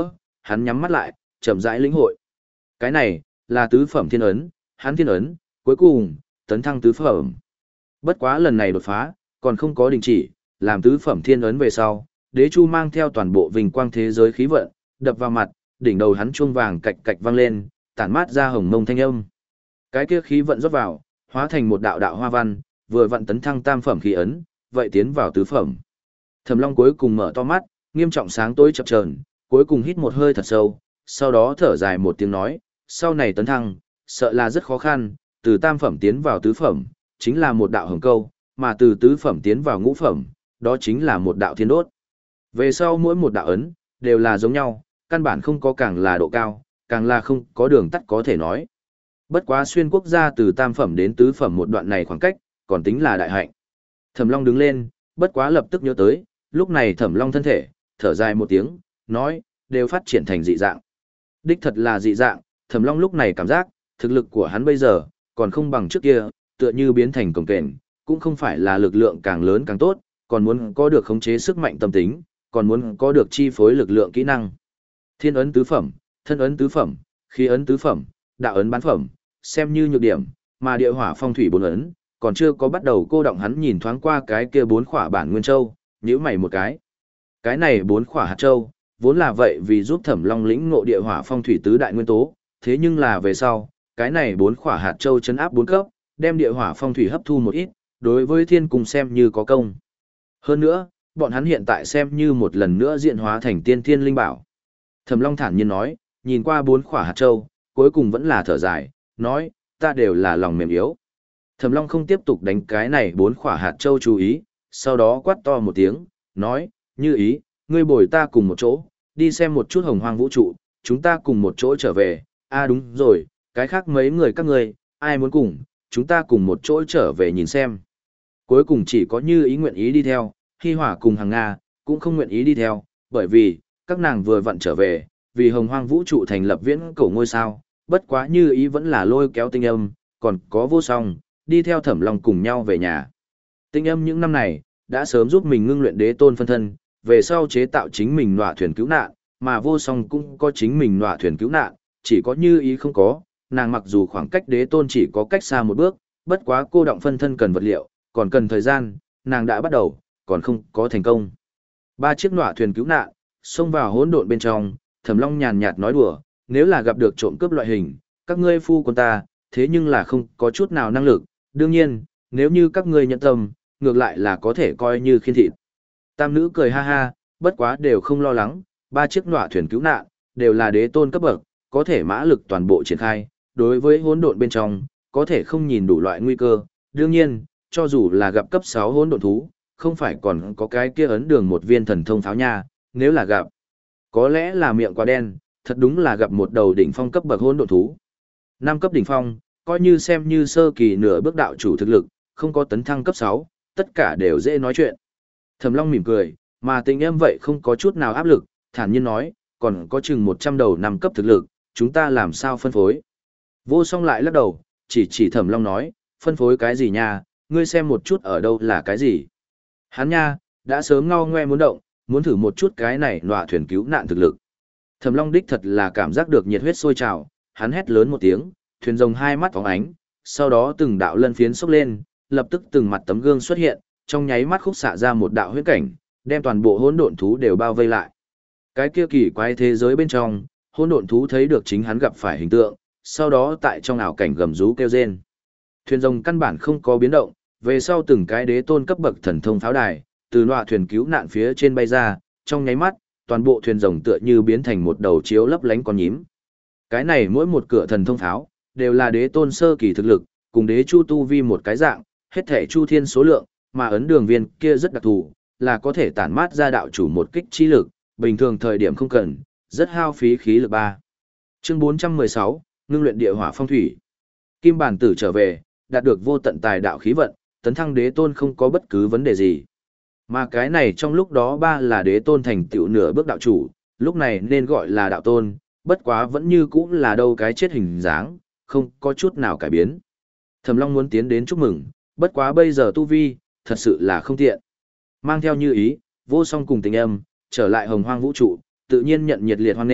hắn nhắm mắt lại, chậm rãi lĩnh hội. Cái này, là tứ phẩm thiên ấn, hắn thiên ấn, cuối cùng, tấn thăng tứ phẩm. Bất quá lần này đột phá, còn không có đình chỉ, làm tứ phẩm thiên ấn về sau, đế chu mang theo toàn bộ vinh quang thế giới khí vận, đập vào mặt, đỉnh đầu hắn chuông vàng cạch cạch vang lên, tản mát ra hồng mông thanh âm. Cái kia khí vận rót vào, hóa thành một đạo đạo hoa văn, vừa vận tấn thăng tam phẩm khí ấn, vậy tiến vào tứ phẩm. Thẩm Long cuối cùng mở to mắt, nghiêm trọng sáng tối chập chờn, cuối cùng hít một hơi thật sâu, sau đó thở dài một tiếng nói, sau này tấn thăng, sợ là rất khó khăn, từ tam phẩm tiến vào tứ phẩm, chính là một đạo hồng câu, mà từ tứ phẩm tiến vào ngũ phẩm, đó chính là một đạo thiên đốt. Về sau mỗi một đạo ấn, đều là giống nhau, căn bản không có càng là độ cao, càng là không có đường tắt có thể nói. Bất quá xuyên quốc gia từ tam phẩm đến tứ phẩm một đoạn này khoảng cách, còn tính là đại hạnh. Thẩm Long đứng lên, bất quá lập tức nhớ tới, lúc này Thẩm Long thân thể, thở dài một tiếng, nói, đều phát triển thành dị dạng. Đích thật là dị dạng, Thẩm Long lúc này cảm giác, thực lực của hắn bây giờ, còn không bằng trước kia, tựa như biến thành cồng kềnh, cũng không phải là lực lượng càng lớn càng tốt, còn muốn có được khống chế sức mạnh tâm tính, còn muốn có được chi phối lực lượng kỹ năng. Thiên ấn tứ phẩm, thân ấn tứ phẩm, khí ấn tứ phẩm, đạo ấn bán phẩm, xem như nhược điểm, mà địa hỏa phong thủy bốn ấn, còn chưa có bắt đầu cô động. Hắn nhìn thoáng qua cái kia bốn khỏa bản nguyên châu, nhíu mày một cái. Cái này bốn khỏa hạt châu, vốn là vậy vì giúp Thẩm Long lĩnh ngộ địa hỏa phong thủy tứ đại nguyên tố, thế nhưng là về sau, cái này bốn khỏa hạt châu chấn áp bốn cấp, đem địa hỏa phong thủy hấp thu một ít, đối với thiên cung xem như có công. Hơn nữa, bọn hắn hiện tại xem như một lần nữa diện hóa thành tiên thiên linh bảo. Thẩm Long thản nhiên nói, nhìn qua bốn khỏa hạt châu, cuối cùng vẫn là thở dài, nói, ta đều là lòng mềm yếu. Thẩm Long không tiếp tục đánh cái này bốn khỏa hạt châu chú ý, sau đó quát to một tiếng, nói, Như Ý, ngươi bồi ta cùng một chỗ, đi xem một chút hồng hoang vũ trụ, chúng ta cùng một chỗ trở về. À đúng rồi, cái khác mấy người các ngươi, ai muốn cùng, chúng ta cùng một chỗ trở về nhìn xem. Cuối cùng chỉ có Như Ý nguyện ý đi theo, Hi Hỏa cùng Hằng Nga, cũng không nguyện ý đi theo, bởi vì, các nàng vừa vặn trở về, vì hồng hoang vũ trụ thành lập viễn cổ ngôi sao, bất quá Như Ý vẫn là lôi kéo Tinh Âm, còn có Vô Song, đi theo Thẩm Long cùng nhau về nhà. Tinh Âm những năm này, đã sớm giúp mình ngưng luyện đế tôn phân thân, về sau chế tạo chính mình nọa thuyền cứu nạn, mà Vô Song cũng có chính mình nọa thuyền cứu nạn, chỉ có Như Ý không có, nàng mặc dù khoảng cách đế tôn chỉ có cách xa một bước, bất quá cô động phân thân cần vật liệu, còn cần thời gian, nàng đã bắt đầu, còn không có thành công. Ba chiếc nọa thuyền cứu nạn, xông vào hỗn độn bên trong, Thẩm Long nhàn nhạt nói đùa, nếu là gặp được trộm cướp loại hình, các ngươi phu quân ta, thế nhưng là không có chút nào năng lực, đương nhiên, nếu như các ngươi nhận tâm, ngược lại là có thể coi như khiên thịt. Tam nữ cười ha ha, bất quá đều không lo lắng, ba chiếc nọa thuyền cứu nạn, đều là đế tôn cấp bậc, có thể mã lực toàn bộ triển khai, đối với hỗn độn bên trong, có thể không nhìn đủ loại nguy cơ, đương nhiên, cho dù là gặp cấp sáu hỗn độn thú, không phải còn có cái kia ấn đường một viên thần thông pháo nha, nếu là gặp, có lẽ là miệng quá đen, thật đúng là gặp một đầu đỉnh phong cấp bậc hỗn độn thú. Năm cấp đỉnh phong, coi như xem như sơ kỳ nửa bước đạo chủ thực lực, không có tấn thăng cấp sáu, tất cả đều dễ nói chuyện. Thẩm Long mỉm cười, mà Tình Em vậy không có chút nào áp lực, thản nhiên nói, còn có chừng một trăm đầu năm cấp thực lực, chúng ta làm sao phân phối. Vô Song lại lắc đầu, chỉ chỉ Thẩm Long nói, phân phối cái gì nha, ngươi xem một chút ở đâu là cái gì. Hắn nha, đã sớm ngao ngoe muốn động, muốn thử một chút cái này nọa thuyền cứu nạn thực lực. Thẩm Long đích thật là cảm giác được nhiệt huyết sôi trào, hắn hét lớn một tiếng, thuyền rồng hai mắt phóng ánh, sau đó từng đạo lân phiến xốc lên, lập tức từng mặt tấm gương xuất hiện, trong nháy mắt khúc xạ ra một đạo huyễn cảnh, đem toàn bộ hỗn độn thú đều bao vây lại. Cái kia kỳ quái thế giới bên trong, hỗn độn thú thấy được chính hắn gặp phải hình tượng, sau đó tại trong ảo cảnh gầm rú kêu rên. Thuyền rồng căn bản không có biến động, về sau từng cái đế tôn cấp bậc thần thông pháo đài, từ nọa thuyền cứu nạn phía trên bay ra, trong nháy mắt, toàn bộ thuyền rồng tựa như biến thành một đầu chiếu lấp lánh con nhím. Cái này mỗi một cửa thần thông pháo, đều là đế tôn sơ kỳ thực lực, cùng đế chu tu vi một cái dạng, hết thể chu thiên số lượng, mà ấn đường viên kia rất đặc thù, là có thể tản mát ra đạo chủ một kích chi lực, bình thường thời điểm không cần, rất hao phí khí lực ba. Chương bốn trăm mười sáu, ngưng luyện địa hỏa phong thủy. Kim bản tử trở về, đạt được vô tận tài đạo khí vận, tấn thăng đế tôn không có bất cứ vấn đề gì. Mà cái này trong lúc đó ba là đế tôn thành tựu nửa bước đạo chủ, lúc này nên gọi là đạo tôn, bất quá vẫn như cũ là đâu cái chết hình dáng, không có chút nào cải biến. Thẩm Long muốn tiến đến chúc mừng, bất quá bây giờ tu vi, thật sự là không tiện. Mang theo Như Ý, Vô Song cùng Tình Âm, trở lại hồng hoang vũ trụ, tự nhiên nhận nhiệt liệt hoan nghênh,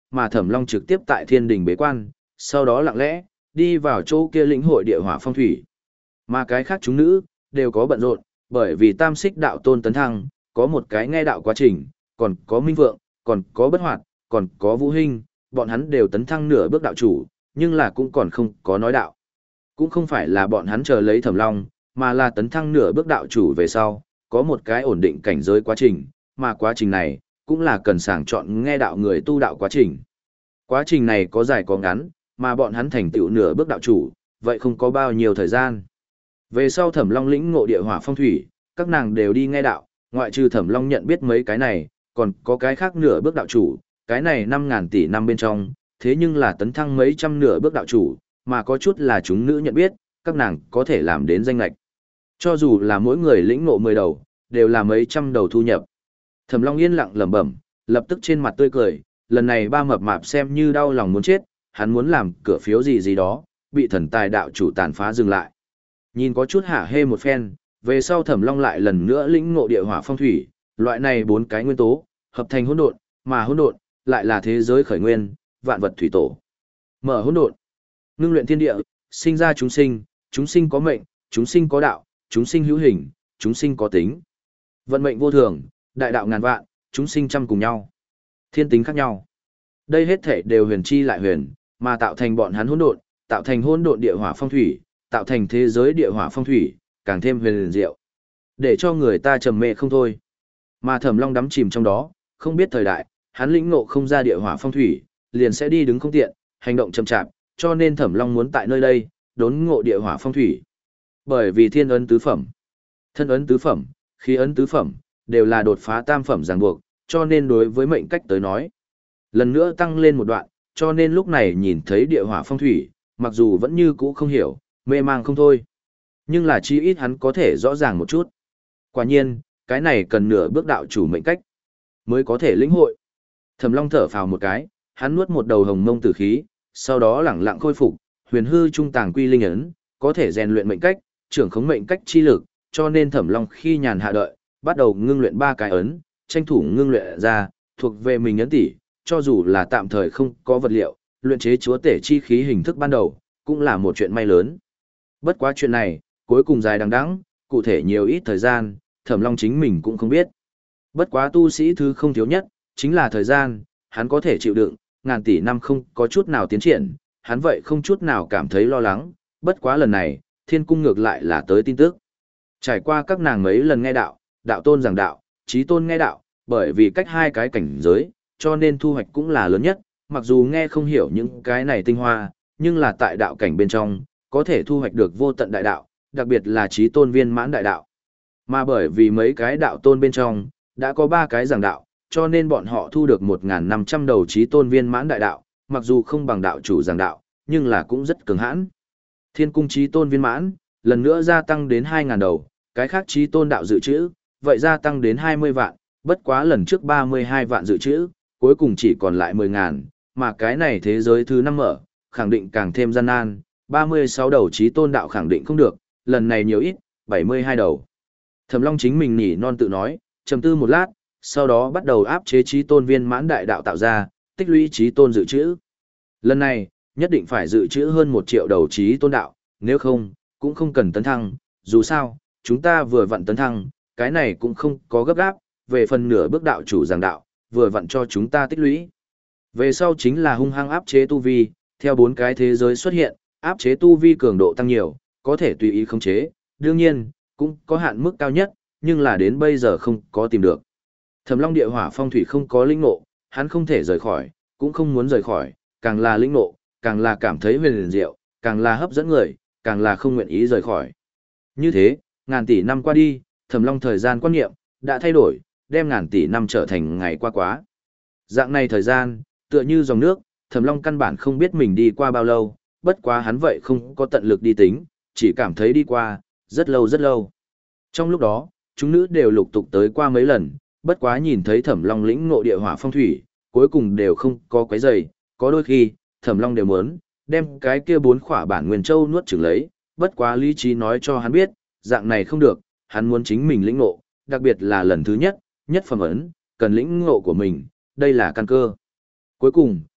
mà Thẩm Long trực tiếp tại thiên đình bế quan, sau đó lặng lẽ đi vào chỗ kia lĩnh hội địa hỏa phong thủy. Mà cái khác chúng nữ đều có bận rộn, bởi vì Tam Xích đạo tôn tấn thăng, có một cái nghe đạo quá trình, còn có Minh Vượng, còn có Bất Hoạt, còn có Vũ Hinh, bọn hắn đều tấn thăng nửa bước đạo chủ, nhưng là cũng còn không có nói đạo. Cũng không phải là bọn hắn chờ lấy Thẩm Long, mà là tấn thăng nửa bước đạo chủ về sau, có một cái ổn định cảnh giới quá trình, mà quá trình này cũng là cần sàng chọn nghe đạo người tu đạo quá trình. Quá trình này có dài có ngắn, mà bọn hắn thành tựu nửa bước đạo chủ, vậy không có bao nhiêu thời gian. Về sau Thẩm Long lĩnh ngộ địa hỏa phong thủy, các nàng đều đi nghe đạo, ngoại trừ Thẩm Long nhận biết mấy cái này, còn có cái khác nửa bước đạo chủ, cái này năm ngàn tỷ năm bên trong, thế nhưng là tấn thăng mấy trăm nửa bước đạo chủ, mà có chút là chúng nữ nhận biết, các nàng có thể làm đến danh lệch. Cho dù là mỗi người lĩnh ngộ mười đầu, đều là mấy trăm đầu thu nhập. Thẩm Long yên lặng lẩm bẩm, lập tức trên mặt tươi cười, lần này ba mập mạp xem như đau lòng muốn chết, hắn muốn làm cửa phiếu gì gì đó, bị thần tài đạo chủ tàn phá dừng lại. Nhìn có chút hả hê một phen, về sau Thẩm Long lại lần nữa lĩnh ngộ địa hỏa phong thủy, loại này bốn cái nguyên tố, hợp thành hỗn độn, mà hỗn độn lại là thế giới khởi nguyên, vạn vật thủy tổ. Mở hỗn độn, ngưng luyện thiên địa, sinh ra chúng sinh, chúng sinh có mệnh, chúng sinh có đạo, chúng sinh hữu hình, chúng sinh có tính. Vận mệnh vô thường, đại đạo ngàn vạn, chúng sinh trăm cùng nhau. Thiên tính khác nhau. Đây hết thể đều huyền chi lại huyền, mà tạo thành bọn hắn hỗn độn, tạo thành hỗn độn địa hỏa phong thủy, tạo thành thế giới địa hỏa phong thủy, càng thêm huyền diệu. Để cho người ta trầm mê không thôi. Mà Thẩm Long đắm chìm trong đó, không biết thời đại, hắn lĩnh ngộ không ra địa hỏa phong thủy, liền sẽ đi đứng không tiện, hành động chậm chạp, cho nên Thẩm Long muốn tại nơi đây đốn ngộ địa hỏa phong thủy. Bởi vì thiên ấn tứ phẩm, thân ấn tứ phẩm, khí ấn tứ phẩm đều là đột phá tam phẩm ràng buộc, cho nên đối với mệnh cách tới nói, lần nữa tăng lên một đoạn, cho nên lúc này nhìn thấy địa hỏa phong thủy, mặc dù vẫn như cũ không hiểu, mê mang không thôi, nhưng là chí ít hắn có thể rõ ràng một chút. Quả nhiên, cái này cần nửa bước đạo chủ mệnh cách mới có thể lĩnh hội. Thẩm Long thở phào một cái, hắn nuốt một đầu hồng mông tử khí, sau đó lẳng lặng khôi phục, huyền hư trung tàng quy linh ấn, có thể rèn luyện mệnh cách, trưởng khống mệnh cách chi lực, cho nên Thẩm Long khi nhàn hạ đợi, bắt đầu ngưng luyện ba cái ấn, tranh thủ ngưng luyện ra, thuộc về mình ấn tỷ, cho dù là tạm thời không có vật liệu, luyện chế chúa tể chi khí hình thức ban đầu, cũng là một chuyện may lớn. Bất quá chuyện này, cuối cùng dài đằng đẵng, cụ thể nhiều ít thời gian, Thẩm Long chính mình cũng không biết. Bất quá tu sĩ thứ không thiếu nhất, chính là thời gian, hắn có thể chịu đựng, ngàn tỷ năm không có chút nào tiến triển, hắn vậy không chút nào cảm thấy lo lắng, bất quá lần này, thiên cung ngược lại là tới tin tức. Trải qua các nàng mấy lần nghe đạo, đạo tôn giảng đạo, trí tôn nghe đạo, bởi vì cách hai cái cảnh giới, cho nên thu hoạch cũng là lớn nhất, mặc dù nghe không hiểu những cái này tinh hoa, nhưng là tại đạo cảnh bên trong, có thể thu hoạch được vô tận đại đạo, đặc biệt là trí tôn viên mãn đại đạo. Mà bởi vì mấy cái đạo tôn bên trong, đã có ba cái giảng đạo, cho nên bọn họ thu được một nghìn năm trăm đầu trí tôn viên mãn đại đạo, mặc dù không bằng đạo chủ giảng đạo, nhưng là cũng rất cường hãn. Thiên cung trí tôn viên mãn, lần nữa gia tăng đến hai nghìn đầu, cái khác trí tôn đạo dự trữ, vậy gia tăng đến hai mươi vạn, bất quá lần trước ba mươi hai vạn dự trữ, cuối cùng chỉ còn lại mười nghìn, mà cái này thế giới thứ năm mở, khẳng định càng thêm gian nan, ba mươi sáu đầu trí tôn đạo khẳng định không được, lần này nhiều ít, bảy mươi hai đầu. Thẩm Long chính mình nỉ non tự nói, trầm tư một lát, sau đó bắt đầu áp chế trí tôn viên mãn đại đạo tạo ra, tích lũy trí tôn dự trữ. Lần này, nhất định phải dự trữ hơn một triệu đầu trí tôn đạo, nếu không, cũng không cần tấn thăng, dù sao, chúng ta vừa vặn tấn thăng, cái này cũng không có gấp gáp, về phần nửa bước đạo chủ giảng đạo, vừa vặn cho chúng ta tích lũy. Về sau chính là hung hăng áp chế tu vi, theo bốn cái thế giới xuất hiện, áp chế tu vi cường độ tăng nhiều, có thể tùy ý khống chế, đương nhiên, cũng có hạn mức cao nhất, nhưng là đến bây giờ không có tìm được. Thẩm Long địa hỏa phong thủy không có linh ngộ, hắn không thể rời khỏi, cũng không muốn rời khỏi, càng là linh ngộ, càng là cảm thấy huyền diệu, càng là hấp dẫn người, càng là không nguyện ý rời khỏi. Như thế, ngàn tỷ năm qua đi, Thẩm Long thời gian quan niệm đã thay đổi, đem ngàn tỷ năm trở thành ngày qua quá. Dạng này thời gian, tựa như dòng nước, Thẩm Long căn bản không biết mình đi qua bao lâu, bất quá hắn vậy không có tận lực đi tính, chỉ cảm thấy đi qua rất lâu rất lâu. Trong lúc đó, chúng nữ đều lục tục tới qua mấy lần, bất quá nhìn thấy Thẩm Long lĩnh ngộ địa hỏa phong thủy, cuối cùng đều không có quấy rầy, có đôi khi, Thẩm Long đều muốn đem cái kia bốn khỏa bản nguyên châu nuốt chửng lấy, bất quá lý trí nói cho hắn biết, dạng này không được, hắn muốn chính mình lĩnh ngộ, đặc biệt là lần thứ nhất, nhất phẩm ấn, cần lĩnh ngộ của mình, đây là căn cơ. Cuối cùng,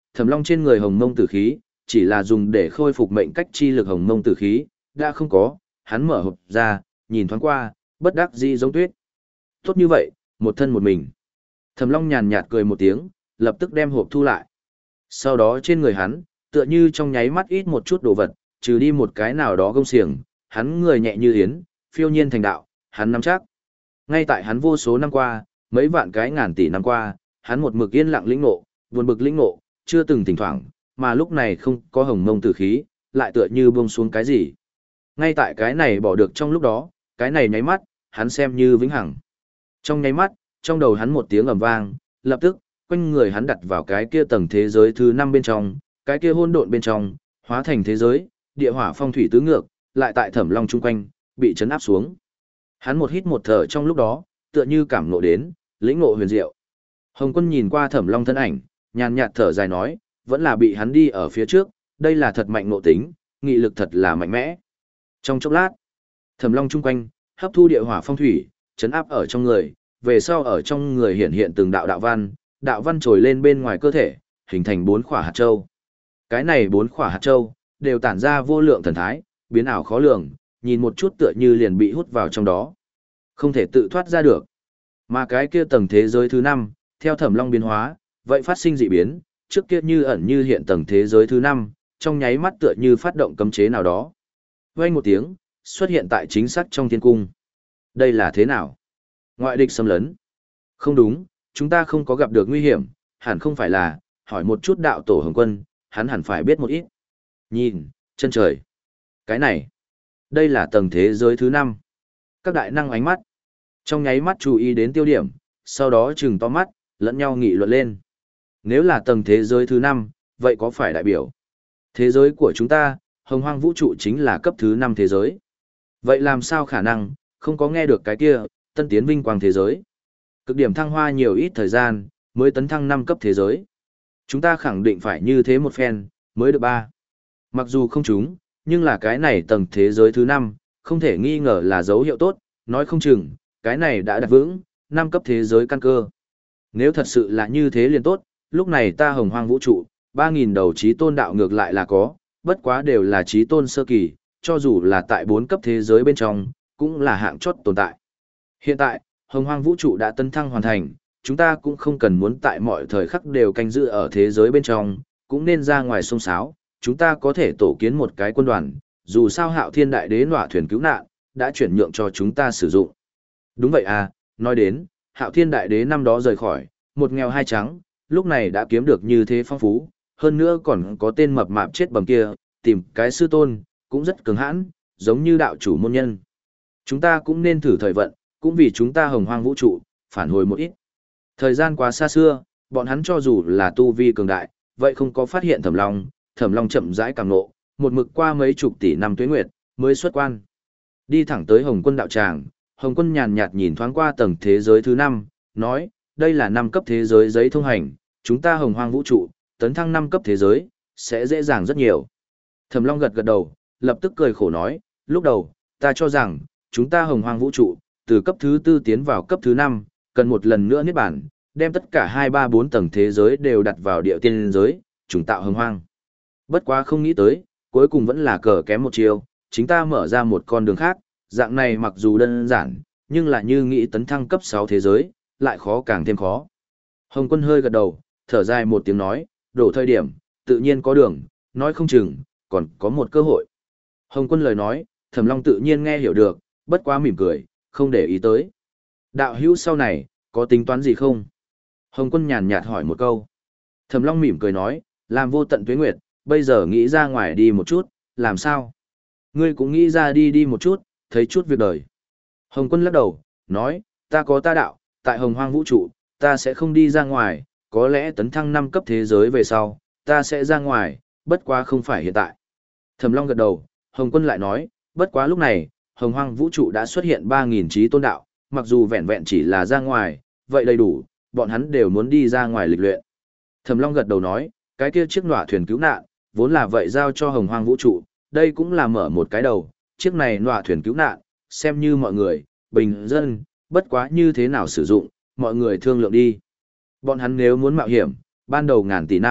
Thẩm Long trên người hồng mông tử khí, chỉ là dùng để khôi phục mệnh cách chi lực hồng mông tử khí, đã không có, hắn mở hộp ra, nhìn thoáng qua, bất đắc dĩ giống tuyết. Tốt như vậy, một thân một mình. Thẩm Long nhàn nhạt cười một tiếng, lập tức đem hộp thu lại. Sau đó trên người hắn, tựa như trong nháy mắt ít một chút đồ vật, trừ đi một cái nào đó gông xiềng, hắn người nhẹ như yến, phiêu nhiên thành đạo, hắn nắm chắc. Ngay tại hắn vô số năm qua, mấy vạn cái ngàn tỷ năm qua, hắn một mực yên lặng lĩnh ngộ, buồn bực lĩnh ngộ, chưa từng thỉnh thoảng, mà lúc này không có hồng mông tử khí, lại tựa như buông xuống cái gì. Ngay tại cái này bỏ được trong lúc đó, cái này nháy mắt, hắn xem như vĩnh hằng. Trong nháy mắt, trong đầu hắn một tiếng ầm vang, lập tức, quanh người hắn đặt vào cái kia tầng thế giới thứ năm bên trong, cái kia hỗn độn bên trong, hóa thành thế giới, địa hỏa phong thủy tứ ngược, lại tại Thẩm Long chung quanh, bị chấn áp xuống. Hắn một hít một thở trong lúc đó, tựa như cảm ngộ đến, lĩnh ngộ huyền diệu. Hồng Quân nhìn qua Thẩm Long thân ảnh, nhàn nhạt thở dài nói, vẫn là bị hắn đi ở phía trước, đây là thật mạnh ngộ tính, nghị lực thật là mạnh mẽ. Trong chốc lát, Thẩm Long chung quanh, hấp thu địa hỏa phong thủy, chấn áp ở trong người, về sau ở trong người hiện hiện từng đạo đạo văn, đạo văn trồi lên bên ngoài cơ thể, hình thành bốn khỏa hạt châu. Cái này bốn khỏa hạt châu, đều tản ra vô lượng thần thái, biến ảo khó lường, nhìn một chút tựa như liền bị hút vào trong đó. Không thể tự thoát ra được. Mà cái kia tầng thế giới thứ năm, theo Thẩm Long biến hóa, vậy phát sinh dị biến, trước kia như ẩn như hiện tầng thế giới thứ năm, trong nháy mắt tựa như phát động cấm chế nào đó. Vang một tiếng, xuất hiện tại chính xác trong thiên cung. Đây là thế nào? Ngoại địch xâm lấn. Không đúng, chúng ta không có gặp được nguy hiểm, hẳn không phải là, hỏi một chút đạo tổ Hồng Quân, hắn hẳn phải biết một ít. Nhìn, chân trời. Cái này, đây là tầng thế giới thứ năm. Các đại năng ánh mắt, trong nháy mắt chú ý đến tiêu điểm, sau đó trừng to mắt, lẫn nhau nghị luận lên. Nếu là tầng thế giới thứ năm, vậy có phải đại biểu? Thế giới của chúng ta, hồng hoang vũ trụ chính là cấp thứ năm thế giới. Vậy làm sao khả năng, không có nghe được cái kia, tân tiến vinh quang thế giới. Cực điểm thăng hoa nhiều ít thời gian, mới tấn thăng năm cấp thế giới. Chúng ta khẳng định phải như thế một phen, mới được ba. Mặc dù không trúng, nhưng là cái này tầng thế giới thứ năm, không thể nghi ngờ là dấu hiệu tốt, nói không chừng, cái này đã đặt vững, năm cấp thế giới căn cơ. Nếu thật sự là như thế liền tốt, lúc này ta hồng hoang vũ trụ, ba nghìn đầu trí tôn đạo ngược lại là có, bất quá đều là trí tôn sơ kỳ, cho dù là tại bốn cấp thế giới bên trong, cũng là hạng chót tồn tại. Hiện tại, hồng hoang vũ trụ đã tấn thăng hoàn thành, chúng ta cũng không cần muốn tại mọi thời khắc đều canh giữ ở thế giới bên trong, cũng nên ra ngoài sông sáo, chúng ta có thể tổ kiến một cái quân đoàn, dù sao hạo thiên đại đế nọa thuyền cứu nạn, đã chuyển nhượng cho chúng ta sử dụng. Đúng vậy à, nói đến, hạo thiên đại đế năm đó rời khỏi, một nghèo hai trắng, lúc này đã kiếm được như thế phong phú, hơn nữa còn có tên mập mạp chết bầm kia, tìm cái sư tôn, cũng rất cứng hãn, giống như đạo chủ môn nhân. Chúng ta cũng nên thử thời vận, cũng vì chúng ta hồng hoang vũ trụ, phản hồi một ít. Thời gian quá xa xưa, bọn hắn cho dù là tu vi cường đại, vậy không có phát hiện Thẩm Long, Thẩm Long chậm rãi càng nộ, một mực qua mấy chục tỷ năm tuế nguyệt, mới xuất quan. Đi thẳng tới Hồng Quân đạo tràng, Hồng Quân nhàn nhạt nhìn thoáng qua tầng thế giới thứ năm, nói, đây là năm cấp thế giới giấy thông hành, chúng ta hồng hoang vũ trụ, tấn thăng năm cấp thế giới, sẽ dễ dàng rất nhiều. Thẩm Long gật gật đầu, lập tức cười khổ nói, lúc đầu, ta cho rằng, chúng ta hồng hoang vũ trụ, từ cấp thứ tư tiến vào cấp thứ năm, cần một lần nữa niết bản, đem tất cả hai ba bốn tầng thế giới đều đặt vào địa tiên giới, trùng tạo hồng hoang. Bất quá không nghĩ tới, cuối cùng vẫn là cờ kém một chiều, chính ta mở ra một con đường khác, dạng này mặc dù đơn giản, nhưng là như nghĩ tấn thăng cấp sáu thế giới, lại khó càng thêm khó. Hồng Quân hơi gật đầu, thở dài một tiếng nói, đổ thời điểm, tự nhiên có đường, nói không chừng, còn có một cơ hội. Hồng Quân lời nói, Thẩm Long tự nhiên nghe hiểu được, bất quá mỉm cười, không để ý tới. Đạo hữu sau này, có tính toán gì không? Hồng Quân nhàn nhạt hỏi một câu. Thẩm Long mỉm cười nói, làm vô tận tuế nguyệt, bây giờ nghĩ ra ngoài đi một chút, làm sao? Ngươi cũng nghĩ ra đi đi một chút, thấy chút việc đời. Hồng Quân lắc đầu, nói, ta có ta đạo, tại hồng hoang vũ trụ, ta sẽ không đi ra ngoài, có lẽ tấn thăng năm cấp thế giới về sau, ta sẽ ra ngoài, bất quá không phải hiện tại. Thẩm Long gật đầu, Hồng Quân lại nói, bất quá lúc này, hồng hoang vũ trụ đã xuất hiện ba nghìn trí tôn đạo, mặc dù vẹn vẹn chỉ là ra ngoài, vậy đầy đủ, bọn hắn đều muốn đi ra ngoài lịch luyện. Thẩm Long gật đầu nói, cái kia chiếc nọa thuyền cứu nạn, vốn là vậy giao cho hồng hoang vũ trụ, đây cũng là mở một cái đầu, chiếc này nọa thuyền cứu nạn, xem như mọi người, bình dân, bất quá như thế nào sử dụng, mọi người thương lượng đi. Bọn hắn nếu muốn mạo hiểm, ban đầu ngàn tỷ năm,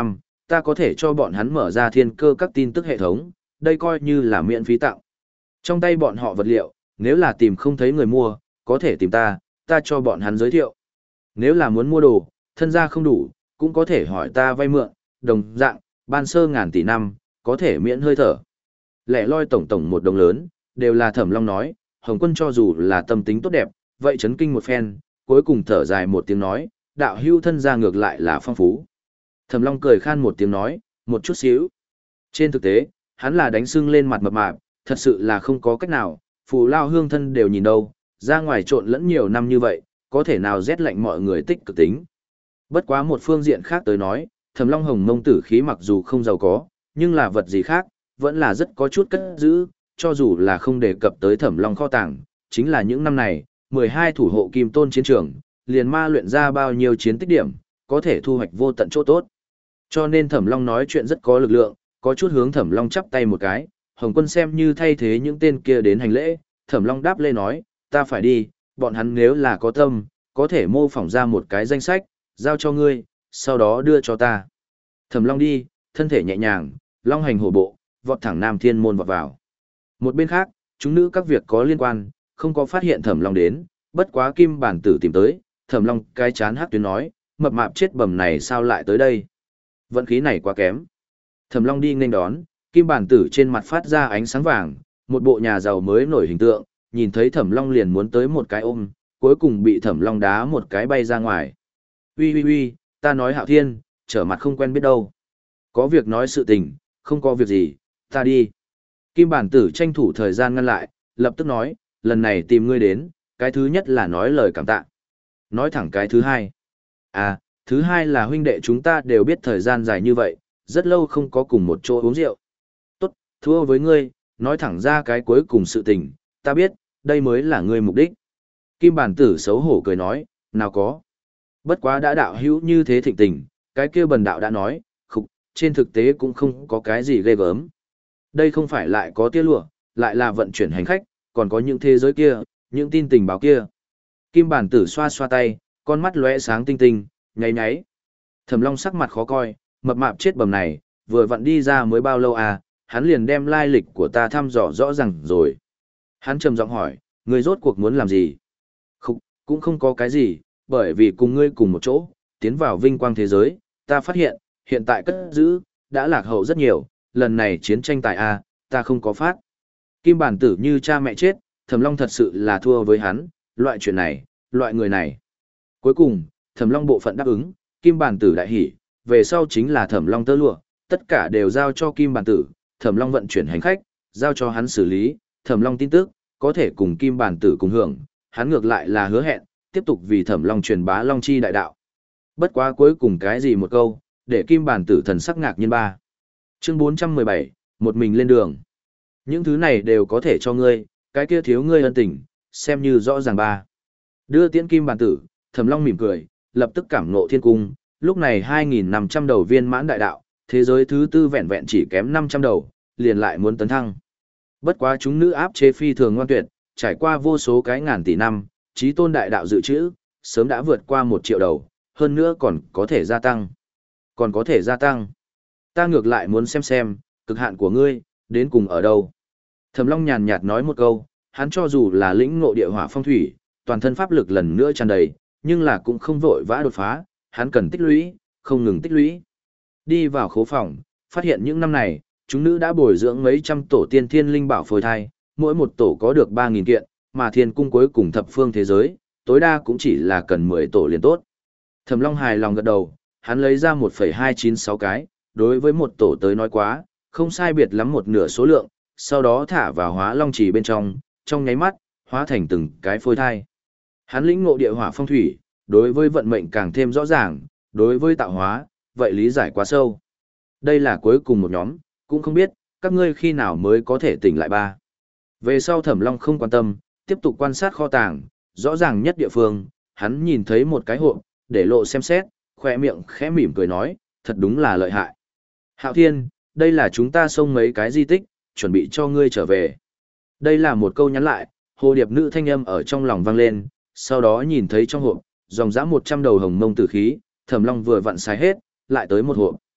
ta có thể cho bọn hắn mở ra thiên cơ các tin tức hệ thống, đây coi như là miễn phí tặng. Trong tay bọn họ vật liệu, nếu là tìm không thấy người mua, có thể tìm ta, ta cho bọn hắn giới thiệu. Nếu là muốn mua đồ, thân gia không đủ, cũng có thể hỏi ta vay mượn, đồng dạng, ban sơ ngàn tỷ năm, có thể miễn hơi thở. Lẻ loi tổng tổng một đồng lớn, đều là Thẩm Long nói, Hồng Quân cho dù là tâm tính tốt đẹp, vậy chấn kinh một phen, cuối cùng thở dài một tiếng nói, đạo hưu thân gia ngược lại là phong phú. Thẩm Long cười khan một tiếng nói, một chút xíu. Trên thực tế, hắn là đánh sưng lên mặt mập mạp, thật sự là không có cách nào, phù lao hương thân đều nhìn đâu, ra ngoài trộn lẫn nhiều năm như vậy, có thể nào rét lạnh mọi người tích cực tính. Bất quá một phương diện khác tới nói, Thẩm Long hồng mông tử khí mặc dù không giàu có, nhưng là vật gì khác, vẫn là rất có chút cất giữ, cho dù là không đề cập tới Thẩm Long kho tàng, chính là những năm này, mười hai thủ hộ kim tôn chiến trường, liền ma luyện ra bao nhiêu chiến tích điểm, có thể thu hoạch vô tận chỗ tốt. Cho nên Thẩm Long nói chuyện rất có lực lượng, có chút hướng Thẩm Long chắp tay một cái, Hồng Quân xem như thay thế những tên kia đến hành lễ, Thẩm Long đáp lê nói, ta phải đi, bọn hắn nếu là có tâm, có thể mô phỏng ra một cái danh sách, giao cho ngươi, sau đó đưa cho ta. Thẩm Long đi, thân thể nhẹ nhàng, long hành hổ bộ, vọt thẳng Nam Thiên Môn vọt vào. Một bên khác, chúng nữ các việc có liên quan, không có phát hiện Thẩm Long đến, bất quá Kim Bản Tử tìm tới, Thẩm Long cái chán hắc tuyến nói, mập mạp chết bầm này sao lại tới đây? Vận khí này quá kém. Thẩm Long đi nghênh đón, Kim Bản Tử trên mặt phát ra ánh sáng vàng, một bộ nhà giàu mới nổi hình tượng, nhìn thấy Thẩm Long liền muốn tới một cái ôm, cuối cùng bị Thẩm Long đá một cái bay ra ngoài. Ui ui ui, ta nói Hạo Thiên, trở mặt không quen biết đâu. Có việc nói sự tình, không có việc gì, ta đi. Kim Bản Tử tranh thủ thời gian ngăn lại, lập tức nói, lần này tìm ngươi đến, cái thứ nhất là nói lời cảm tạ. Nói thẳng cái thứ hai. À, thứ hai là huynh đệ chúng ta đều biết thời gian dài như vậy, rất lâu không có cùng một chỗ uống rượu. Tốt, thua với ngươi, nói thẳng ra cái cuối cùng sự tình, ta biết, đây mới là ngươi mục đích. Kim Bản Tử xấu hổ cười nói, nào có. Bất quá đã đạo hữu như thế thịnh tình, cái kia bần đạo đã nói, khục, trên thực tế cũng không có cái gì ghê gớm. Đây không phải lại có tia lụa, lại là vận chuyển hành khách, còn có những thế giới kia, những tin tình báo kia. Kim Bản Tử xoa xoa tay, con mắt lóe sáng tinh tinh, nháy nháy. Thẩm Long sắc mặt khó coi, mập mạp chết bầm này, vừa vặn đi ra mới bao lâu à, hắn liền đem lai lịch của ta thăm dò rõ ràng rồi. Hắn trầm giọng hỏi, ngươi rốt cuộc muốn làm gì? Khục, cũng không có cái gì, bởi vì cùng ngươi cùng một chỗ, tiến vào vinh quang thế giới, ta phát hiện, hiện tại cất giữ, đã lạc hậu rất nhiều, lần này chiến tranh tại A, ta không có phát. Kim Bản Tử như cha mẹ chết, Thẩm Long thật sự là thua với hắn, loại chuyện này, loại người này. Cuối cùng, Thẩm Long bộ phận đáp ứng, Kim Bản Tử đại hỉ, về sau chính là Thẩm Long tơ lụa, tất cả đều giao cho Kim Bản Tử, Thẩm Long vận chuyển hành khách, giao cho hắn xử lý, Thẩm Long tin tức, có thể cùng Kim Bản Tử cùng hưởng, hắn ngược lại là hứa hẹn, tiếp tục vì Thẩm Long truyền bá Long chi đại đạo. Bất quá cuối cùng cái gì một câu, để Kim Bản Tử thần sắc ngạc nhiên ba. Chương bốn trăm mười bảy, một mình lên đường. Những thứ này đều có thể cho ngươi, cái kia thiếu ngươi ân tình, xem như rõ ràng ba. Đưa tiễn Kim Bản Tử, Thẩm Long mỉm cười, lập tức cảm ngộ thiên cung, lúc này hai nghìn năm trăm đầu viên mãn đại đạo, thế giới thứ tư vẹn vẹn chỉ kém năm trăm đầu, liền lại muốn tấn thăng. Bất quá chúng nữ áp chế phi thường ngoan tuyệt, trải qua vô số cái ngàn tỷ năm, chí tôn đại đạo dự trữ, sớm đã vượt qua một triệu đầu, hơn nữa còn có thể gia tăng. Còn có thể gia tăng. Ta ngược lại muốn xem xem, cực hạn của ngươi, đến cùng ở đâu. Thẩm Long nhàn nhạt nói một câu, hắn cho dù là lĩnh ngộ địa hỏa phong thủy, toàn thân pháp lực lần nữa tràn đầy, nhưng là cũng không vội vã đột phá, hắn cần tích lũy, không ngừng tích lũy. Đi vào khố phòng, phát hiện những năm này, chúng nữ đã bồi dưỡng mấy trăm tổ tiên thiên linh bảo phôi thai, mỗi một tổ có được ba nghìn kiện, mà thiên cung cuối cùng thập phương thế giới, tối đa cũng chỉ là cần mười tổ liền tốt. Thẩm Long hài lòng gật đầu, hắn lấy ra một phẩy hai chín sáu cái, đối với một tổ tới nói quá, không sai biệt lắm một nửa số lượng, sau đó thả vào hóa long trì bên trong, trong nháy mắt, hóa thành từng cái phôi thai. Hắn lĩnh ngộ địa hỏa phong thủy, đối với vận mệnh càng thêm rõ ràng, đối với tạo hóa, vậy lý giải quá sâu. Đây là cuối cùng một nhóm, cũng không biết, các ngươi khi nào mới có thể tỉnh lại ba. Về sau Thẩm Long không quan tâm, tiếp tục quan sát kho tàng, rõ ràng nhất địa phương, hắn nhìn thấy một cái hộp, để lộ xem xét, khoe miệng khẽ mỉm cười nói, thật đúng là lợi hại. Hạo Thiên, đây là chúng ta xông mấy cái di tích, chuẩn bị cho ngươi trở về. Đây là một câu nhắn lại, hồ điệp nữ thanh âm ở trong lòng vang lên, sau đó nhìn thấy trong hộp, dòng dã một trăm đầu hồng mông tử khí, Thẩm Long vừa vặn xài hết, lại tới một hộp.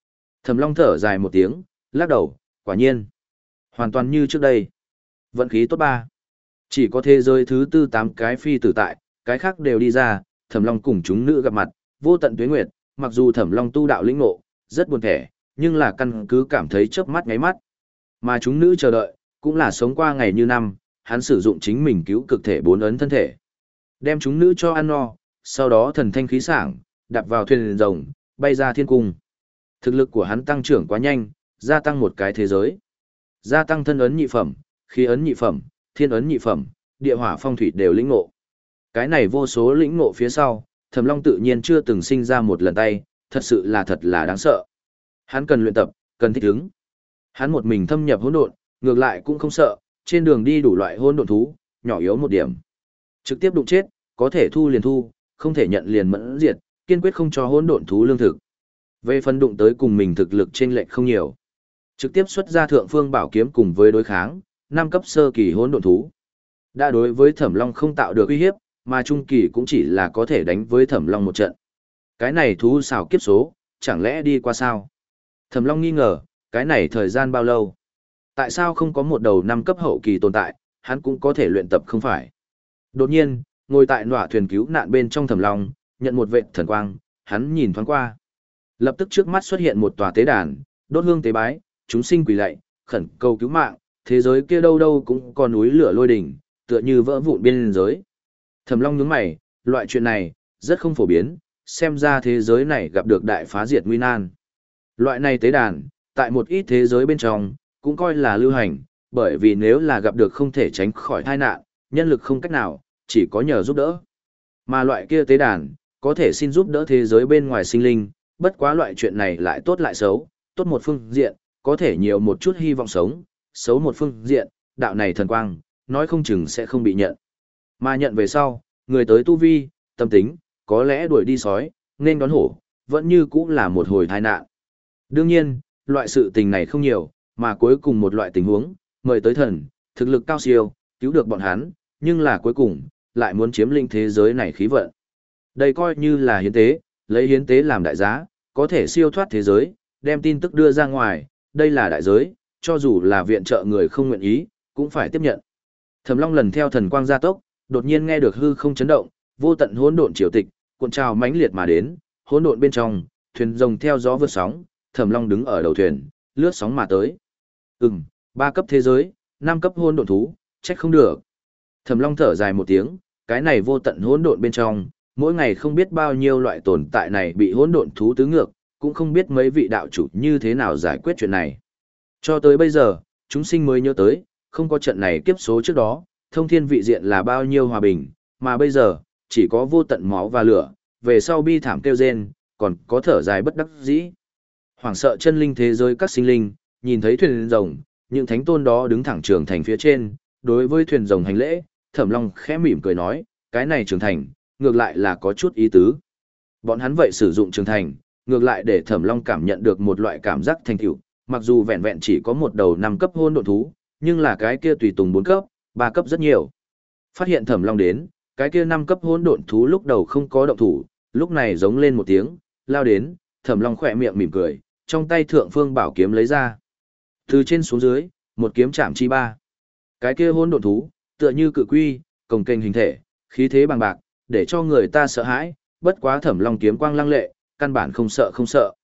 Thẩm Long thở dài một tiếng, lắc đầu, quả nhiên. Hoàn toàn như trước đây. Vận khí tốt ba. Chỉ có thế giới thứ tư tám cái phi tử tại, cái khác đều đi ra, Thẩm Long cùng chúng nữ gặp mặt, vô tận tuế nguyệt, mặc dù Thẩm Long tu đạo lĩnh ngộ, rất buồn thẻ, nhưng là căn cứ cảm thấy chớp mắt ngáy mắt. Mà chúng nữ chờ đợi, cũng là sống qua ngày như năm, hắn sử dụng chính mình cứu cực thể bốn ấn thân thể. Đem chúng nữ cho ăn no, sau đó thần thanh khí sảng, đạp vào thuyền rồng, bay ra thiên cung. Thực lực của hắn tăng trưởng quá nhanh, gia tăng một cái thế giới. Gia tăng thân ấn nhị phẩm, khí ấn nhị phẩm, thiên ấn nhị phẩm, địa hỏa phong thủy đều lĩnh ngộ. Cái này vô số lĩnh ngộ phía sau, Thẩm Long tự nhiên chưa từng sinh ra một lần tay, thật sự là thật là đáng sợ. Hắn cần luyện tập, cần thích ứng. Hắn một mình thâm nhập hỗn độn, ngược lại cũng không sợ, trên đường đi đủ loại hỗn độn thú, nhỏ yếu một điểm. Trực tiếp đụng chết, có thể thu liền thu, không thể nhận liền mẫn diệt, kiên quyết không cho hỗn độn thú lương thực. Về phần đụng tới cùng mình thực lực chênh lệch không nhiều. Trực tiếp xuất ra thượng phương bảo kiếm cùng với đối kháng, năm cấp sơ kỳ hỗn độn thú. Đã đối với Thẩm Long không tạo được uy hiếp, mà trung kỳ cũng chỉ là có thể đánh với Thẩm Long một trận. Cái này thú xảo kiếp số, chẳng lẽ đi qua sao? Thẩm Long nghi ngờ, cái này thời gian bao lâu? Tại sao không có một đầu năm cấp hậu kỳ tồn tại, hắn cũng có thể luyện tập không phải? Đột nhiên, ngồi tại nọa thuyền cứu nạn bên trong Thẩm Long, nhận một vệt thần quang, hắn nhìn thoáng qua. Lập tức trước mắt xuất hiện một tòa tế đàn, đốt hương tế bái, chúng sinh quỳ lạy, khẩn cầu cứu mạng, thế giới kia đâu đâu cũng có núi lửa lôi đỉnh, tựa như vỡ vụn biên giới. Thẩm Long nhướng mày, loại chuyện này rất không phổ biến, xem ra thế giới này gặp được đại phá diệt nguy nan. Loại này tế đàn, tại một ít thế giới bên trong, cũng coi là lưu hành, bởi vì nếu là gặp được không thể tránh khỏi tai nạn, nhân lực không cách nào, chỉ có nhờ giúp đỡ. Mà loại kia tế đàn, có thể xin giúp đỡ thế giới bên ngoài sinh linh, bất quá loại chuyện này lại tốt lại xấu, tốt một phương diện, có thể nhiều một chút hy vọng sống, xấu một phương diện, đạo này thần quang, nói không chừng sẽ không bị nhận. Mà nhận về sau, người tới tu vi, tâm tính, có lẽ đuổi đi sói, nên đón hổ, vẫn như cũng là một hồi tai nạn. Đương nhiên, loại sự tình này không nhiều, mà cuối cùng một loại tình huống, mời tới thần, thực lực cao siêu, cứu được bọn hắn, nhưng là cuối cùng, lại muốn chiếm lĩnh thế giới này khí vận. Đây coi như là hiến tế, lấy hiến tế làm đại giá, có thể siêu thoát thế giới, đem tin tức đưa ra ngoài, đây là đại giới, cho dù là viện trợ người không nguyện ý, cũng phải tiếp nhận. Thẩm Long lần theo thần quang gia tốc, đột nhiên nghe được hư không chấn động, vô tận hỗn độn triều tịch, cuộn trào mãnh liệt mà đến, hỗn độn bên trong, thuyền rồng theo gió vượt sóng, Thẩm Long đứng ở đầu thuyền, lướt sóng mà tới. Ừm, ba cấp thế giới, năm cấp hỗn độn thú, trách không được. Thẩm Long thở dài một tiếng, cái này vô tận hỗn độn bên trong, mỗi ngày không biết bao nhiêu loại tồn tại này bị hỗn độn thú tứ ngược, cũng không biết mấy vị đạo chủ như thế nào giải quyết chuyện này. Cho tới bây giờ, chúng sinh mới nhớ tới, không có trận này kiếp số trước đó, thông thiên vị diện là bao nhiêu hòa bình, mà bây giờ, chỉ có vô tận máu và lửa, về sau bi thảm kêu rên, còn có thở dài bất đắc dĩ. Hoảng sợ chân linh thế giới các sinh linh, nhìn thấy thuyền rồng, những thánh tôn đó đứng thẳng trường thành phía trên, đối với thuyền rồng hành lễ, Thẩm Long khẽ mỉm cười nói, cái này trường thành, ngược lại là có chút ý tứ. Bọn hắn vậy sử dụng trường thành, ngược lại để Thẩm Long cảm nhận được một loại cảm giác thành tựu, mặc dù vẹn vẹn chỉ có một đầu năm cấp hôn độn thú, nhưng là cái kia tùy tùng bốn cấp, ba cấp rất nhiều. Phát hiện Thẩm Long đến, cái kia năm cấp hỗn độn thú lúc đầu không có động thủ, lúc này giống lên một tiếng, lao đến, Thẩm Long khỏe miệng mỉm cười, trong tay thượng phương bảo kiếm lấy ra. Từ trên xuống dưới, một kiếm chạm chi ba. Cái kia hỗn độn thú, tựa như cự quy, cồng kềnh hình thể, khí thế bằng bạc, để cho người ta sợ hãi, bất quá Thẩm Long kiếm quang lăng lệ, căn bản không sợ không sợ.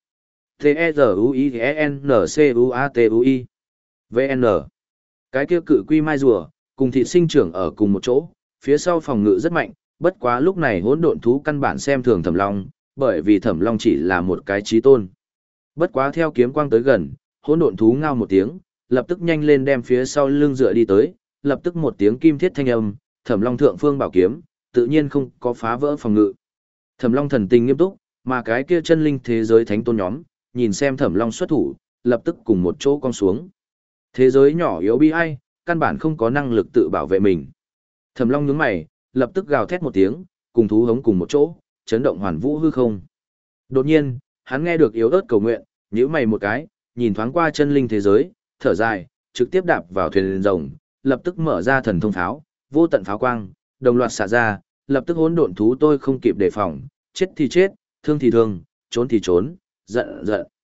T-E-Z-U-I-N-C-U-A-T-U-I vê en Cái kia cự quy mai rùa, cùng thị sinh trưởng ở cùng một chỗ, phía sau phòng ngự rất mạnh, bất quá lúc này hỗn độn thú căn bản xem thường Thẩm Long, bởi vì Thẩm Long chỉ là một cái chí tôn. Bất quá theo kiếm quang tới gần, hỗn độn thú ngao một tiếng, lập tức nhanh lên đem phía sau lưng dựa đi tới, lập tức một tiếng kim thiết thanh âm, Thẩm Long thượng phương bảo kiếm, tự nhiên không có phá vỡ phòng ngự. Thẩm Long thần tình nghiêm túc, mà cái kia chân linh thế giới thánh tôn nhóm, nhìn xem Thẩm Long xuất thủ, lập tức cùng một chỗ cong xuống. Thế giới nhỏ yếu bi ai, căn bản không có năng lực tự bảo vệ mình. Thẩm Long nhướng mày, lập tức gào thét một tiếng, cùng thú hống cùng một chỗ, chấn động hoàn vũ hư không. Đột nhiên, hắn nghe được yếu ớt cầu nguyện, nhíu mày một cái, nhìn thoáng qua chân linh thế giới, thở dài, trực tiếp đạp vào thuyền rồng, lập tức mở ra thần thông pháo, vô tận pháo quang, đồng loạt xả ra, lập tức hỗn độn thú tôi không kịp đề phòng, chết thì chết, thương thì thương, trốn thì trốn, giận giận.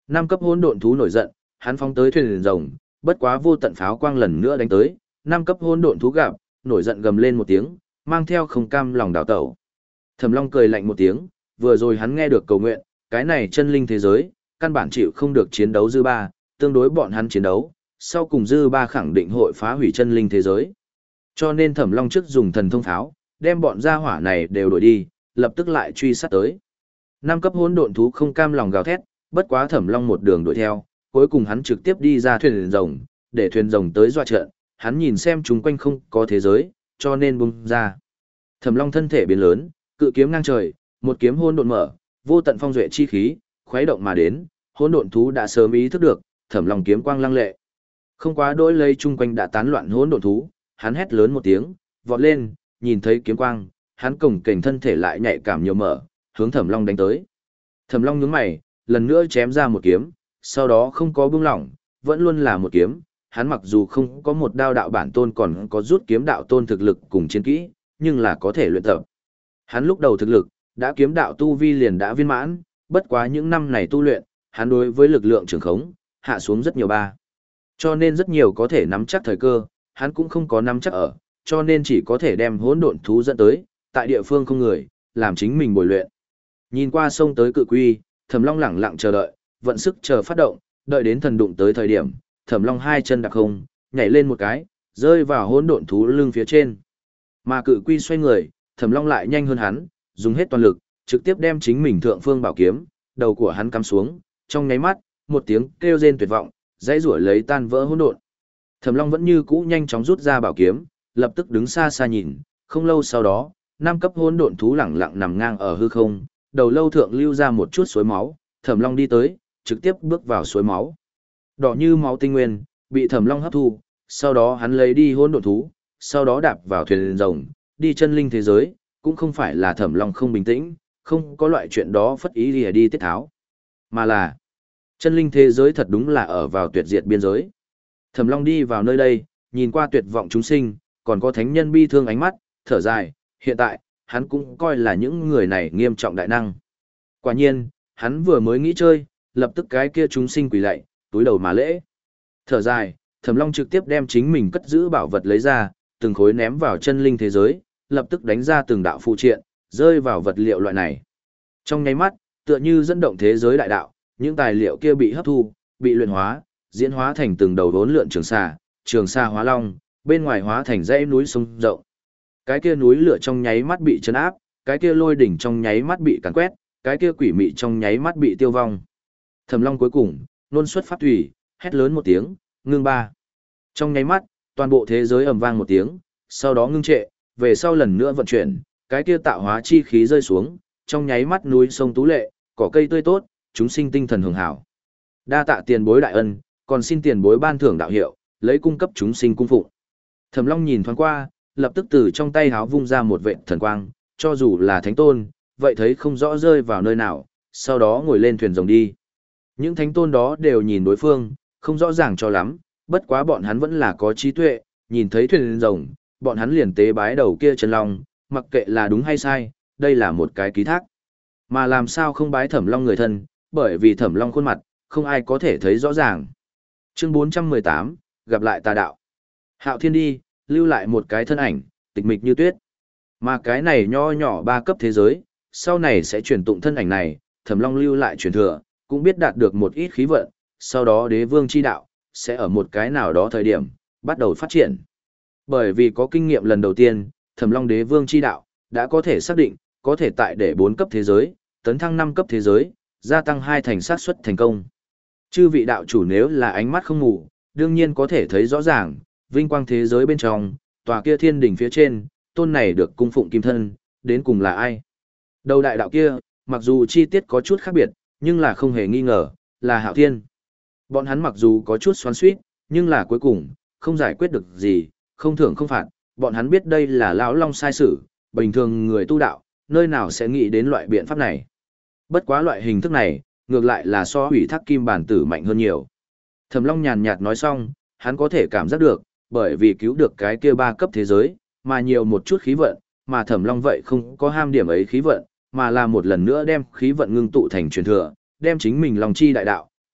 Năm cấp hỗn độn thú nổi giận, hắn phóng tới thuyền rồng, bất quá vô tận pháo quang lần nữa đánh tới, năm cấp hỗn độn thú gặp, nổi giận gầm lên một tiếng, mang theo không cam lòng đảo tẩu. Thẩm Long cười lạnh một tiếng, vừa rồi hắn nghe được cầu nguyện, cái này chân linh thế giới, căn bản chịu không được chiến đấu dư ba, tương đối bọn hắn chiến đấu, sau cùng dư ba khẳng định hội phá hủy chân linh thế giới. Cho nên Thẩm Long trước dùng thần thông pháo, đem bọn gia hỏa này đều đuổi đi, lập tức lại truy sát tới. Năm cấp hỗn độn thú không cam lòng gào thét, bất quá Thẩm Long một đường đuổi theo, cuối cùng hắn trực tiếp đi ra thuyền rồng, để thuyền rồng tới dọa trận, hắn nhìn xem chúng quanh không có thế giới, cho nên bung ra. Thẩm Long thân thể biến lớn, cự kiếm ngang trời, một kiếm hỗn độn mở, vô tận phong duệ chi khí, khuấy động mà đến, hỗn độn thú đã sớm ý thức được, Thẩm Long kiếm quang lăng lệ. Không quá đỗi lấy chung quanh đã tán loạn hỗn độn thú, hắn hét lớn một tiếng, vọt lên, nhìn thấy kiếm quang, hắn cổng kềnh thân thể lại nhạy cảm nhiều mở, hướng Thẩm Long đánh tới. Thẩm Long nhướng mày, lần nữa chém ra một kiếm, sau đó không có buông lỏng, vẫn luôn là một kiếm, hắn mặc dù không có một đao đạo bản tôn còn có rút kiếm đạo tôn thực lực cùng chiến kỹ, nhưng là có thể luyện tập. Hắn lúc đầu thực lực, đã kiếm đạo tu vi liền đã viên mãn, bất quá những năm này tu luyện, hắn đối với lực lượng trường khống, hạ xuống rất nhiều ba. Cho nên rất nhiều có thể nắm chắc thời cơ, hắn cũng không có nắm chắc ở, cho nên chỉ có thể đem hỗn độn thú dẫn tới, tại địa phương không người, làm chính mình bồi luyện. Nhìn qua sông tới cự quy, Thẩm Long lẳng lặng chờ đợi, vận sức chờ phát động, đợi đến thần đụng tới thời điểm, Thẩm Long hai chân đặc không, nhảy lên một cái, rơi vào hỗn độn thú lưng phía trên. Mà cự quy xoay người, Thẩm Long lại nhanh hơn hắn, dùng hết toàn lực, trực tiếp đem chính mình thượng phương bảo kiếm, đầu của hắn cắm xuống, trong nháy mắt, một tiếng kêu rên tuyệt vọng, dãy rủa lấy tan vỡ hỗn độn. Thẩm Long vẫn như cũ nhanh chóng rút ra bảo kiếm, lập tức đứng xa xa nhìn, không lâu sau đó, năm cấp hỗn độn thú lẳng lặng nằm ngang ở hư không, đầu lâu thượng lưu ra một chút suối máu, Thẩm Long đi tới, trực tiếp bước vào suối máu. Đỏ như máu tinh nguyên, bị Thẩm Long hấp thu, sau đó hắn lấy đi hỗn độn thú, sau đó đạp vào thuyền rồng, đi chân linh thế giới, cũng không phải là Thẩm Long không bình tĩnh, không có loại chuyện đó phất ý lìa đi tiết tháo, mà là chân linh thế giới thật đúng là ở vào tuyệt diệt biên giới. Thẩm Long đi vào nơi đây, nhìn qua tuyệt vọng chúng sinh, còn có thánh nhân bi thương ánh mắt, thở dài, hiện tại, hắn cũng coi là những người này nghiêm trọng đại năng. Quả nhiên, hắn vừa mới nghĩ chơi, lập tức cái kia chúng sinh quỳ lạy, túi đầu mà lễ. Thở dài, Thẩm Long trực tiếp đem chính mình cất giữ bảo vật lấy ra, từng khối ném vào chân linh thế giới, lập tức đánh ra từng đạo phụ triện, rơi vào vật liệu loại này. Trong nháy mắt, tựa như dẫn động thế giới đại đạo, những tài liệu kia bị hấp thu, bị luyện hóa, diễn hóa thành từng đầu đốn lượn trường xà, trường xà hóa long, bên ngoài hóa thành dãy núi sông rộng. Cái kia núi lửa trong nháy mắt bị chấn áp, cái kia lôi đỉnh trong nháy mắt bị càn quét, cái kia quỷ mị trong nháy mắt bị tiêu vong. Thẩm Long cuối cùng, nôn xuất pháp thủy, hét lớn một tiếng, ngưng ba. Trong nháy mắt, toàn bộ thế giới ầm vang một tiếng, sau đó ngưng trệ, về sau lần nữa vận chuyển, cái kia tạo hóa chi khí rơi xuống, trong nháy mắt núi sông tú lệ, cỏ cây tươi tốt, chúng sinh tinh thần hưởng hảo. Đa tạ tiền bối đại ân, còn xin tiền bối ban thưởng đạo hiệu, lấy cung cấp chúng sinh cung phụng. Thẩm Long nhìn thoáng qua, lập tức từ trong tay háo vung ra một vệt thần quang, cho dù là thánh tôn, vậy thấy không rõ rơi vào nơi nào, sau đó ngồi lên thuyền rồng đi. Những thánh tôn đó đều nhìn đối phương, không rõ ràng cho lắm, bất quá bọn hắn vẫn là có trí tuệ, nhìn thấy thuyền rồng, bọn hắn liền tế bái đầu kia chân long, mặc kệ là đúng hay sai, đây là một cái ký thác. Mà làm sao không bái Thẩm Long người thân, bởi vì Thẩm Long khuôn mặt, không ai có thể thấy rõ ràng. Chương bốn trăm mười tám, gặp lại tà đạo. Hạo Thiên đi, lưu lại một cái thân ảnh, tịch mịch như tuyết. Mà cái này nho nhỏ ba cấp thế giới, sau này sẽ truyền tụng thân ảnh này, Thẩm Long lưu lại truyền thừa, cũng biết đạt được một ít khí vận, sau đó đế vương chi đạo, sẽ ở một cái nào đó thời điểm, bắt đầu phát triển. Bởi vì có kinh nghiệm lần đầu tiên, Thẩm Long đế vương chi đạo, đã có thể xác định, có thể tại để bốn cấp thế giới, tấn thăng năm cấp thế giới, gia tăng hai thành xác suất thành công. Chư vị đạo chủ nếu là ánh mắt không ngủ, đương nhiên có thể thấy rõ ràng, vinh quang thế giới bên trong, tòa kia thiên đỉnh phía trên, tôn này được cung phụng kim thân, đến cùng là ai? Đầu đại đạo kia, mặc dù chi tiết có chút khác biệt, nhưng là không hề nghi ngờ, là Hạo Thiên. Bọn hắn mặc dù có chút xoắn xuýt, nhưng là cuối cùng, không giải quyết được gì, không thưởng không phạt, bọn hắn biết đây là lão long sai sử, bình thường người tu đạo, nơi nào sẽ nghĩ đến loại biện pháp này. Bất quá loại hình thức này, ngược lại là so hủy thác kim bản tử mạnh hơn nhiều. Thẩm Long nhàn nhạt nói xong, hắn có thể cảm giác được, bởi vì cứu được cái kia ba cấp thế giới, mà nhiều một chút khí vận, mà Thẩm Long vậy không có ham điểm ấy khí vận, mà là một lần nữa đem khí vận ngưng tụ thành truyền thừa, đem chính mình lòng chi đại đạo,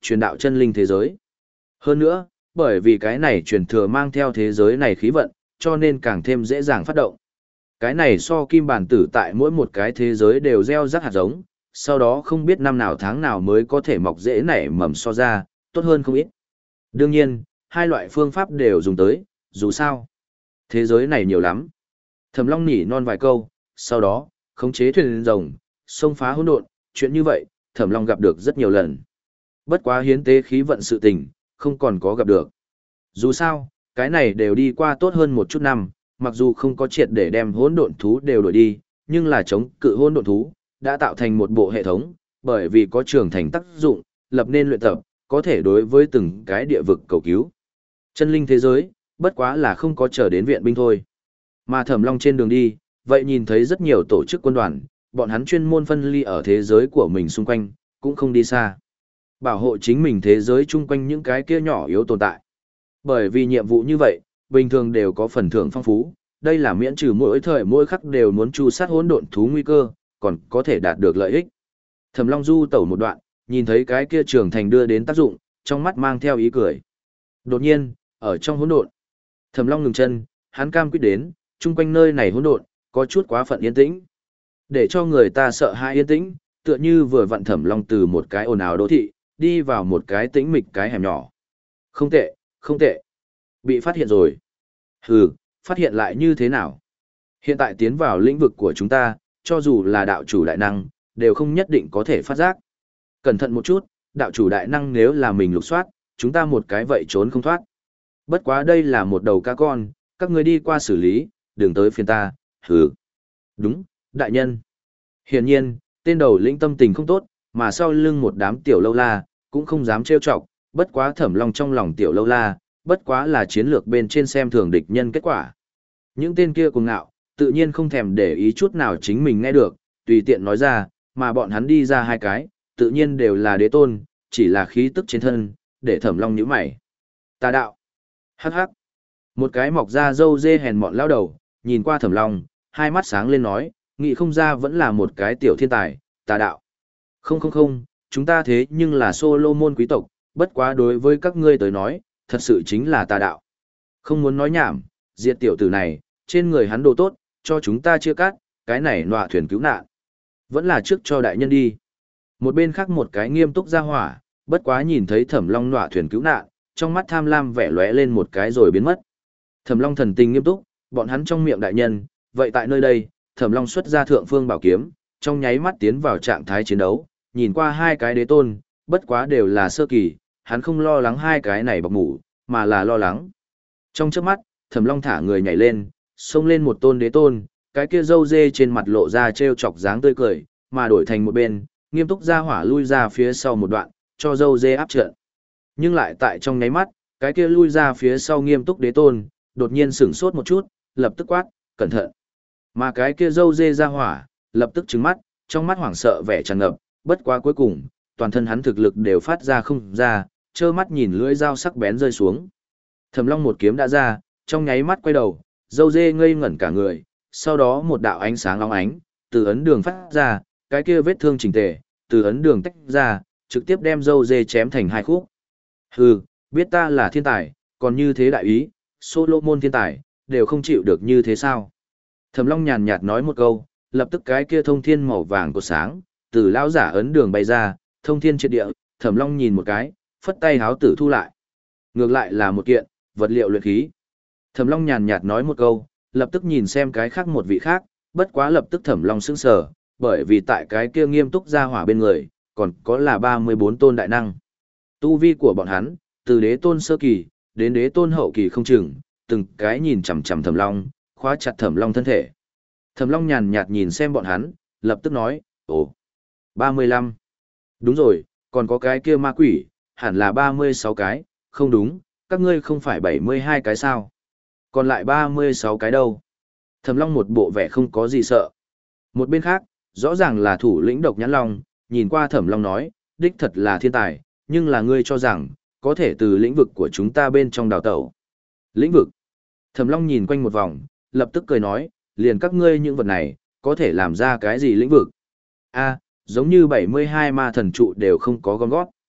truyền đạo chân linh thế giới. Hơn nữa, bởi vì cái này truyền thừa mang theo thế giới này khí vận, cho nên càng thêm dễ dàng phát động. Cái này so kim bản tử tại mỗi một cái thế giới đều gieo rắc hạt giống, sau đó không biết năm nào tháng nào mới có thể mọc dễ nảy mầm so ra, tốt hơn không ít. Đương nhiên, hai loại phương pháp đều dùng tới, dù sao. Thế giới này nhiều lắm. Thẩm Long nhỉ non vài câu, sau đó, khống chế thuyền rồng, xông phá hỗn độn, chuyện như vậy, Thẩm Long gặp được rất nhiều lần. Bất quá hiến tế khí vận sự tình, không còn có gặp được. Dù sao, cái này đều đi qua tốt hơn một chút năm, mặc dù không có triệt để đem hỗn độn thú đều đuổi đi, nhưng là chống cự hỗn độn thú, đã tạo thành một bộ hệ thống, bởi vì có trưởng thành tác dụng, lập nên luyện tập, có thể đối với từng cái địa vực cầu cứu. Chân linh thế giới, bất quá là không có chờ đến viện binh thôi. Mà Thẩm Long trên đường đi, vậy nhìn thấy rất nhiều tổ chức quân đoàn, bọn hắn chuyên môn phân ly ở thế giới của mình xung quanh, cũng không đi xa. Bảo hộ chính mình thế giới chung quanh những cái kia nhỏ yếu tồn tại. Bởi vì nhiệm vụ như vậy, bình thường đều có phần thưởng phong phú, đây là miễn trừ mỗi thời mỗi khắc đều muốn tru sát hỗn độn thú nguy cơ, còn có thể đạt được lợi ích. Thẩm Long du tẩu một đoạn, nhìn thấy cái kia trưởng thành đưa đến tác dụng, trong mắt mang theo ý cười. Đột nhiên, ở trong hỗn độn, Thẩm Long ngừng chân, hắn cam quyết đến, chung quanh nơi này hỗn độn, có chút quá phận yên tĩnh. Để cho người ta sợ hãi yên tĩnh, tựa như vừa vặn Thẩm Long từ một cái ồn ào đô thị, đi vào một cái tĩnh mịch cái hẻm nhỏ. Không tệ, không tệ. Bị phát hiện rồi. Hừ, phát hiện lại như thế nào? Hiện tại tiến vào lĩnh vực của chúng ta, cho dù là đạo chủ đại năng, đều không nhất định có thể phát giác. Cẩn thận một chút, đạo chủ đại năng nếu là mình lục soát, chúng ta một cái vậy trốn không thoát. Bất quá đây là một đầu cá con, các người đi qua xử lý, đừng tới phiền ta, hừ. Đúng, đại nhân. Hiển nhiên, tên đầu lĩnh tâm tình không tốt, mà sau lưng một đám tiểu lâu la, cũng không dám trêu chọc, bất quá Thẩm Long trong lòng tiểu lâu la, bất quá là chiến lược bên trên xem thường địch nhân kết quả. Những tên kia cuồng ngạo, tự nhiên không thèm để ý chút nào chính mình nghe được, tùy tiện nói ra, mà bọn hắn đi ra hai cái, tự nhiên đều là đế tôn, chỉ là khí tức trên thân, để Thẩm Long nhíu mày. Tà đạo. Hắc hắc. Một cái mọc ra râu dê hèn mọn lao đầu, nhìn qua Thẩm Long, hai mắt sáng lên nói, nghĩ không ra vẫn là một cái tiểu thiên tài, tà đạo. Không không không, chúng ta thế nhưng là Solomon quý tộc, bất quá đối với các ngươi tới nói, thật sự chính là tà đạo. Không muốn nói nhảm, diệt tiểu tử này, trên người hắn đồ tốt, cho chúng ta chia cắt, cái này nọa thuyền cứu nạn. Vẫn là trước cho đại nhân đi. Một bên khác một cái nghiêm túc ra hỏa, bất quá nhìn thấy Thẩm Long nọa thuyền cứu nạn, trong mắt tham lam vẻ lóe lên một cái rồi biến mất. Thẩm Long thần tình nghiêm túc, bọn hắn trong miệng đại nhân, vậy tại nơi đây, Thẩm Long xuất ra thượng phương bảo kiếm, trong nháy mắt tiến vào trạng thái chiến đấu, nhìn qua hai cái đế tôn, bất quá đều là sơ kỳ, hắn không lo lắng hai cái này bọc mủ, mà là lo lắng. Trong chớp mắt, Thẩm Long thả người nhảy lên, xông lên một tôn đế tôn, cái kia râu dê trên mặt lộ ra trêu chọc dáng tươi cười, mà đổi thành một bên, nghiêm túc ra hỏa lui ra phía sau một đoạn, cho râu dê áp trận. Nhưng lại tại trong nháy mắt, cái kia lui ra phía sau nghiêm túc đế tôn, đột nhiên sửng sốt một chút, lập tức quát, cẩn thận. Mà cái kia râu dê ra hỏa, lập tức trừng mắt, trong mắt hoảng sợ vẻ tràn ngập, bất quá cuối cùng, toàn thân hắn thực lực đều phát ra không ra, trơ mắt nhìn lưỡi dao sắc bén rơi xuống. Thẩm Long một kiếm đã ra, trong nháy mắt quay đầu, râu dê ngây ngẩn cả người, sau đó một đạo ánh sáng óng ánh, từ ấn đường phát ra, cái kia vết thương chỉnh tề, từ ấn đường tách ra, trực tiếp đem râu dê chém thành hai khúc. Hừ, biết ta là thiên tài, còn như thế đại ý, Solomon thiên tài, đều không chịu được như thế sao? Thẩm Long nhàn nhạt nói một câu, lập tức cái kia thông thiên màu vàng của sáng, từ lão giả ấn đường bay ra, thông thiên triệt địa, Thẩm Long nhìn một cái, phất tay háo tử thu lại. Ngược lại là một kiện, vật liệu luyện khí. Thẩm Long nhàn nhạt nói một câu, lập tức nhìn xem cái khác một vị khác, bất quá lập tức Thẩm Long sững sờ, bởi vì tại cái kia nghiêm túc ra hỏa bên người, còn có là ba mươi bốn tôn đại năng. Tu vi của bọn hắn, từ đế tôn sơ kỳ, đến đế tôn hậu kỳ không chừng, từng cái nhìn chằm chằm Thẩm Long, khóa chặt Thẩm Long thân thể. Thẩm Long nhàn nhạt nhìn xem bọn hắn, lập tức nói, ồ, ba mươi lăm. Đúng rồi, còn có cái kia ma quỷ, hẳn là ba mươi sáu cái, không đúng, các ngươi không phải bảy mươi hai cái sao? Còn lại ba mươi sáu cái đâu? Thẩm Long một bộ vẻ không có gì sợ. Một bên khác, rõ ràng là thủ lĩnh Độc Nhãn Long, nhìn qua Thẩm Long nói, đích thật là thiên tài, nhưng là ngươi cho rằng, có thể từ lĩnh vực của chúng ta bên trong đào tẩu. Lĩnh vực? Thẩm Long nhìn quanh một vòng, lập tức cười nói, liền các ngươi những vật này, có thể làm ra cái gì lĩnh vực? A, giống như bảy mươi hai ma thần trụ đều không có gom gót.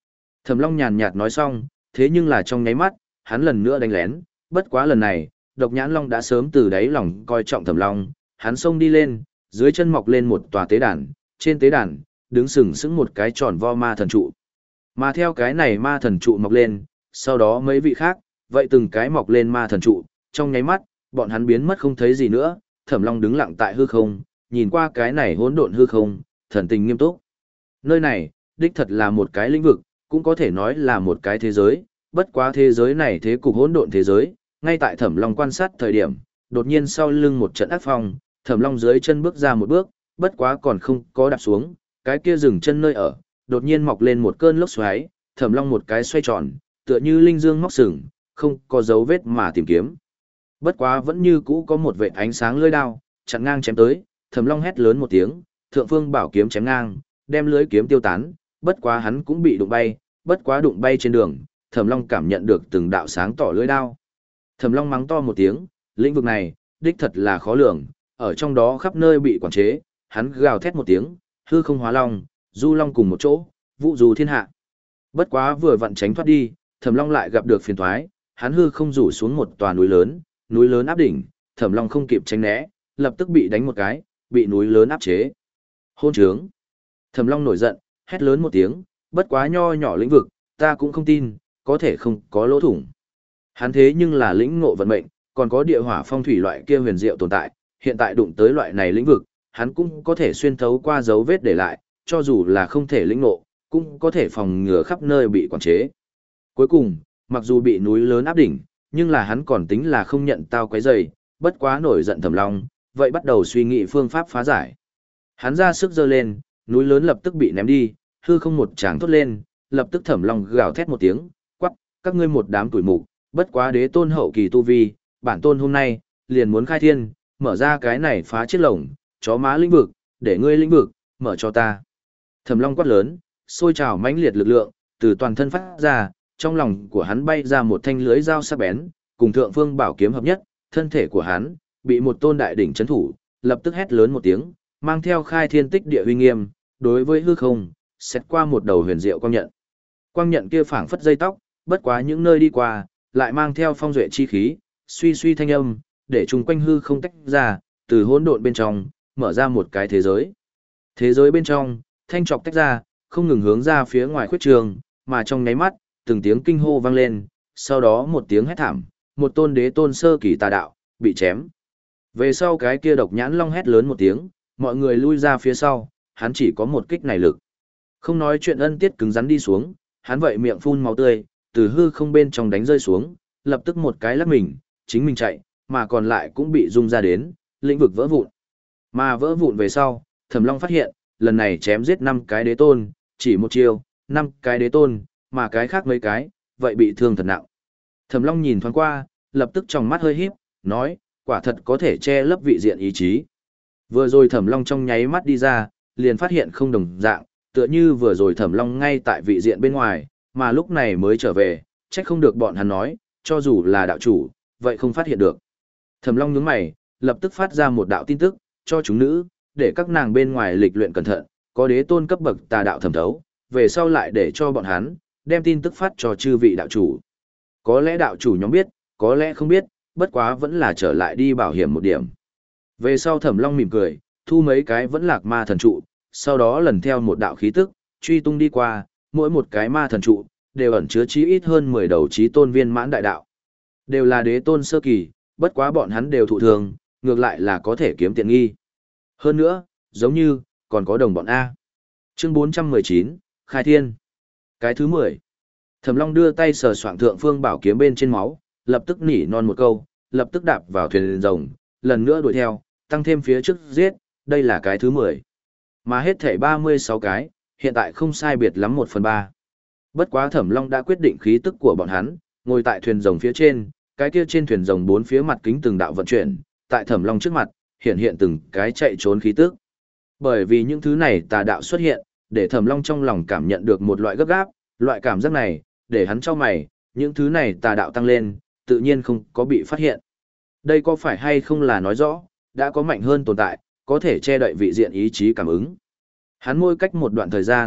Thẩm Long nhàn nhạt nói xong, thế nhưng là trong nháy mắt, hắn lần nữa đánh lén, bất quá lần này, Độc Nhãn Long đã sớm từ đáy lòng coi trọng Thẩm Long, hắn xông đi lên, dưới chân mọc lên một tòa tế đàn, trên tế đàn, đứng sừng sững một cái tròn vo ma thần trụ. Mà theo cái này ma thần trụ mọc lên, sau đó mấy vị khác, vậy từng cái mọc lên ma thần trụ, trong nháy mắt, bọn hắn biến mất không thấy gì nữa, Thẩm Long đứng lặng tại hư không, nhìn qua cái này hỗn độn hư không, thần tình nghiêm túc. Nơi này, đích thật là một cái lĩnh vực, cũng có thể nói là một cái thế giới, bất quá thế giới này thế cục hỗn độn thế giới, ngay tại Thẩm Long quan sát thời điểm, đột nhiên sau lưng một trận ác phong, Thẩm Long dưới chân bước ra một bước, bất quá còn không có đạp xuống, cái kia dừng chân nơi ở, đột nhiên mọc lên một cơn lốc xoáy, Thẩm Long một cái xoay tròn, tựa như linh dương móc sừng, không có dấu vết mà tìm kiếm. Bất quá vẫn như cũ có một vệt ánh sáng lưỡi đao, chặn ngang chém tới, Thẩm Long hét lớn một tiếng, thượng phương bảo kiếm chém ngang, đem lưỡi kiếm tiêu tán, bất quá hắn cũng bị đụng bay, bất quá đụng bay trên đường, Thẩm Long cảm nhận được từng đạo sáng tỏ lưỡi đao. Thẩm Long mắng to một tiếng, lĩnh vực này, đích thật là khó lường, ở trong đó khắp nơi bị quản chế, hắn gào thét một tiếng, hư không hóa long, du long cùng một chỗ, vũ dù thiên hạ. Bất quá vừa vặn tránh thoát đi, Thẩm Long lại gặp được phiền toái, hắn hư không rủ xuống một tòa núi lớn, núi lớn áp đỉnh, Thẩm Long không kịp tránh né, lập tức bị đánh một cái, bị núi lớn áp chế. Hôn trướng. Thẩm Long nổi giận, hét lớn một tiếng, bất quá nho nhỏ lĩnh vực, ta cũng không tin, có thể không có lỗ thủng. Hắn thế nhưng là lĩnh ngộ vận mệnh, còn có địa hỏa phong thủy loại kia huyền diệu tồn tại, hiện tại đụng tới loại này lĩnh vực, hắn cũng có thể xuyên thấu qua dấu vết để lại, cho dù là không thể lĩnh ngộ, cũng có thể phòng ngừa khắp nơi bị quản chế. Cuối cùng, mặc dù bị núi lớn áp đỉnh, nhưng là hắn còn tính là không nhận tao quấy rầy, bất quá nổi giận Thẩm Long, vậy bắt đầu suy nghĩ phương pháp phá giải. Hắn ra sức giơ lên, núi lớn lập tức bị ném đi, hư không một tràng thốt lên, lập tức Thẩm Long gào thét một tiếng, quắc, các ngươi một đám tuổi mục, bất quá đế tôn hậu kỳ tu vi, bản tôn hôm nay, liền muốn khai thiên, mở ra cái này phá chiếc lồng, chó má lĩnh vực, để ngươi lĩnh vực, mở cho ta. Thẩm Long quát lớn, sôi trào mãnh liệt lực lượng, từ toàn thân phát ra, trong lòng của hắn bay ra một thanh lưới dao sắc bén, cùng thượng phương bảo kiếm hợp nhất, thân thể của hắn, bị một tôn đại đỉnh chấn thủ, lập tức hét lớn một tiếng, mang theo khai thiên tích địa uy nghiêm, đối với hư không, xét qua một đầu huyền diệu quang nhận. Quang nhận kia phảng phất dây tóc, bất quá những nơi đi qua, lại mang theo phong duệ chi khí, suy suy thanh âm, để chung quanh hư không tách ra, từ hỗn độn bên trong, mở ra một cái thế giới. Thế giới bên trong, thanh trọc tách ra, không ngừng hướng ra phía ngoài khuyết trường, mà trong nháy mắt, từng tiếng kinh hô vang lên, sau đó một tiếng hét thảm, một tôn đế tôn sơ kỳ tà đạo, bị chém. Về sau cái kia Độc Nhãn Long hét lớn một tiếng, mọi người lui ra phía sau, hắn chỉ có một kích này lực. Không nói chuyện ân tiết cứng rắn đi xuống, hắn vậy miệng phun máu tươi, từ hư không bên trong đánh rơi xuống, lập tức một cái lắc mình, chính mình chạy, mà còn lại cũng bị rung ra đến, lĩnh vực vỡ vụn. Mà vỡ vụn về sau, Thẩm Long phát hiện, lần này chém giết năm cái đế tôn, chỉ một chiêu, năm cái đế tôn, mà cái khác mấy cái, vậy bị thương thật nặng. Thẩm Long nhìn thoáng qua, lập tức trong mắt hơi híp, nói, quả thật có thể che lấp vị diện ý chí. Vừa rồi Thẩm Long trong nháy mắt đi ra, liền phát hiện không đồng dạng, tựa như vừa rồi Thẩm Long ngay tại vị diện bên ngoài, mà lúc này mới trở về, trách không được bọn hắn nói, cho dù là đạo chủ, vậy không phát hiện được. Thẩm Long nhướng mày, lập tức phát ra một đạo tin tức, cho chúng nữ, để các nàng bên ngoài lịch luyện cẩn thận, có đế tôn cấp bậc tà đạo thẩm thấu, về sau lại để cho bọn hắn, đem tin tức phát cho chư vị đạo chủ. Có lẽ đạo chủ nhóm biết, có lẽ không biết, bất quá vẫn là trở lại đi bảo hiểm một điểm. Về sau Thẩm Long mỉm cười, thu mấy cái vẫn lạc ma thần trụ, sau đó lần theo một đạo khí tức, truy tung đi qua, mỗi một cái ma thần trụ, đều ẩn chứa chí ít hơn mười đầu chí tôn viên mãn đại đạo. Đều là đế tôn sơ kỳ, bất quá bọn hắn đều thụ thường, ngược lại là có thể kiếm tiện nghi. Hơn nữa, giống như, còn có đồng bọn A. Chương bốn trăm mười chín, Khai Thiên. Cái thứ mười. Thẩm Long đưa tay sờ soạng thượng phương bảo kiếm bên trên máu, lập tức nỉ non một câu, lập tức đạp vào thuyền rồng, lần nữa đuổi theo, tăng thêm phía trước giết, đây là cái thứ mười. Mà hết thảy ba mươi sáu cái, hiện tại không sai biệt lắm một phần ba. Bất quá Thẩm Long đã quyết định khí tức của bọn hắn, ngồi tại thuyền rồng phía trên, cái kia trên thuyền rồng bốn phía mặt kính từng đạo vận chuyển, tại Thẩm Long trước mặt, hiện hiện từng cái chạy trốn khí tức. Bởi vì những thứ này tà đạo xuất hiện, để Thẩm Long trong lòng cảm nhận được một loại gấp gáp, loại cảm giác này, để hắn chau mày, những thứ này tà đạo tăng lên, tự nhiên không có bị phát hiện. Đây có phải hay không là nói rõ, đã có mạnh hơn tồn tại, có thể che đậy vị diện ý chí cảm ứng. Hắn mỗi cách một đoạn thời gian,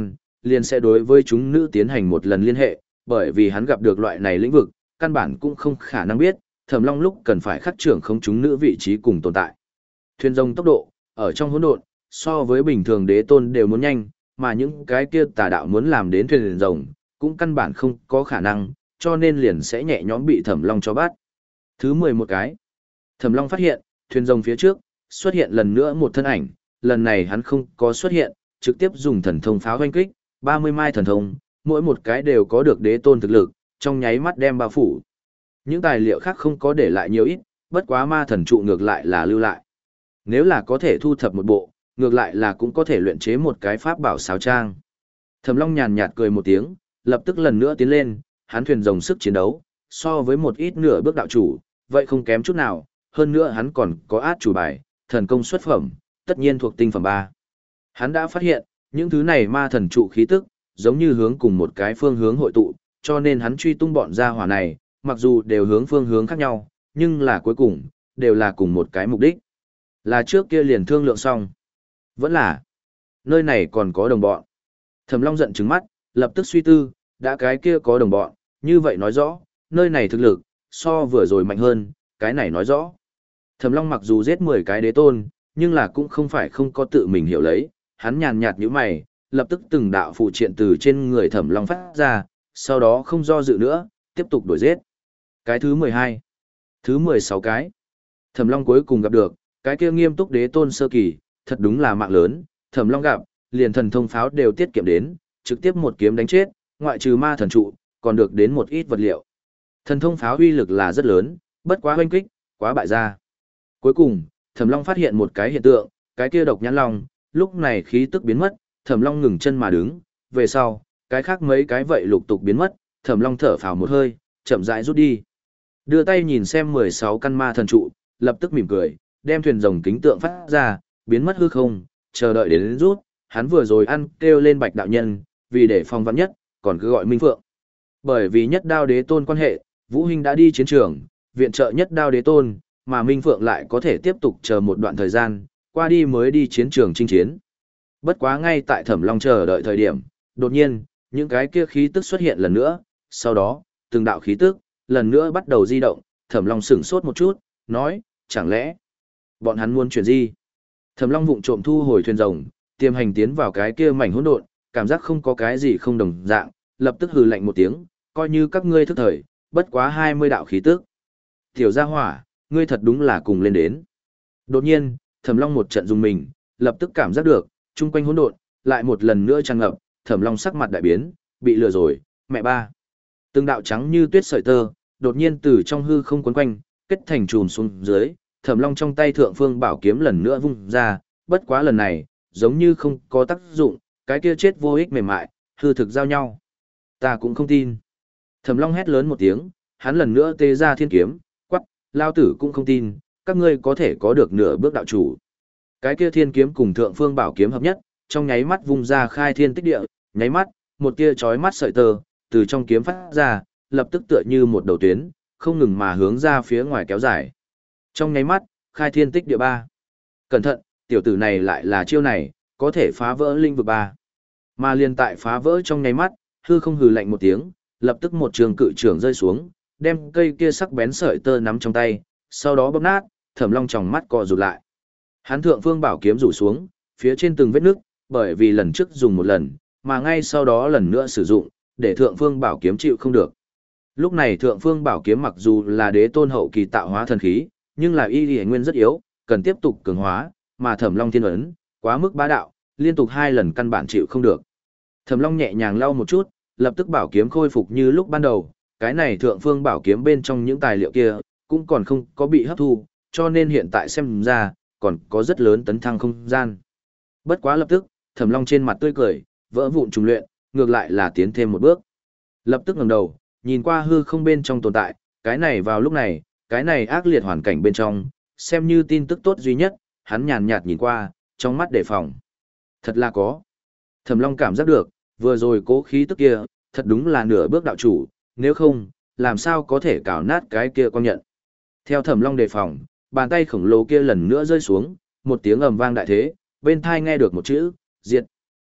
liền sẽ đối với chúng nữ tiến hành một lần liên hệ, bởi vì hắn gặp được loại này lĩnh vực, căn bản cũng không khả năng biết, Thẩm Long lúc cần phải khắc trưởng không chúng nữ vị trí cùng tồn tại. Thuyền rồng tốc độ, ở trong hỗn độn, so với bình thường đế tôn đều muốn nhanh, mà những cái kia tà đạo muốn làm đến thuyền rồng, cũng căn bản không có khả năng, cho nên liền sẽ nhẹ nhõm bị Thẩm Long cho bắt. Thứ mười một cái. Thẩm Long phát hiện, thuyền rồng phía trước, xuất hiện lần nữa một thân ảnh, lần này hắn không có xuất hiện, trực tiếp dùng thần thông pháo hoanh kích, ba mươi mai thần thông, mỗi một cái đều có được đế tôn thực lực, trong nháy mắt đem bao phủ. Những tài liệu khác không có để lại nhiều ít, bất quá ma thần trụ ngược lại là lưu lại. Nếu là có thể thu thập một bộ, ngược lại là cũng có thể luyện chế một cái pháp bảo sáo trang. Thẩm Long nhàn nhạt cười một tiếng, lập tức lần nữa tiến lên, hắn thuyền rồng sức chiến đấu, so với một ít nửa bước đạo chủ, vậy không kém chút nào, hơn nữa hắn còn có át chủ bài, thần công xuất phẩm, tất nhiên thuộc tinh phẩm ba. Hắn đã phát hiện, những thứ này ma thần trụ khí tức, giống như hướng cùng một cái phương hướng hội tụ, cho nên hắn truy tung bọn gia hỏa này, mặc dù đều hướng phương hướng khác nhau, nhưng là cuối cùng, đều là cùng một cái mục đích. Là trước kia liền thương lượng xong. Vẫn là, nơi này còn có đồng bọn. Thẩm Long giận trừng mắt, lập tức suy tư, đã cái kia có đồng bọn, như vậy nói rõ, nơi này thực lực, so vừa rồi mạnh hơn, cái này nói rõ. Thẩm Long mặc dù giết mười cái đế tôn, nhưng là cũng không phải không có tự mình hiểu lấy, hắn nhàn nhạt nhíu mày, lập tức từng đạo phụ triện từ trên người Thẩm Long phát ra, sau đó không do dự nữa, tiếp tục đuổi giết. Cái thứ mười hai, thứ mười sáu cái. Thẩm Long cuối cùng gặp được, cái kia nghiêm túc đế tôn sơ kỳ, thật đúng là mạng lớn, Thẩm Long gặp, liền thần thông pháo đều tiết kiệm đến, trực tiếp một kiếm đánh chết, ngoại trừ ma thần trụ, còn được đến một ít vật liệu. Thần thông pháo uy lực là rất lớn, bất quá hoanh kích, quá bại gia. Cuối cùng, Thẩm Long phát hiện một cái hiện tượng, cái kia độc nhãn long, lúc này khí tức biến mất, Thẩm Long ngừng chân mà đứng, về sau, cái khác mấy cái vậy lục tục biến mất, Thẩm Long thở phào một hơi, chậm rãi rút đi. Đưa tay nhìn xem mười sáu căn ma thần trụ, lập tức mỉm cười, đem thuyền rồng kính tượng phát ra, biến mất hư không, chờ đợi đến, đến rút, hắn vừa rồi ăn kêu lên Bạch đạo nhân, vì để phòng vắn nhất, còn cứ gọi Minh Phượng. Bởi vì nhất đao đế tôn quan hệ, Vũ Hinh đã đi chiến trường, viện trợ nhất đao đế tôn, mà Minh Phượng lại có thể tiếp tục chờ một đoạn thời gian, qua đi mới đi chiến trường chinh chiến. Bất quá ngay tại Thẩm Long chờ đợi thời điểm, đột nhiên, những cái kia khí tức xuất hiện lần nữa, sau đó, từng đạo khí tức, lần nữa bắt đầu di động, Thẩm Long sửng sốt một chút, nói, chẳng lẽ, bọn hắn muốn chuyển gì? Thẩm Long vụng trộm thu hồi thuyền rồng, tiềm hành tiến vào cái kia mảnh hỗn độn, cảm giác không có cái gì không đồng dạng, lập tức hừ lạnh một tiếng, coi như các ngươi thức thời, bất quá hai mươi đạo khí tức. Tiểu gia hỏa, ngươi thật đúng là cùng lên đến. Đột nhiên, Thẩm Long một trận dùng mình, lập tức cảm giác được, chung quanh hỗn độn, lại một lần nữa tràn ngập, Thẩm Long sắc mặt đại biến, bị lừa rồi, mẹ ba. Từng đạo trắng như tuyết sợi tơ, đột nhiên từ trong hư không quấn quanh, kết thành chùm xuống dưới, Thẩm Long trong tay thượng phương bảo kiếm lần nữa vung ra, bất quá lần này, giống như không có tác dụng, cái kia chết vô ích mềm mại, hư thực giao nhau. Ta cũng không tin. Thẩm Long hét lớn một tiếng, hắn lần nữa tê ra thiên kiếm, quắc, lao tử cũng không tin, các ngươi có thể có được nửa bước đạo chủ. Cái kia thiên kiếm cùng thượng phương bảo kiếm hợp nhất, trong nháy mắt vung ra khai thiên tích địa, nháy mắt, một tia chói mắt sợi tơ, từ trong kiếm phát ra, lập tức tựa như một đầu tuyến, không ngừng mà hướng ra phía ngoài kéo dài. Trong nháy mắt, khai thiên tích địa ba. Cẩn thận, tiểu tử này lại là chiêu này, có thể phá vỡ linh vực ba. Mà liền tại phá vỡ trong nháy mắt, hư không hừ lạnh một tiếng, lập tức một trường cự trường rơi xuống, đem cây kia sắc bén sợi tơ nắm trong tay, sau đó bóp nát, Thẩm Long tròng mắt co rụt lại. Hắn thượng phương bảo kiếm rủ xuống, phía trên từng vết nước, bởi vì lần trước dùng một lần, mà ngay sau đó lần nữa sử dụng, để thượng phương bảo kiếm chịu không được. Lúc này thượng phương bảo kiếm mặc dù là đế tôn hậu kỳ tạo hóa thần khí, nhưng là y y nguyên rất yếu, cần tiếp tục cường hóa, mà Thẩm Long thiên ấn, quá mức bá đạo, liên tục hai lần căn bản chịu không được. Thẩm Long nhẹ nhàng lau một chút, lập tức bảo kiếm khôi phục như lúc ban đầu, cái này thượng phương bảo kiếm bên trong những tài liệu kia, cũng còn không có bị hấp thu, cho nên hiện tại xem ra, còn có rất lớn tấn thăng không gian. Bất quá lập tức, Thẩm Long trên mặt tươi cười, vỡ vụn trùng luyện, ngược lại là tiến thêm một bước. Lập tức ngẩng đầu, nhìn qua hư không bên trong tồn tại, cái này vào lúc này, cái này ác liệt hoàn cảnh bên trong, xem như tin tức tốt duy nhất, hắn nhàn nhạt nhìn qua, trong mắt đề phòng. Thật là có. Thẩm Long cảm giác được, vừa rồi cố khí tức kia, thật đúng là nửa bước đạo chủ, nếu không, làm sao có thể cào nát cái kia quang nhận. Theo Thẩm Long đề phòng, bàn tay khổng lồ kia lần nữa rơi xuống, một tiếng ầm vang đại thế, bên thai nghe được một chữ, diệt.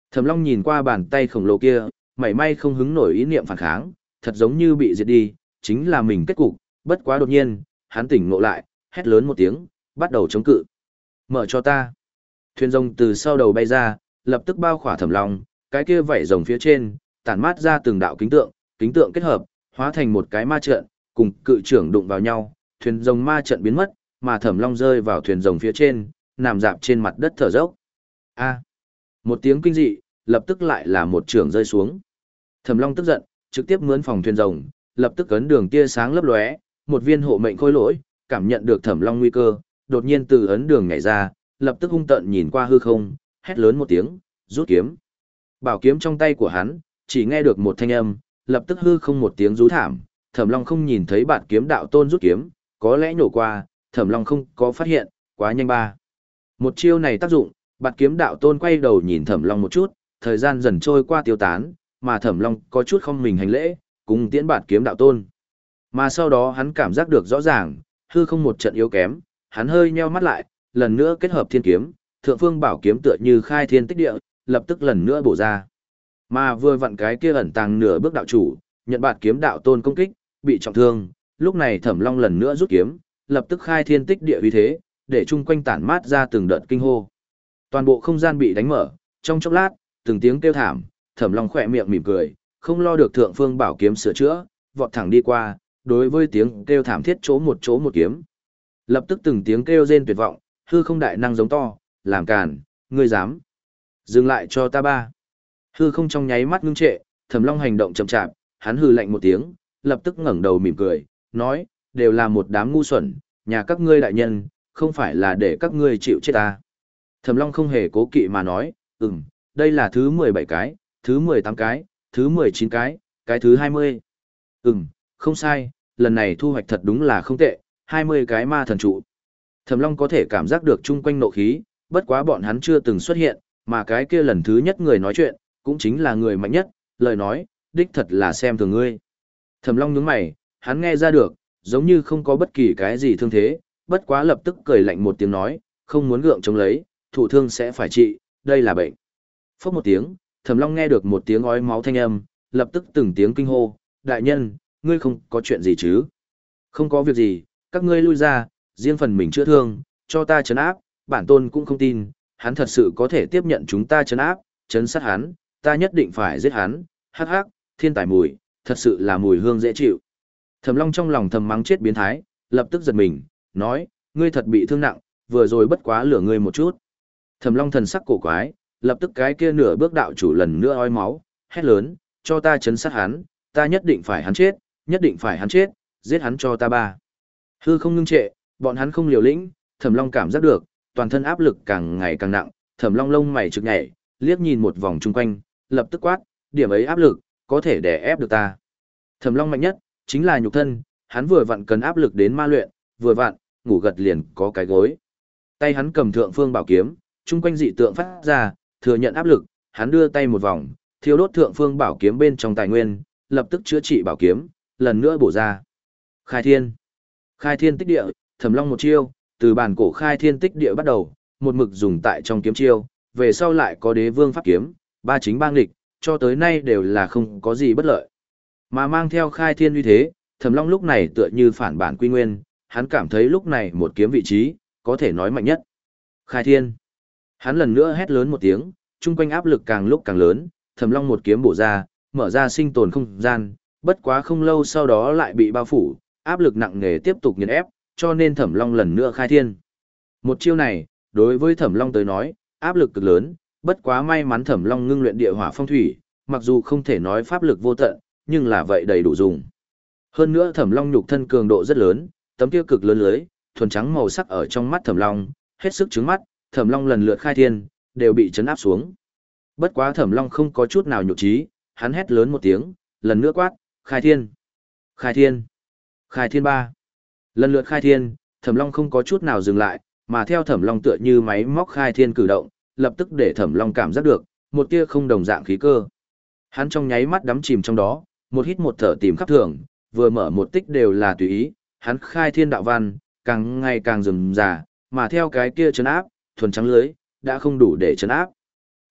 Thẩm Long nhìn qua bàn tay khổng lồ kia, mảy may không hứng nổi ý niệm phản kháng, thật giống như bị diệt đi, chính là mình kết cục, bất quá đột nhiên, hắn tỉnh ngộ lại, hét lớn một tiếng, bắt đầu chống cự. Mở cho ta. Thuyền rồng từ sau đầu bay ra, lập tức bao khỏa Thẩm Long, cái kia vảy rồng phía trên, tản mát ra từng đạo kính tượng, kính tượng kết hợp, hóa thành một cái ma trận, cùng cự trưởng đụng vào nhau, thuyền rồng ma trận biến mất, mà Thẩm Long rơi vào thuyền rồng phía trên, nằm dạp trên mặt đất thở dốc. A! Một tiếng kinh dị, lập tức lại là một trường rơi xuống. Thẩm Long tức giận, trực tiếp mướn phòng thuyền rồng, lập tức ấn đường tia sáng lấp lóe, một viên hộ mệnh khôi lỗi, cảm nhận được Thẩm Long nguy cơ, đột nhiên từ ấn đường nhảy ra, lập tức hung tợn nhìn qua hư không, hét lớn một tiếng, rút kiếm. Bảo kiếm trong tay của hắn, chỉ nghe được một thanh âm, lập tức hư không một tiếng rú thảm, Thẩm Long không nhìn thấy bạt kiếm đạo tôn rút kiếm, có lẽ nhổ qua, Thẩm Long không có phát hiện, quá nhanh ba. Một chiêu này tác dụng, bạt kiếm đạo tôn quay đầu nhìn Thẩm Long một chút, thời gian dần trôi qua tiêu tán, mà Thẩm Long có chút không mình hành lễ, cùng tiễn bạt kiếm đạo tôn. Mà sau đó hắn cảm giác được rõ ràng, hư không một trận yếu kém, hắn hơi nheo mắt lại, lần nữa kết hợp thiên kiếm, thượng phương bảo kiếm tựa như khai thiên tích địa, lập tức lần nữa bổ ra. Mà vừa vặn cái kia ẩn tàng nửa bước đạo chủ, nhận bạt kiếm đạo tôn công kích, bị trọng thương, lúc này Thẩm Long lần nữa rút kiếm, lập tức khai thiên tích địa uy thế, để chung quanh tản mát ra từng đợt kinh hô. Toàn bộ không gian bị đánh mở, trong chốc lát, từng tiếng kêu thảm, Thẩm Long khỏe miệng mỉm cười, không lo được thượng phương bảo kiếm sửa chữa, vọt thẳng đi qua, đối với tiếng kêu thảm thiết chỗ một chỗ một kiếm. Lập tức từng tiếng kêu rên tuyệt vọng, hư không đại năng giống to, làm càn, ngươi dám. Dừng lại cho ta ba. Hư không trong nháy mắt ngưng trệ, Thẩm Long hành động chậm chạp, hắn hừ lạnh một tiếng, lập tức ngẩng đầu mỉm cười, nói, đều là một đám ngu xuẩn, nhà các ngươi đại nhân, không phải là để các ngươi chịu chết ta. Thẩm Long không hề cố kỵ mà nói, ừm, đây là thứ mười bảy cái, thứ mười tám cái, thứ mười chín cái, cái thứ hai mươi. Ừm, không sai, lần này thu hoạch thật đúng là không tệ, hai mươi cái ma thần trụ. Thẩm Long có thể cảm giác được chung quanh nộ khí, bất quá bọn hắn chưa từng xuất hiện, mà cái kia lần thứ nhất người nói chuyện, cũng chính là người mạnh nhất, lời nói, đích thật là xem thường ngươi. Thẩm Long nhướng mày, hắn nghe ra được, giống như không có bất kỳ cái gì thương thế, bất quá lập tức cười lạnh một tiếng nói, không muốn gượng chống lấy, thụ thương sẽ phải trị, đây là bệnh. Phốc một tiếng, Thẩm Long nghe được một tiếng ói máu thanh âm, lập tức từng tiếng kinh hô, đại nhân, ngươi không có chuyện gì chứ? Không có việc gì, các ngươi lui ra, riêng phần mình chữa thương, cho ta trấn áp, bản tôn cũng không tin, hắn thật sự có thể tiếp nhận chúng ta trấn áp, trấn sát hắn, ta nhất định phải giết hắn, hắc hắc, thiên tài mùi, thật sự là mùi hương dễ chịu. Thẩm Long trong lòng thầm mắng chết biến thái, lập tức giật mình, nói, ngươi thật bị thương nặng, vừa rồi bất quá lửa ngươi một chút. Thẩm Long thần sắc cổ quái, lập tức cái kia nửa bước đạo chủ lần nữa oi máu, hét lớn, cho ta chấn sát hắn, ta nhất định phải hắn chết, nhất định phải hắn chết, giết hắn cho ta ba. Hư không ngưng trệ, bọn hắn không liều lĩnh, Thẩm Long cảm giác được, toàn thân áp lực càng ngày càng nặng, Thẩm Long lông mày trực nhảy, liếc nhìn một vòng chung quanh, lập tức quát, điểm ấy áp lực, có thể đè ép được ta. Thẩm Long mạnh nhất, chính là nhục thân, hắn vừa vặn cần áp lực đến ma luyện, vừa vặn, ngủ gật liền có cái gối. Tay hắn cầm thượng phương bảo kiếm, chung quanh dị tượng phát ra, thừa nhận áp lực, hắn đưa tay một vòng, thiêu đốt thượng phương bảo kiếm bên trong tài nguyên, lập tức chữa trị bảo kiếm, lần nữa bổ ra. Khai thiên. Khai thiên tích địa, Thẩm Long một chiêu, từ bản cổ khai thiên tích địa bắt đầu, một mực dùng tại trong kiếm chiêu, về sau lại có đế vương pháp kiếm, ba chính bang nghịch, cho tới nay đều là không có gì bất lợi. Mà mang theo khai thiên uy thế, Thẩm Long lúc này tựa như phản bản quy nguyên, hắn cảm thấy lúc này một kiếm vị trí, có thể nói mạnh nhất. Khai thiên. Hắn lần nữa hét lớn một tiếng, chung quanh áp lực càng lúc càng lớn, Thẩm Long một kiếm bổ ra, mở ra sinh tồn không gian, bất quá không lâu sau đó lại bị bao phủ, áp lực nặng nề tiếp tục nghiền ép, cho nên Thẩm Long lần nữa khai thiên. Một chiêu này, đối với Thẩm Long tới nói, áp lực cực lớn, bất quá may mắn Thẩm Long ngưng luyện địa hỏa phong thủy, mặc dù không thể nói pháp lực vô tận, nhưng là vậy đầy đủ dùng. Hơn nữa Thẩm Long nhục thân cường độ rất lớn, tấm kia cực lớn lưới, thuần trắng màu sắc ở trong mắt Thẩm Long, hết sức chướng mắt, Thẩm Long lần lượt khai thiên, đều bị chấn áp xuống. Bất quá Thẩm Long không có chút nào nhục trí, hắn hét lớn một tiếng, lần nữa quát, khai thiên, khai thiên, khai thiên ba. Lần lượt khai thiên, Thẩm Long không có chút nào dừng lại, mà theo Thẩm Long tựa như máy móc khai thiên cử động, lập tức để Thẩm Long cảm giác được một tia không đồng dạng khí cơ. Hắn trong nháy mắt đắm chìm trong đó, một hít một thở tìm khắp thường, vừa mở một tích đều là tùy ý, hắn khai thiên đạo văn, càng ngày càng rườm rà, mà theo cái kia chấn áp, thuần trắng lưới, đã không đủ để chấn áp.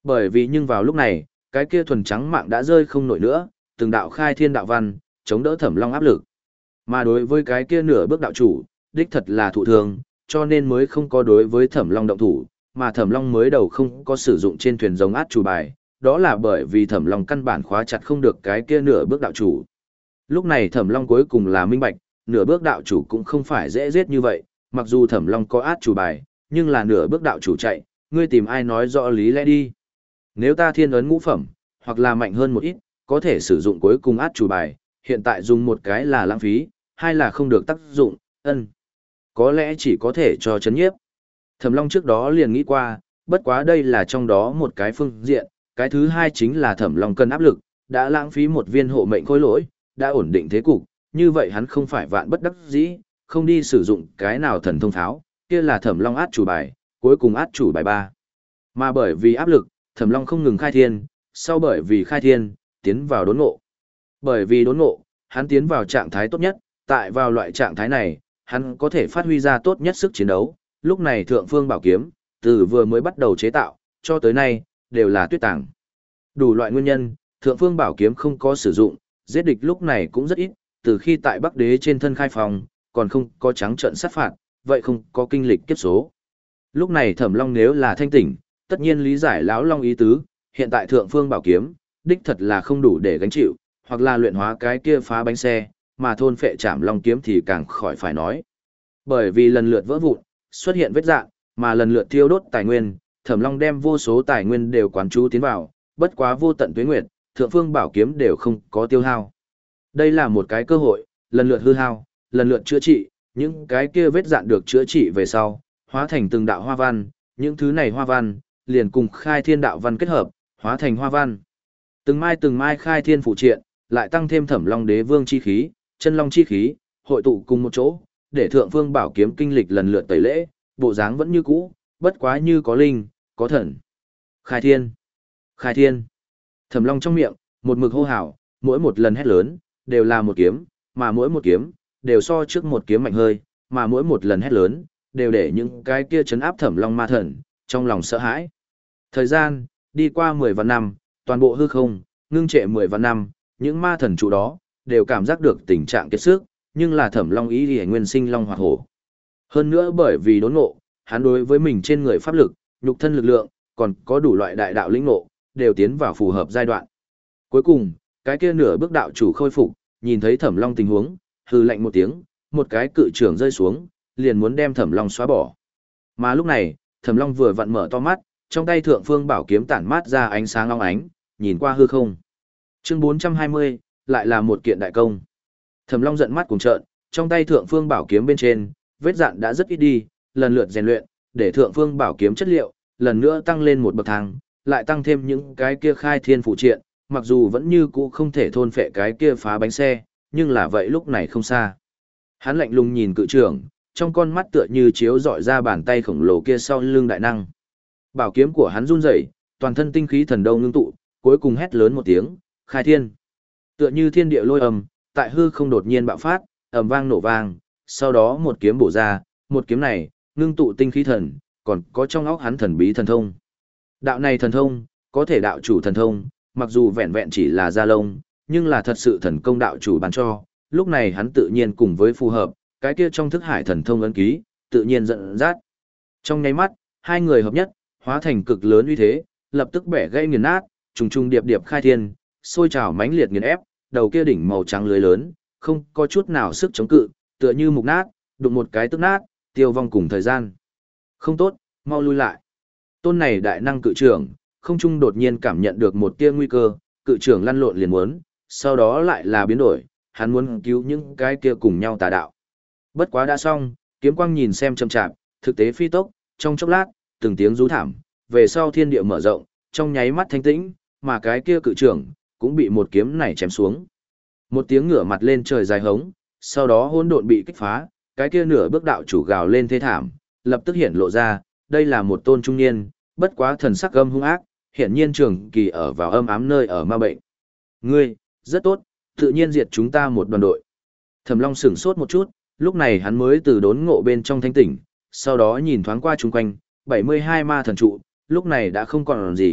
Bởi vì nhưng vào lúc này, cái kia thuần trắng mạng đã rơi không nổi nữa, từng đạo khai thiên đạo văn, chống đỡ Thẩm Long áp lực. Mà đối với cái kia nửa bước đạo chủ, đích thật là thụ thương, cho nên mới không có đối với Thẩm Long động thủ, mà Thẩm Long mới đầu không có sử dụng trên thuyền giống át chủ bài, đó là bởi vì Thẩm Long căn bản khóa chặt không được cái kia nửa bước đạo chủ. Lúc này Thẩm Long cuối cùng là minh bạch, nửa bước đạo chủ cũng không phải dễ giết như vậy, mặc dù Thẩm Long có át chủ bài, nhưng là nửa bước đạo chủ chạy, ngươi tìm ai nói rõ lý lẽ đi. Nếu ta thiên ấn ngũ phẩm, hoặc là mạnh hơn một ít, có thể sử dụng cuối cùng át chủ bài, hiện tại dùng một cái là lãng phí, hai là không được tác dụng, ân. Có lẽ chỉ có thể cho chấn nhiếp. Thẩm Long trước đó liền nghĩ qua, bất quá đây là trong đó một cái phương diện, cái thứ hai chính là Thẩm Long cân áp lực, đã lãng phí một viên hộ mệnh khối lỗi, đã ổn định thế cục, như vậy hắn không phải vạn bất đắc dĩ, không đi sử dụng cái nào thần thông tháo, kia là Thẩm Long át chủ bài, cuối cùng át chủ bài ba. Mà bởi vì áp lực, Thẩm Long không ngừng khai thiên, sau bởi vì khai thiên, tiến vào đốn ngộ. Bởi vì đốn ngộ, hắn tiến vào trạng thái tốt nhất, tại vào loại trạng thái này, hắn có thể phát huy ra tốt nhất sức chiến đấu. Lúc này Thượng Phương Bảo Kiếm, từ vừa mới bắt đầu chế tạo, cho tới nay, đều là tuyết tàng. Đủ loại nguyên nhân, Thượng Phương Bảo Kiếm không có sử dụng, giết địch lúc này cũng rất ít, từ khi tại Bắc Đế trên thân khai phòng, còn không có trắng trận sát phạt, vậy không có kinh lịch kiếp số. Lúc này Thẩm Long nếu là thanh tỉnh, tất nhiên lý giải lão Long ý tứ, hiện tại Thượng Phương Bảo Kiếm, đích thật là không đủ để gánh chịu, hoặc là luyện hóa cái kia phá bánh xe, mà thôn phệ Trảm Long kiếm thì càng khỏi phải nói. Bởi vì lần lượt vỡ vụn, xuất hiện vết rạn, mà lần lượt thiêu đốt tài nguyên, Thẩm Long đem vô số tài nguyên đều quán chú tiến vào, bất quá vô tận tuế nguyệt, Thượng Phương Bảo Kiếm đều không có tiêu hao. Đây là một cái cơ hội, lần lượt hư hao, lần lượt chữa trị, những cái kia vết rạn được chữa trị về sau, hóa thành từng đạo hoa văn, những thứ này hoa văn, liền cùng khai thiên đạo văn kết hợp, hóa thành hoa văn. Từng mai từng mai khai thiên phụ triện, lại tăng thêm Thẩm Long đế vương chi khí, chân long chi khí, hội tụ cùng một chỗ, để Thượng Phương Bảo Kiếm kinh lịch lần lượt tẩy lễ, bộ dáng vẫn như cũ, bất quá như có linh, có thần. Khai thiên, khai thiên. Thẩm Long trong miệng, một mực hô hào, mỗi một lần hét lớn, đều là một kiếm, mà mỗi một kiếm, đều so trước một kiếm mạnh hơi, mà mỗi một lần hét lớn, đều để những cái kia chấn áp Thẩm Long ma thần, trong lòng sợ hãi. Thời gian, đi qua mười vạn năm, toàn bộ hư không, ngưng trệ mười vạn năm, những ma thần trụ đó, đều cảm giác được tình trạng kiệt sức, nhưng là Thẩm Long ý liễu nguyên sinh long hoạt hổ. Hơn nữa bởi vì đốn ngộ, hắn đối với mình trên người pháp lực, nhục thân lực lượng, còn có đủ loại đại đạo lĩnh ngộ, đều tiến vào phù hợp giai đoạn. Cuối cùng, cái kia nửa bước đạo chủ khôi phục, nhìn thấy Thẩm Long tình huống, hừ lạnh một tiếng, một cái cự trưởng rơi xuống, liền muốn đem Thẩm Long xóa bỏ. Mà lúc này, Thẩm Long vừa vặn mở to mắt, trong tay Thượng Phương Bảo Kiếm tản mát ra ánh sáng long ánh, nhìn qua hư không. Chương bốn trăm hai mươi, lại là một kiện đại công. Thẩm Long giận mắt cùng trợn, trong tay Thượng Phương Bảo Kiếm bên trên, vết dạn đã rất ít đi, lần lượt rèn luyện, để Thượng Phương Bảo Kiếm chất liệu, lần nữa tăng lên một bậc thang, lại tăng thêm những cái kia khai thiên phụ triện, mặc dù vẫn như cũ không thể thôn phệ cái kia phá bánh xe, nhưng là vậy lúc này không xa. Hắn lạnh lùng nhìn cự trưởng, trong con mắt tựa như chiếu dọi ra bàn tay khổng lồ kia sau lưng đại năng. Bảo kiếm của hắn run rẩy, toàn thân tinh khí thần đâu ngưng tụ, cuối cùng hét lớn một tiếng, khai thiên. Tựa như thiên địa lôi ầm, tại hư không đột nhiên bạo phát, ầm vang nổ vang, sau đó một kiếm bổ ra, một kiếm này, ngưng tụ tinh khí thần, còn có trong óc hắn thần bí thần thông. Đạo này thần thông, có thể đạo chủ thần thông, mặc dù vẹn vẹn chỉ là da lông, nhưng là thật sự thần công đạo chủ ban cho, lúc này hắn tự nhiên cùng với phù hợp, cái kia trong thức hải thần thông ấn ký, tự nhiên dẫn dắt. Trong nháy mắt, hai người hợp nhất, hóa thành cực lớn uy thế, lập tức bẻ gãy nghiền nát, trùng trùng điệp điệp khai thiên, sôi trào mãnh liệt nghiền ép, đầu kia đỉnh màu trắng lưới lớn, không có chút nào sức chống cự, tựa như mục nát, đụng một cái tức nát, tiêu vong cùng thời gian. Không tốt, mau lui lại. Tôn này đại năng cự trưởng, không trung đột nhiên cảm nhận được một tia nguy cơ, cự trưởng lăn lộn liền muốn, sau đó lại là biến đổi, hắn muốn cứu những cái kia cùng nhau tà đạo. Bất quá đã xong, kiếm quang nhìn xem chậm chạp, thực tế phi tốc, trong chốc lát, từng tiếng rú thảm, về sau thiên địa mở rộng, trong nháy mắt thanh tĩnh, mà cái kia cự trưởng cũng bị một kiếm này chém xuống. Một tiếng ngửa mặt lên trời dài hống, sau đó hỗn độn bị kích phá, cái kia nửa bước đạo chủ gào lên thê thảm, lập tức hiện lộ ra, đây là một tôn trung niên, bất quá thần sắc âm hung ác, hiển nhiên trường kỳ ở vào âm ám nơi ở ma bệnh. Ngươi, rất tốt, tự nhiên diệt chúng ta một đoàn đội. Thẩm Long sửng sốt một chút, lúc này hắn mới từ đốn ngộ bên trong thanh tỉnh, sau đó nhìn thoáng qua chung quanh, bảy mươi hai ma thần trụ, lúc này đã không còn gì,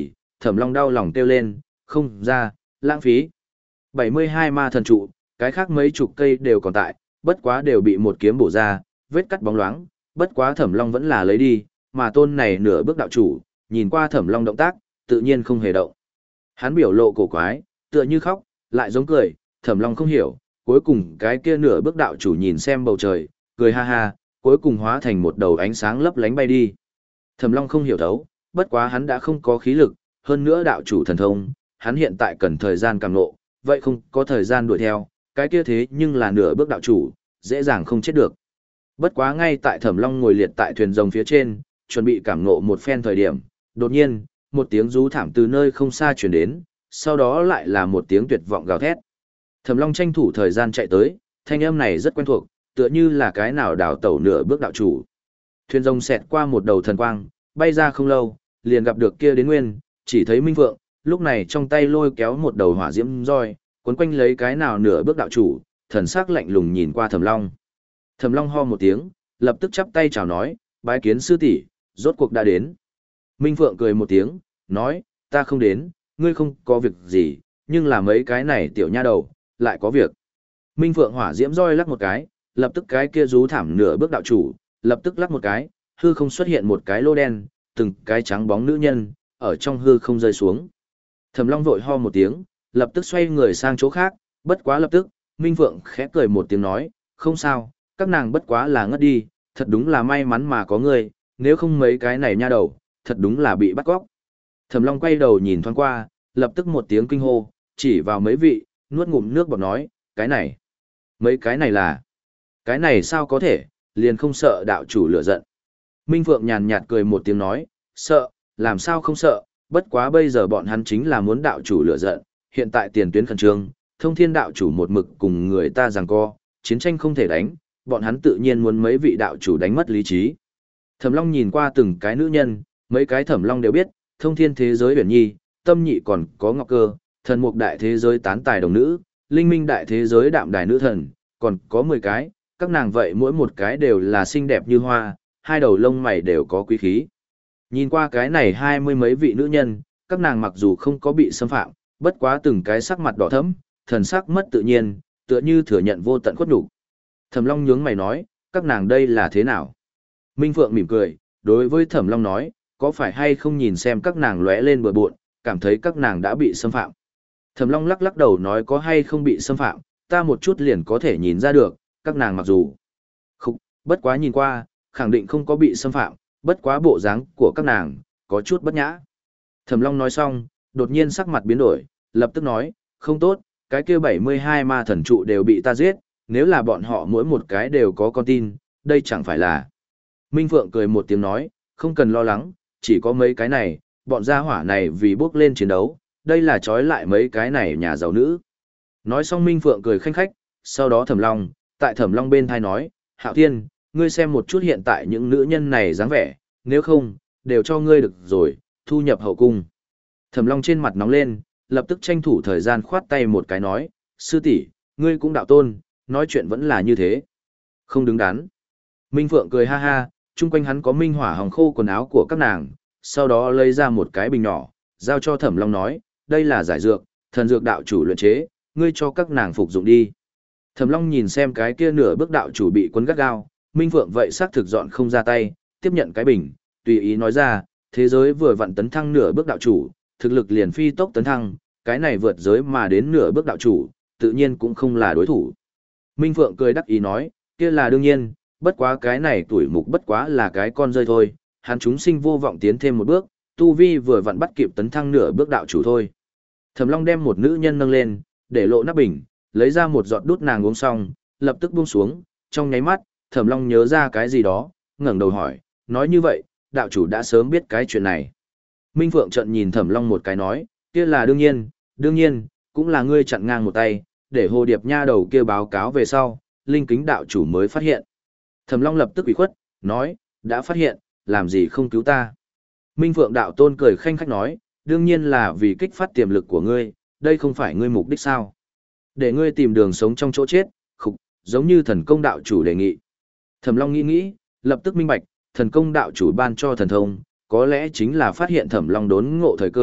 Thẩm Long đau lòng kêu lên, không ra, lãng phí. bảy mươi hai ma thần trụ, cái khác mấy chục cây đều còn tại, bất quá đều bị một kiếm bổ ra, vết cắt bóng loáng, bất quá Thẩm Long vẫn là lấy đi, mà tôn này nửa bước đạo chủ, nhìn qua Thẩm Long động tác, tự nhiên không hề động. Hắn biểu lộ cổ quái, tựa như khóc, lại giống cười, Thẩm Long không hiểu, cuối cùng cái kia nửa bước đạo chủ nhìn xem bầu trời, cười ha ha, cuối cùng hóa thành một đầu ánh sáng lấp lánh bay đi. Thẩm Long không hiểu thấu, bất quá hắn đã không có khí lực, hơn nữa đạo chủ thần thông, hắn hiện tại cần thời gian càng nộ, vậy không có thời gian đuổi theo, cái kia thế nhưng là nửa bước đạo chủ, dễ dàng không chết được. Bất quá ngay tại Thẩm Long ngồi liệt tại thuyền rồng phía trên, chuẩn bị cảm ngộ một phen thời điểm, đột nhiên, một tiếng rú thảm từ nơi không xa truyền đến, sau đó lại là một tiếng tuyệt vọng gào thét. Thẩm Long tranh thủ thời gian chạy tới, thanh âm này rất quen thuộc, tựa như là cái nào đào tẩu nửa bước đạo chủ. Thuyền rồng xẹt qua một đầu thần quang, bay ra không lâu, liền gặp được kia đến nguyên, chỉ thấy Minh Vượng, lúc này trong tay lôi kéo một đầu hỏa diễm roi, quấn quanh lấy cái nào nửa bước đạo chủ, thần sắc lạnh lùng nhìn qua Thẩm Long. Thẩm Long ho một tiếng, lập tức chắp tay chào nói, bái kiến sư tỷ, rốt cuộc đã đến. Minh Phượng cười một tiếng, nói, ta không đến, ngươi không có việc gì, nhưng là mấy cái này tiểu nha đầu, lại có việc. Minh Phượng hỏa diễm roi lắc một cái, lập tức cái kia rú thảm nửa bước đạo chủ, lập tức lắc một cái, hư không xuất hiện một cái lô đen, từng cái trắng bóng nữ nhân, ở trong hư không rơi xuống. Thẩm Long vội ho một tiếng, lập tức xoay người sang chỗ khác, bất quá lập tức, Minh Phượng khẽ cười một tiếng nói, không sao, các nàng bất quá là ngất đi, thật đúng là may mắn mà có người, nếu không mấy cái này nha đầu, thật đúng là bị bắt cóc. Thẩm Long quay đầu nhìn thoáng qua, lập tức một tiếng kinh hô, chỉ vào mấy vị, nuốt ngụm nước bọt nói, cái này, mấy cái này là, cái này sao có thể, liền không sợ đạo chủ lửa giận. Minh Phượng nhàn nhạt cười một tiếng nói, sợ, làm sao không sợ, bất quá bây giờ bọn hắn chính là muốn đạo chủ lửa giận, hiện tại tiền tuyến khẩn trương, thông thiên đạo chủ một mực cùng người ta giằng co, chiến tranh không thể đánh, bọn hắn tự nhiên muốn mấy vị đạo chủ đánh mất lý trí. Thẩm Long nhìn qua từng cái nữ nhân, mấy cái Thẩm Long đều biết, thông thiên thế giới huyền nhi, tâm nhị còn có ngọc cơ, thần mục đại thế giới tán tài đồng nữ, linh minh đại thế giới đạm đài nữ thần, còn có mười cái, các nàng vậy mỗi một cái đều là xinh đẹp như hoa, hai đầu lông mày đều có quý khí. Nhìn qua cái này hai mươi mấy vị nữ nhân, các nàng mặc dù không có bị xâm phạm, bất quá từng cái sắc mặt đỏ thẫm, thần sắc mất tự nhiên, tựa như thừa nhận vô tận khuất nhục. Thẩm Long nhướng mày nói, các nàng đây là thế nào? Minh Phượng mỉm cười, đối với Thẩm Long nói, có phải hay không nhìn xem các nàng lóe lên bừa bộn, cảm thấy các nàng đã bị xâm phạm. Thẩm Long lắc lắc đầu nói có hay không bị xâm phạm, ta một chút liền có thể nhìn ra được, các nàng mặc dù không, bất quá nhìn qua, khẳng định không có bị xâm phạm, bất quá bộ dáng của các nàng, có chút bất nhã. Thẩm Long nói xong, đột nhiên sắc mặt biến đổi, lập tức nói, không tốt, cái kia bảy mươi hai ma thần trụ đều bị ta giết, nếu là bọn họ mỗi một cái đều có con tin, đây chẳng phải là. Minh Phượng cười một tiếng nói, không cần lo lắng, chỉ có mấy cái này, bọn gia hỏa này vì bước lên chiến đấu, đây là trói lại mấy cái này nhà giàu nữ. Nói xong Minh Phượng cười khanh khách, sau đó Thẩm Long, tại Thẩm Long bên thai nói, Hạo Thiên, ngươi xem một chút hiện tại những nữ nhân này dáng vẻ, nếu không, đều cho ngươi được rồi, thu nhập hậu cung. Thẩm Long trên mặt nóng lên, lập tức tranh thủ thời gian khoát tay một cái nói, sư tỷ, ngươi cũng đạo tôn, nói chuyện vẫn là như thế. Không đứng đắn. Minh Phượng cười ha ha, chung quanh hắn có minh hỏa hồng khô quần áo của các nàng, sau đó lấy ra một cái bình nhỏ, giao cho Thẩm Long nói, đây là giải dược, thần dược đạo chủ luyện chế, ngươi cho các nàng phục dụng đi. Thẩm Long nhìn xem cái kia nửa bước đạo chủ bị cuốn gắt gao, Minh Phượng vậy xác thực dọn không ra tay, tiếp nhận cái bình, tùy ý nói ra, thế giới vừa vặn tấn thăng nửa bước đạo chủ, thực lực liền phi tốc tấn thăng, cái này vượt giới mà đến nửa bước đạo chủ, tự nhiên cũng không là đối thủ. Minh Phượng cười đắc ý nói, kia là đương nhiên, bất quá cái này tuổi mục bất quá là cái con rơi thôi, hắn chúng sinh vô vọng tiến thêm một bước, tu vi vừa vặn bắt kịp tấn thăng nửa bước đạo chủ thôi. Thẩm Long đem một nữ nhân nâng lên, để lộ nắp bình, lấy ra một giọt đút nàng uống xong, lập tức buông xuống, trong nháy mắt, Thẩm Long nhớ ra cái gì đó, ngẩng đầu hỏi, nói như vậy, đạo chủ đã sớm biết cái chuyện này. Minh Phượng trợn nhìn Thẩm Long một cái nói, kia là đương nhiên, đương nhiên, cũng là ngươi chặn ngang một tay, để Hồ Điệp nha đầu kia báo cáo về sau, linh kính đạo chủ mới phát hiện. Thẩm Long lập tức ủy khuất, nói, đã phát hiện, làm gì không cứu ta. Minh Phượng đạo tôn cười khanh khách nói, đương nhiên là vì kích phát tiềm lực của ngươi, đây không phải ngươi mục đích sao. Để ngươi tìm đường sống trong chỗ chết, khục, giống như thần công đạo chủ đề nghị. Thẩm Long nghĩ nghĩ, lập tức minh bạch, thần công đạo chủ ban cho thần thông, có lẽ chính là phát hiện Thẩm Long đốn ngộ thời cơ,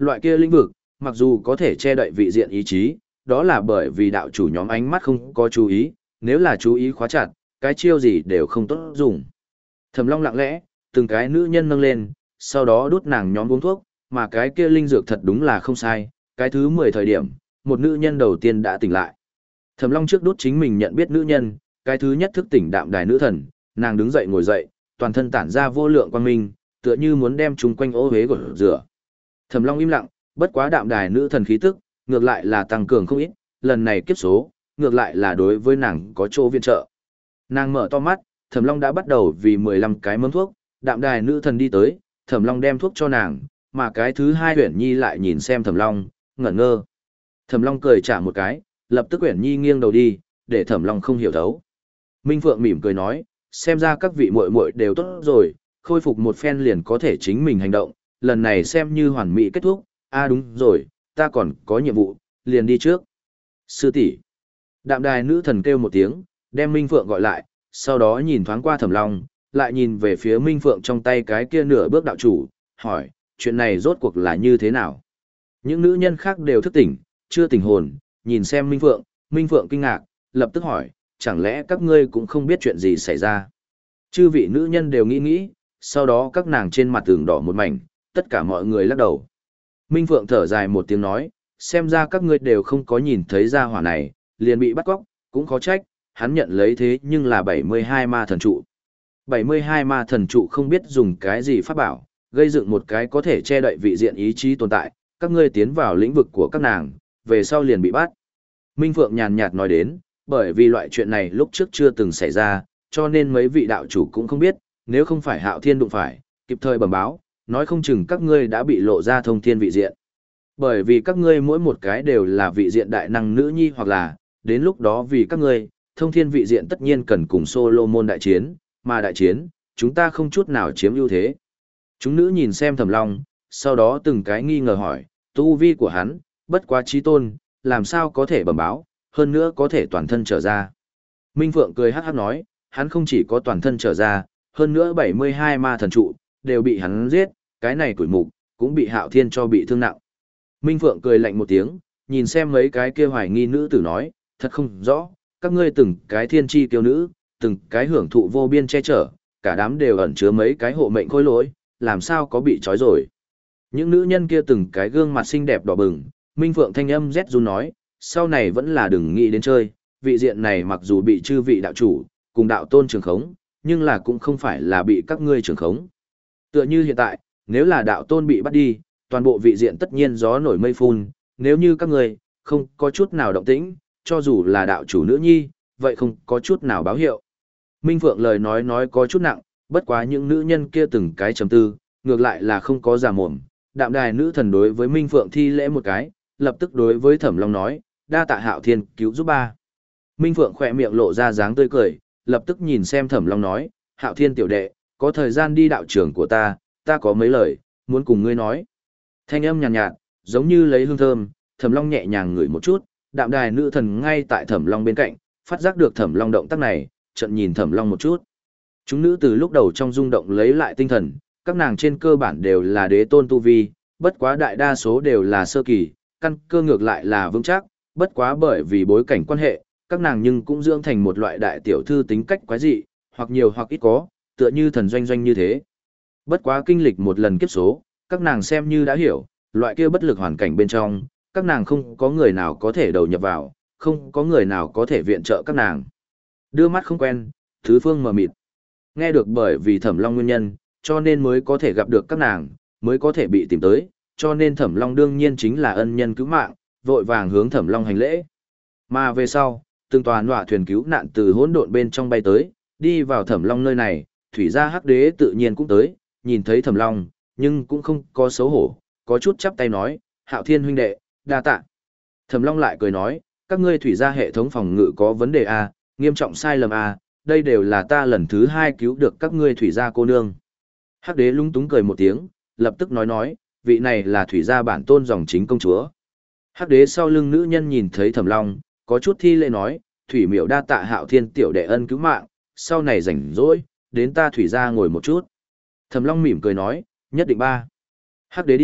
Loại kia lĩnh vực, mặc dù có thể che đậy vị diện ý chí, đó là bởi vì đạo chủ nhóm ánh mắt không có chú ý, nếu là chú ý khóa chặt, cái chiêu gì đều không tốt dùng. Thẩm Long lặng lẽ, từng cái nữ nhân nâng lên, sau đó đút nàng nhóm uống thuốc, mà cái kia linh dược thật đúng là không sai, cái thứ mười thời điểm, một nữ nhân đầu tiên đã tỉnh lại. Thẩm Long trước đút chính mình nhận biết nữ nhân, cái thứ nhất thức tỉnh đạm đài nữ thần, nàng đứng dậy ngồi dậy, toàn thân tản ra vô lượng quang minh, tựa như muốn đem chúng quanh ô hế gột rửa. Thẩm Long im lặng, bất quá đạm đài nữ thần khí tức, ngược lại là tăng cường không ít, lần này kiếp số, ngược lại là đối với nàng có chỗ viện trợ. Nàng mở to mắt, Thẩm Long đã bắt đầu vì mười lăm cái mớm thuốc, đạm đài nữ thần đi tới, Thẩm Long đem thuốc cho nàng, mà cái thứ hai Uyển Nhi lại nhìn xem Thẩm Long, ngẩn ngơ. Thẩm Long cười trả một cái, lập tức Uyển Nhi nghiêng đầu đi, để Thẩm Long không hiểu thấu. Minh Phượng mỉm cười nói, xem ra các vị muội muội đều tốt rồi, khôi phục một phen liền có thể chính mình hành động, lần này xem như hoàn mỹ kết thúc. À đúng rồi, ta còn có nhiệm vụ, liền đi trước. Sư tỷ. Đạm đài nữ thần kêu một tiếng, đem Minh Phượng gọi lại, sau đó nhìn thoáng qua Thẩm Long, lại nhìn về phía Minh Phượng trong tay cái kia nửa bước đạo chủ, hỏi, chuyện này rốt cuộc là như thế nào? Những nữ nhân khác đều thức tỉnh, chưa tỉnh hồn, nhìn xem Minh Phượng, Minh Phượng kinh ngạc, lập tức hỏi, chẳng lẽ các ngươi cũng không biết chuyện gì xảy ra? Chư vị nữ nhân đều nghĩ nghĩ, sau đó các nàng trên mặt tường đỏ một mảnh, tất cả mọi người lắc đầu. Minh Phượng thở dài một tiếng nói, xem ra các ngươi đều không có nhìn thấy ra hỏa này, liền bị bắt cóc, cũng khó trách, hắn nhận lấy thế nhưng là bảy mươi hai ma thần trụ. bảy mươi hai ma thần trụ không biết dùng cái gì pháp bảo, gây dựng một cái có thể che đậy vị diện ý chí tồn tại, các ngươi tiến vào lĩnh vực của các nàng, về sau liền bị bắt. Minh Phượng nhàn nhạt nói đến, bởi vì loại chuyện này lúc trước chưa từng xảy ra, cho nên mấy vị đạo chủ cũng không biết, nếu không phải Hạo Thiên đụng phải, kịp thời bẩm báo, nói không chừng các ngươi đã bị lộ ra thông thiên vị diện. Bởi vì các ngươi mỗi một cái đều là vị diện đại năng nữ nhi hoặc là, đến lúc đó vì các ngươi, thông thiên vị diện tất nhiên cần cùng Solomon đại chiến, mà đại chiến, chúng ta không chút nào chiếm ưu thế. Chúng nữ nhìn xem Thẩm Long, sau đó từng cái nghi ngờ hỏi, tu vi của hắn, bất quá chí tôn, làm sao có thể bẩm báo, hơn nữa có thể toàn thân trở ra. Minh Phượng cười hát hát nói, hắn không chỉ có toàn thân trở ra, hơn nữa bảy mươi hai ma thần trụ, đều bị hắn giết, cái này tuổi mục, cũng bị Hạo Thiên cho bị thương nặng. Minh Phượng cười lạnh một tiếng, nhìn xem mấy cái kia hoài nghi nữ tử nói, thật không rõ, các ngươi từng cái thiên chi kiêu nữ, từng cái hưởng thụ vô biên che chở, cả đám đều ẩn chứa mấy cái hộ mệnh khôi lỗi, làm sao có bị trói rồi. Những nữ nhân kia từng cái gương mặt xinh đẹp đỏ bừng, Minh Phượng thanh âm rét run nói, sau này vẫn là đừng nghĩ đến chơi, vị diện này mặc dù bị chư vị đạo chủ, cùng đạo tôn trường khống, nhưng là cũng không phải là bị các ngươi trường khống. Tựa như hiện tại, nếu là đạo tôn bị bắt đi, toàn bộ vị diện tất nhiên gió nổi mây phun, nếu như các ngươi không có chút nào động tĩnh, cho dù là đạo chủ nữ nhi, vậy không có chút nào báo hiệu. Minh Phượng lời nói nói có chút nặng, bất quá những nữ nhân kia từng cái trầm tư, ngược lại là không có giả mồm. Đạm đài nữ thần đối với Minh Phượng thi lễ một cái, lập tức đối với Thẩm Long nói, đa tạ Hạo Thiên cứu giúp ba. Minh Phượng khỏe miệng lộ ra dáng tươi cười, lập tức nhìn xem Thẩm Long nói, Hạo Thiên tiểu đệ, có thời gian đi đạo trường của ta, ta có mấy lời, muốn cùng ngươi nói. Thanh âm nhàn nhạt, nhạt, giống như lấy hương thơm, Thẩm Long nhẹ nhàng ngửi một chút, đạm đài nữ thần ngay tại Thẩm Long bên cạnh, phát giác được Thẩm Long động tác này, trận nhìn Thẩm Long một chút. Chúng nữ từ lúc đầu trong rung động lấy lại tinh thần, các nàng trên cơ bản đều là đế tôn tu vi, bất quá đại đa số đều là sơ kỳ, căn cơ ngược lại là vững chắc, bất quá bởi vì bối cảnh quan hệ, các nàng nhưng cũng dưỡng thành một loại đại tiểu thư tính cách quái dị, hoặc nhiều hoặc ít có, tựa như thần doanh doanh như thế. Bất quá kinh lịch một lần kiếp số, các nàng xem như đã hiểu, loại kia bất lực hoàn cảnh bên trong, các nàng không có người nào có thể đầu nhập vào, không có người nào có thể viện trợ các nàng. Đưa mắt không quen, thứ phương mờ mịt. Nghe được bởi vì Thẩm Long nguyên nhân, cho nên mới có thể gặp được các nàng, mới có thể bị tìm tới, cho nên Thẩm Long đương nhiên chính là ân nhân cứu mạng, vội vàng hướng Thẩm Long hành lễ. Mà về sau, từng tòa nọa thuyền cứu nạn từ hỗn độn bên trong bay tới, đi vào Thẩm Long nơi này, thủy gia hắc đế tự nhiên cũng tới, nhìn thấy Thẩm Long, nhưng cũng không có xấu hổ, có chút chắp tay nói, Hạo Thiên huynh đệ, đa tạ. Thẩm Long lại cười nói, các ngươi thủy gia hệ thống phòng ngự có vấn đề à, nghiêm trọng sai lầm à, đây đều là ta lần thứ hai cứu được các ngươi thủy gia cô nương. Hắc đế lúng túng cười một tiếng, lập tức nói nói, vị này là thủy gia bản tôn dòng chính công chúa. Hắc đế sau lưng nữ nhân nhìn thấy Thẩm Long, có chút thi lễ nói, thủy miểu đa tạ Hạo Thiên tiểu đệ ân cứu mạng, sau này rảnh rỗi, đến ta thủy gia ngồi một chút. Thẩm Long mỉm cười nói, nhất định ba. Hắc đế đi,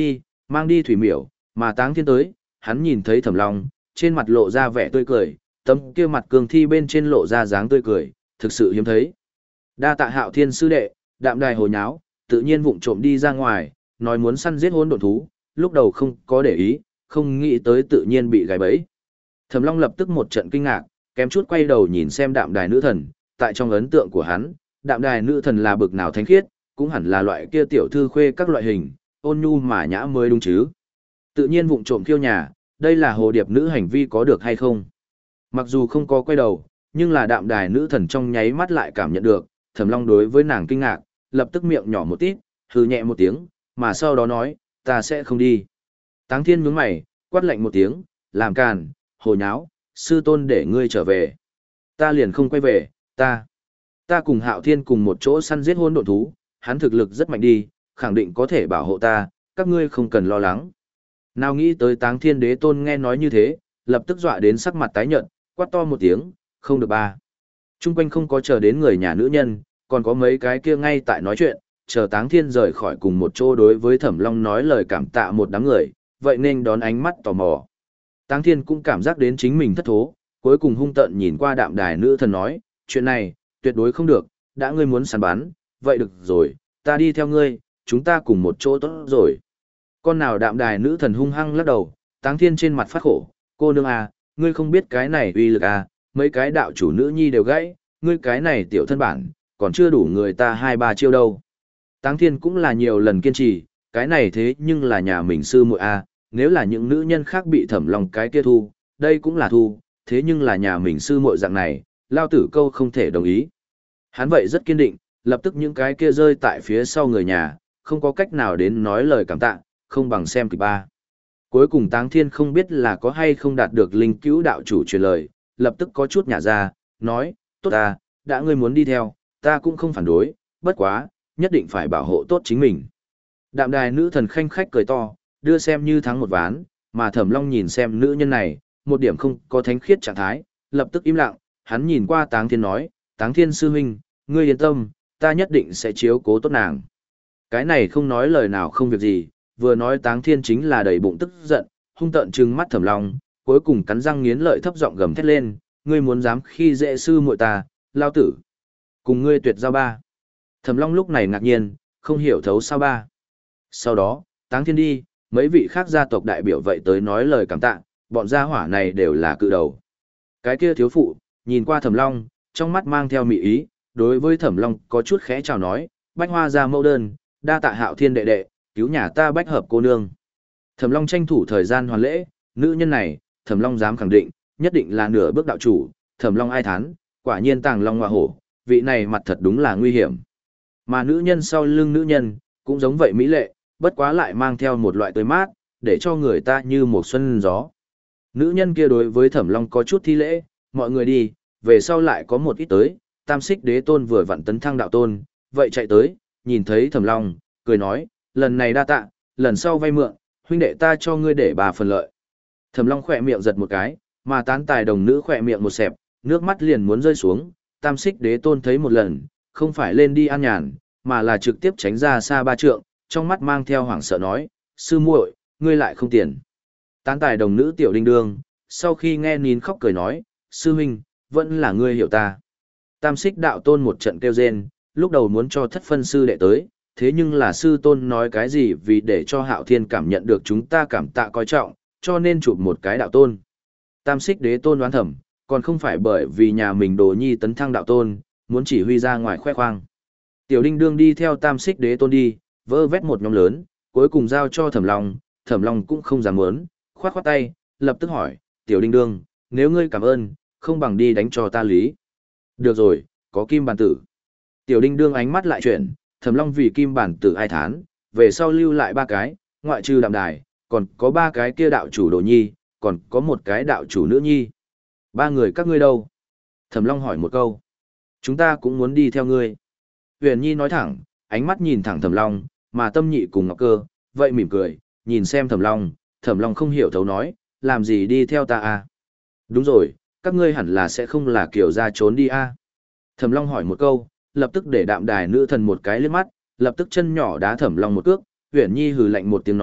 Mang đi thủy miểu, mà Táng Thiên tới, hắn nhìn thấy Thẩm Long, trên mặt lộ ra vẻ tươi cười, tấm kia mặt cường thi bên trên lộ ra dáng tươi cười, thực sự hiếm thấy. Đa tạ Hạo Thiên sư đệ, đạm đài hồ nháo, tự nhiên vụng trộm đi ra ngoài, nói muốn săn giết hỗn độn thú, lúc đầu không có để ý, không nghĩ tới tự nhiên bị gài bẫy. Thẩm Long lập tức một trận kinh ngạc, kém chút quay đầu nhìn xem đạm đài nữ thần, tại trong ấn tượng của hắn, đạm đài nữ thần là bực nào thánh khiết, cũng hẳn là loại kia tiểu thư khuê các loại hình, ôn nhu mà nhã mới đúng chứ. Tự nhiên vụng trộm khiêu nhà, đây là hồ điệp nữ hành vi có được hay không? Mặc dù không có quay đầu, nhưng là đạm đài nữ thần trong nháy mắt lại cảm nhận được, Thẩm Long đối với nàng kinh ngạc, lập tức miệng nhỏ một tít, hừ nhẹ một tiếng, mà sau đó nói, ta sẽ không đi. Táng Thiên nhướng mày, quát lạnh một tiếng, làm càn, hồ nháo, sư tôn để ngươi trở về. Ta liền không quay về, ta. Ta cùng Hạo Thiên cùng một chỗ săn giết hỗn độn thú, hắn thực lực rất mạnh đi, khẳng định có thể bảo hộ ta, các ngươi không cần lo lắng. Nào nghĩ tới Táng Thiên Đế Tôn nghe nói như thế, lập tức dọa đến sắc mặt tái nhợt, quát to một tiếng, không được ba. Trung quanh không có chờ đến người nhà nữ nhân, còn có mấy cái kia ngay tại nói chuyện, chờ Táng Thiên rời khỏi cùng một chỗ đối với Thẩm Long nói lời cảm tạ một đám người, vậy nên đón ánh mắt tò mò. Táng Thiên cũng cảm giác đến chính mình thất thố, cuối cùng hung tợn nhìn qua đạm đài nữ thần nói, chuyện này, tuyệt đối không được, đã ngươi muốn săn bắn, vậy được rồi, ta đi theo ngươi, chúng ta cùng một chỗ tốt rồi. Con nào đạm đài nữ thần hung hăng lắc đầu, Táng Thiên trên mặt phát khổ, cô nương à, ngươi không biết cái này uy lực à, mấy cái đạo chủ nữ nhi đều gãy, ngươi cái này tiểu thân bản, còn chưa đủ người ta hai ba chiêu đâu. Táng Thiên cũng là nhiều lần kiên trì, cái này thế nhưng là nhà mình sư muội à, nếu là những nữ nhân khác bị Thẩm Long cái kia thu, đây cũng là thu, thế nhưng là nhà mình sư muội dạng này, lao tử câu không thể đồng ý. Hắn vậy rất kiên định, lập tức những cái kia rơi tại phía sau người nhà, không có cách nào đến nói lời cảm tạ, không bằng xem kịch ba. Cuối cùng Táng Thiên không biết là có hay không đạt được linh cứu đạo chủ truyền lời, lập tức có chút nhả ra, nói, tốt ta, đã ngươi muốn đi theo, ta cũng không phản đối, bất quá, nhất định phải bảo hộ tốt chính mình. Đạm đài nữ thần khanh khách cười to, đưa xem như thắng một ván, mà Thẩm Long nhìn xem nữ nhân này, một điểm không có thánh khiết trạng thái, lập tức im lặng, hắn nhìn qua Táng Thiên nói, Táng Thiên sư huynh, ngươi yên tâm, ta nhất định sẽ chiếu cố tốt nàng. Cái này không nói lời nào không việc gì, vừa nói Táng Thiên chính là đầy bụng tức giận, hung tợn trừng mắt Thẩm Long, cuối cùng cắn răng nghiến lợi thấp giọng gầm thét lên, ngươi muốn dám khi dễ sư muội ta, lao tử. Cùng ngươi tuyệt giao ba. Thẩm Long lúc này ngạc nhiên, không hiểu thấu sao ba. Sau đó, Táng Thiên đi, mấy vị khác gia tộc đại biểu vậy tới nói lời cảm tạ, bọn gia hỏa này đều là cự đầu. Cái kia thiếu phụ, nhìn qua Thẩm Long, trong mắt mang theo mị ý, đối với Thẩm Long có chút khẽ chào nói, bách hoa ra mẫu đơn, đa tạ Hạo Thiên đệ đệ, cứu nhà ta bách hợp cô nương. Thẩm Long tranh thủ thời gian hoàn lễ, nữ nhân này, Thẩm Long dám khẳng định, nhất định là nửa bước đạo chủ, Thẩm Long ai thán, quả nhiên tàng long hoa hổ, vị này mặt thật đúng là nguy hiểm. Mà nữ nhân sau lưng nữ nhân, cũng giống vậy mỹ lệ, bất quá lại mang theo một loại tươi mát, để cho người ta như một xuân gió. Nữ nhân kia đối với Thẩm Long có chút thi lễ, mọi người đi, về sau lại có một ít tới, Tam Xích Đế Tôn vừa vặn tấn thăng đạo tôn, vậy chạy tới, nhìn thấy Thẩm Long, cười nói, lần này đa tạ, lần sau vay mượn, huynh đệ ta cho ngươi để bà phần lợi. Thẩm Long khỏe miệng giật một cái, mà tán tài đồng nữ khỏe miệng một xẹp, nước mắt liền muốn rơi xuống, Tam Xích Đế Tôn thấy một lần, không phải lên đi an nhàn, mà là trực tiếp tránh ra xa ba trượng, trong mắt mang theo hoảng sợ nói, sư muội, ngươi lại không tiền. Tán tài đồng nữ tiểu đinh đương, sau khi nghe nín khóc cười nói, sư huynh, vẫn là ngươi hiểu ta. Tam Xích đạo tôn một trận kêu rên, lúc đầu muốn cho thất phân sư đệ tới, thế nhưng là sư tôn nói cái gì vì để cho Hạo Thiên cảm nhận được chúng ta cảm tạ coi trọng, cho nên chụp một cái đạo tôn. Tam Xích Đế Tôn đoán thầm, còn không phải bởi vì nhà mình đồ nhi tấn thăng đạo tôn, muốn chỉ huy ra ngoài khoe khoang. Tiểu Đinh đương đi theo Tam Xích Đế Tôn đi, vơ vét một nhóm lớn, cuối cùng giao cho Thẩm Long, Thẩm Long cũng không dám muốn, khoát khoát tay, lập tức hỏi, Tiểu Đinh đương, nếu ngươi cảm ơn, không bằng đi đánh cho ta lý. Được rồi, có kim bản tử. Tiểu Đinh đương ánh mắt lại chuyển, Thẩm Long vì kim bản tử ai thán, về sau lưu lại ba cái, ngoại trừ đạm đài, còn có ba cái kia đạo chủ đồ nhi, còn có một cái đạo chủ nữ nhi. Ba người các ngươi đâu? Thẩm Long hỏi một câu. Chúng ta cũng muốn đi theo ngươi. Huyền Nhi nói thẳng, ánh mắt nhìn thẳng Thẩm Long, mà Tâm Nhị cùng Ngọc Cơ, vậy mỉm cười, nhìn xem Thẩm Long, Thẩm Long không hiểu thấu nói, làm gì đi theo ta à? Đúng rồi, các ngươi hẳn là sẽ không là kiểu ra trốn đi à? Thẩm Long hỏi một câu, lập tức để đạm đài nữ thần một cái liếc mắt, lập tức chân nhỏ đá Thẩm Long một cước, Huyền Nhi hừ lạnh một tiếng nói,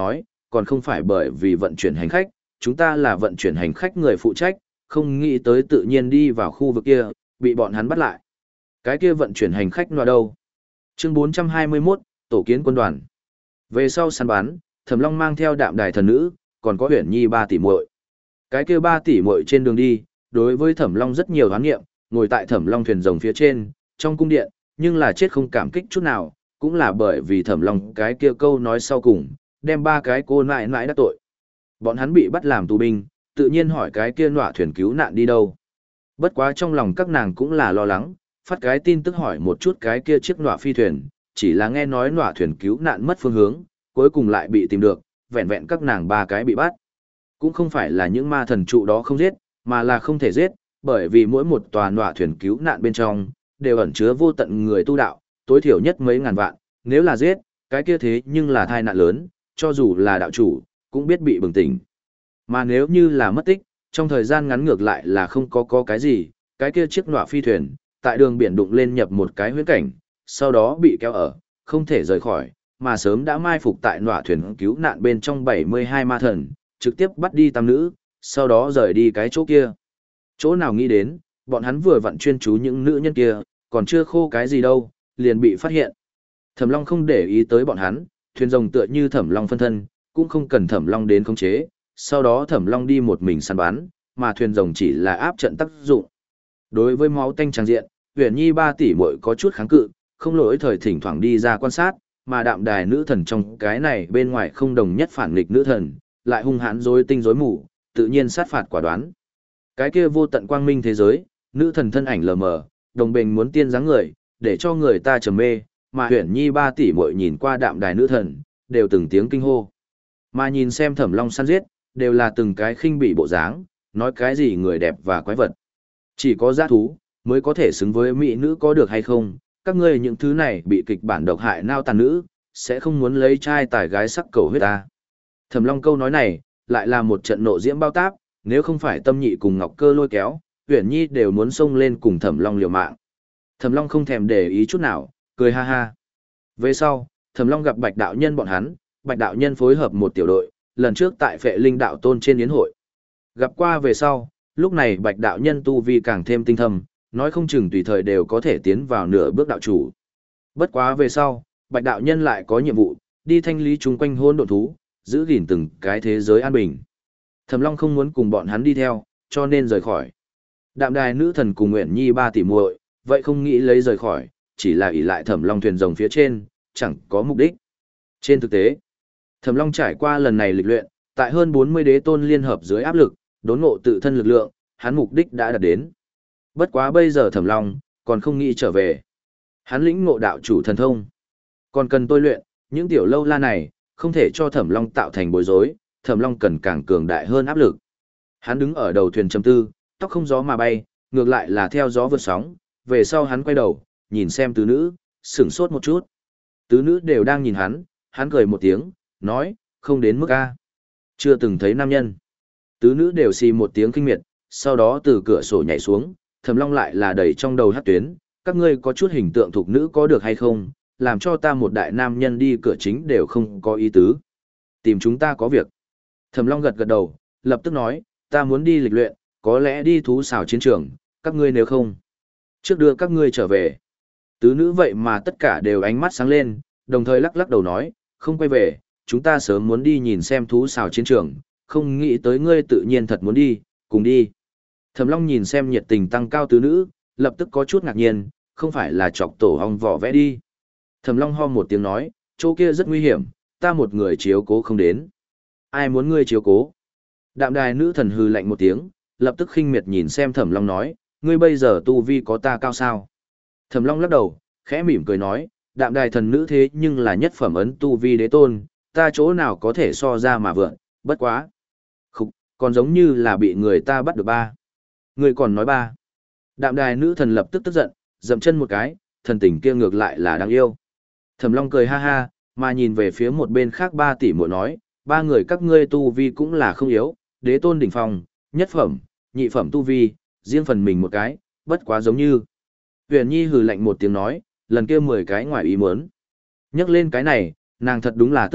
còn không phải bởi vì vận chuyển hành khách, chúng ta là vận chuyển hành khách người phụ trách, không nghĩ tới tự nhiên đi vào khu vực kia, bị bọn hắn bắt lại. Cái kia vận chuyển hành khách nọa đâu? Chương bốn trăm hai mươi mốt, Tổ kiến quân đoàn. Về sau săn bắn, Thẩm Long mang theo Đạm Đài thần nữ, còn có Uyển Nhi ba tỷ muội. Cái kia ba tỷ muội trên đường đi, đối với Thẩm Long rất nhiều hoán nghiệm, ngồi tại Thẩm Long thuyền rồng phía trên, trong cung điện, nhưng là chết không cảm kích chút nào, cũng là bởi vì Thẩm Long cái kia câu nói sau cùng, đem ba cái cô nại nãi đắc tội. Bọn hắn bị bắt làm tù binh, tự nhiên hỏi cái kia nọa thuyền cứu nạn đi đâu. Bất quá trong lòng các nàng cũng là lo lắng, phát cái tin tức hỏi một chút cái kia chiếc nọa phi thuyền, chỉ là nghe nói nọa thuyền cứu nạn mất phương hướng, cuối cùng lại bị tìm được, vẹn vẹn các nàng ba cái bị bắt. Cũng không phải là những ma thần trụ đó không giết, mà là không thể giết, bởi vì mỗi một tòa nọa thuyền cứu nạn bên trong, đều ẩn chứa vô tận người tu đạo, tối thiểu nhất mấy ngàn vạn, nếu là giết, cái kia thế nhưng là tai nạn lớn, cho dù là đạo chủ, cũng biết bị bừng tỉnh. Mà nếu như là mất tích, trong thời gian ngắn ngược lại là không có có cái gì, cái kia chiếc nọa phi thuyền, tại đường biển đụng lên nhập một cái huyễn cảnh, sau đó bị kéo ở, không thể rời khỏi, mà sớm đã mai phục tại nọa thuyền cứu nạn bên trong bảy mươi hai ma thần, trực tiếp bắt đi tam nữ, sau đó rời đi cái chỗ kia. Chỗ nào nghĩ đến, bọn hắn vừa vặn chuyên chú những nữ nhân kia, còn chưa khô cái gì đâu, liền bị phát hiện. Thẩm Long không để ý tới bọn hắn, thuyền rồng tựa như Thẩm Long phân thân, cũng không cần Thẩm Long đến khống chế, sau đó Thẩm Long đi một mình săn bắn, mà thuyền rồng chỉ là áp trận tác dụng. Đối với máu tanh tràng diện, Uyển Nhi ba tỷ muội có chút kháng cự, không lỗi thời thỉnh thoảng đi ra quan sát, mà Đạm Đài nữ thần trong cái này bên ngoài không đồng nhất phản nghịch nữ thần, lại hung hãn rối tinh rối mù, tự nhiên sát phạt quả đoán. Cái kia vô tận quang minh thế giới, nữ thần thân ảnh lờ mờ, đồng bình muốn tiên dáng người, để cho người ta trầm mê, mà Uyển Nhi ba tỷ muội nhìn qua Đạm Đài nữ thần, đều từng tiếng kinh hô. Mà nhìn xem Thẩm Long săn giết, đều là từng cái khinh bị bộ dáng, nói cái gì người đẹp và quái vật. Chỉ có dã thú mới có thể xứng với mỹ nữ có được hay không, các ngươi những thứ này bị kịch bản độc hại nao tàn nữ, sẽ không muốn lấy trai tài gái sắc cầu huyết ta. Thẩm Long câu nói này, lại là một trận nộ diễm bao táp, nếu không phải Tâm Nhị cùng Ngọc Cơ lôi kéo, Uyển Nhi đều muốn xông lên cùng Thẩm Long liều mạng. Thẩm Long không thèm để ý chút nào, cười ha ha. Về sau, Thẩm Long gặp Bạch đạo nhân bọn hắn, Bạch đạo nhân phối hợp một tiểu đội, lần trước tại Phệ Linh đạo tôn trên yến hội. Gặp qua về sau, lúc này Bạch đạo nhân tu vi càng thêm tinh thâm, nói không chừng tùy thời đều có thể tiến vào nửa bước đạo chủ. Bất quá về sau, Bạch đạo nhân lại có nhiệm vụ, đi thanh lý chung quanh hỗn độn thú, giữ gìn từng cái thế giới an bình. Thẩm Long không muốn cùng bọn hắn đi theo, cho nên rời khỏi. Đạm Đài nữ thần cùng Uyển Nhi ba tỷ muội, vậy không nghĩ lấy rời khỏi, chỉ là ỷ lại Thẩm Long thuyền rồng phía trên, chẳng có mục đích. Trên thực tế, Thẩm Long trải qua lần này lịch luyện, tại hơn bốn mươi đế tôn liên hợp dưới áp lực, đốn ngộ tự thân lực lượng, hắn mục đích đã đạt đến. Bất quá bây giờ Thẩm Long còn không nghĩ trở về. Hắn lĩnh ngộ đạo chủ thần thông, còn cần tôi luyện, những tiểu lâu la này không thể cho Thẩm Long tạo thành bối rối, Thẩm Long cần càng cường đại hơn áp lực. Hắn đứng ở đầu thuyền trầm tư, tóc không gió mà bay, ngược lại là theo gió vượt sóng, về sau hắn quay đầu, nhìn xem tứ nữ, sửng sốt một chút. Tứ nữ đều đang nhìn hắn, hắn cười một tiếng, nói, không đến mức A. Chưa từng thấy nam nhân. Tứ nữ đều xì một tiếng kinh miệt, sau đó từ cửa sổ nhảy xuống, Thẩm Long lại là đầy trong đầu hát tuyến, các ngươi có chút hình tượng thuộc nữ có được hay không, làm cho ta một đại nam nhân đi cửa chính đều không có ý tứ. Tìm chúng ta có việc. Thẩm Long gật gật đầu, lập tức nói, ta muốn đi lịch luyện, có lẽ đi thú xào chiến trường, các ngươi nếu không. Trước đưa các ngươi trở về. Tứ nữ vậy mà tất cả đều ánh mắt sáng lên, đồng thời lắc lắc đầu nói, không quay về, chúng ta sớm muốn đi nhìn xem thú xào chiến trường, không nghĩ tới ngươi tự nhiên thật muốn đi, cùng đi. Thẩm Long nhìn xem nhiệt tình tăng cao tứ nữ, lập tức có chút ngạc nhiên, không phải là chọc tổ ong vỏ vẽ đi. Thẩm Long ho một tiếng nói, chỗ kia rất nguy hiểm, ta một người chiếu cố không đến. Ai muốn ngươi chiếu cố? Đạm Đài nữ thần hừ lạnh một tiếng, lập tức khinh miệt nhìn xem Thẩm Long nói, ngươi bây giờ tu vi có ta cao sao? Thẩm Long lắc đầu, khẽ mỉm cười nói, Đạm Đài thần nữ thế nhưng là nhất phẩm ấn tu vi đế tôn, ta chỗ nào có thể so ra mà vượn, bất quá. Khúc, còn giống như là bị người ta bắt được ba. Ngươi còn nói ba. Đạm Đài nữ thần lập tức tức giận, dậm chân một cái, thần tình kia ngược lại là đáng yêu. Thẩm Long cười ha ha, mà nhìn về phía một bên khác ba tỷ muội nói, ba người các ngươi tu vi cũng là không yếu, đế tôn đỉnh phong, nhất phẩm, nhị phẩm tu vi, riêng phần mình một cái, bất quá giống như. Uyển Nhi hừ lạnh một tiếng nói, lần kia mười cái ngoài ý muốn. Nhắc lên cái này, nàng thật đúng là tức giận,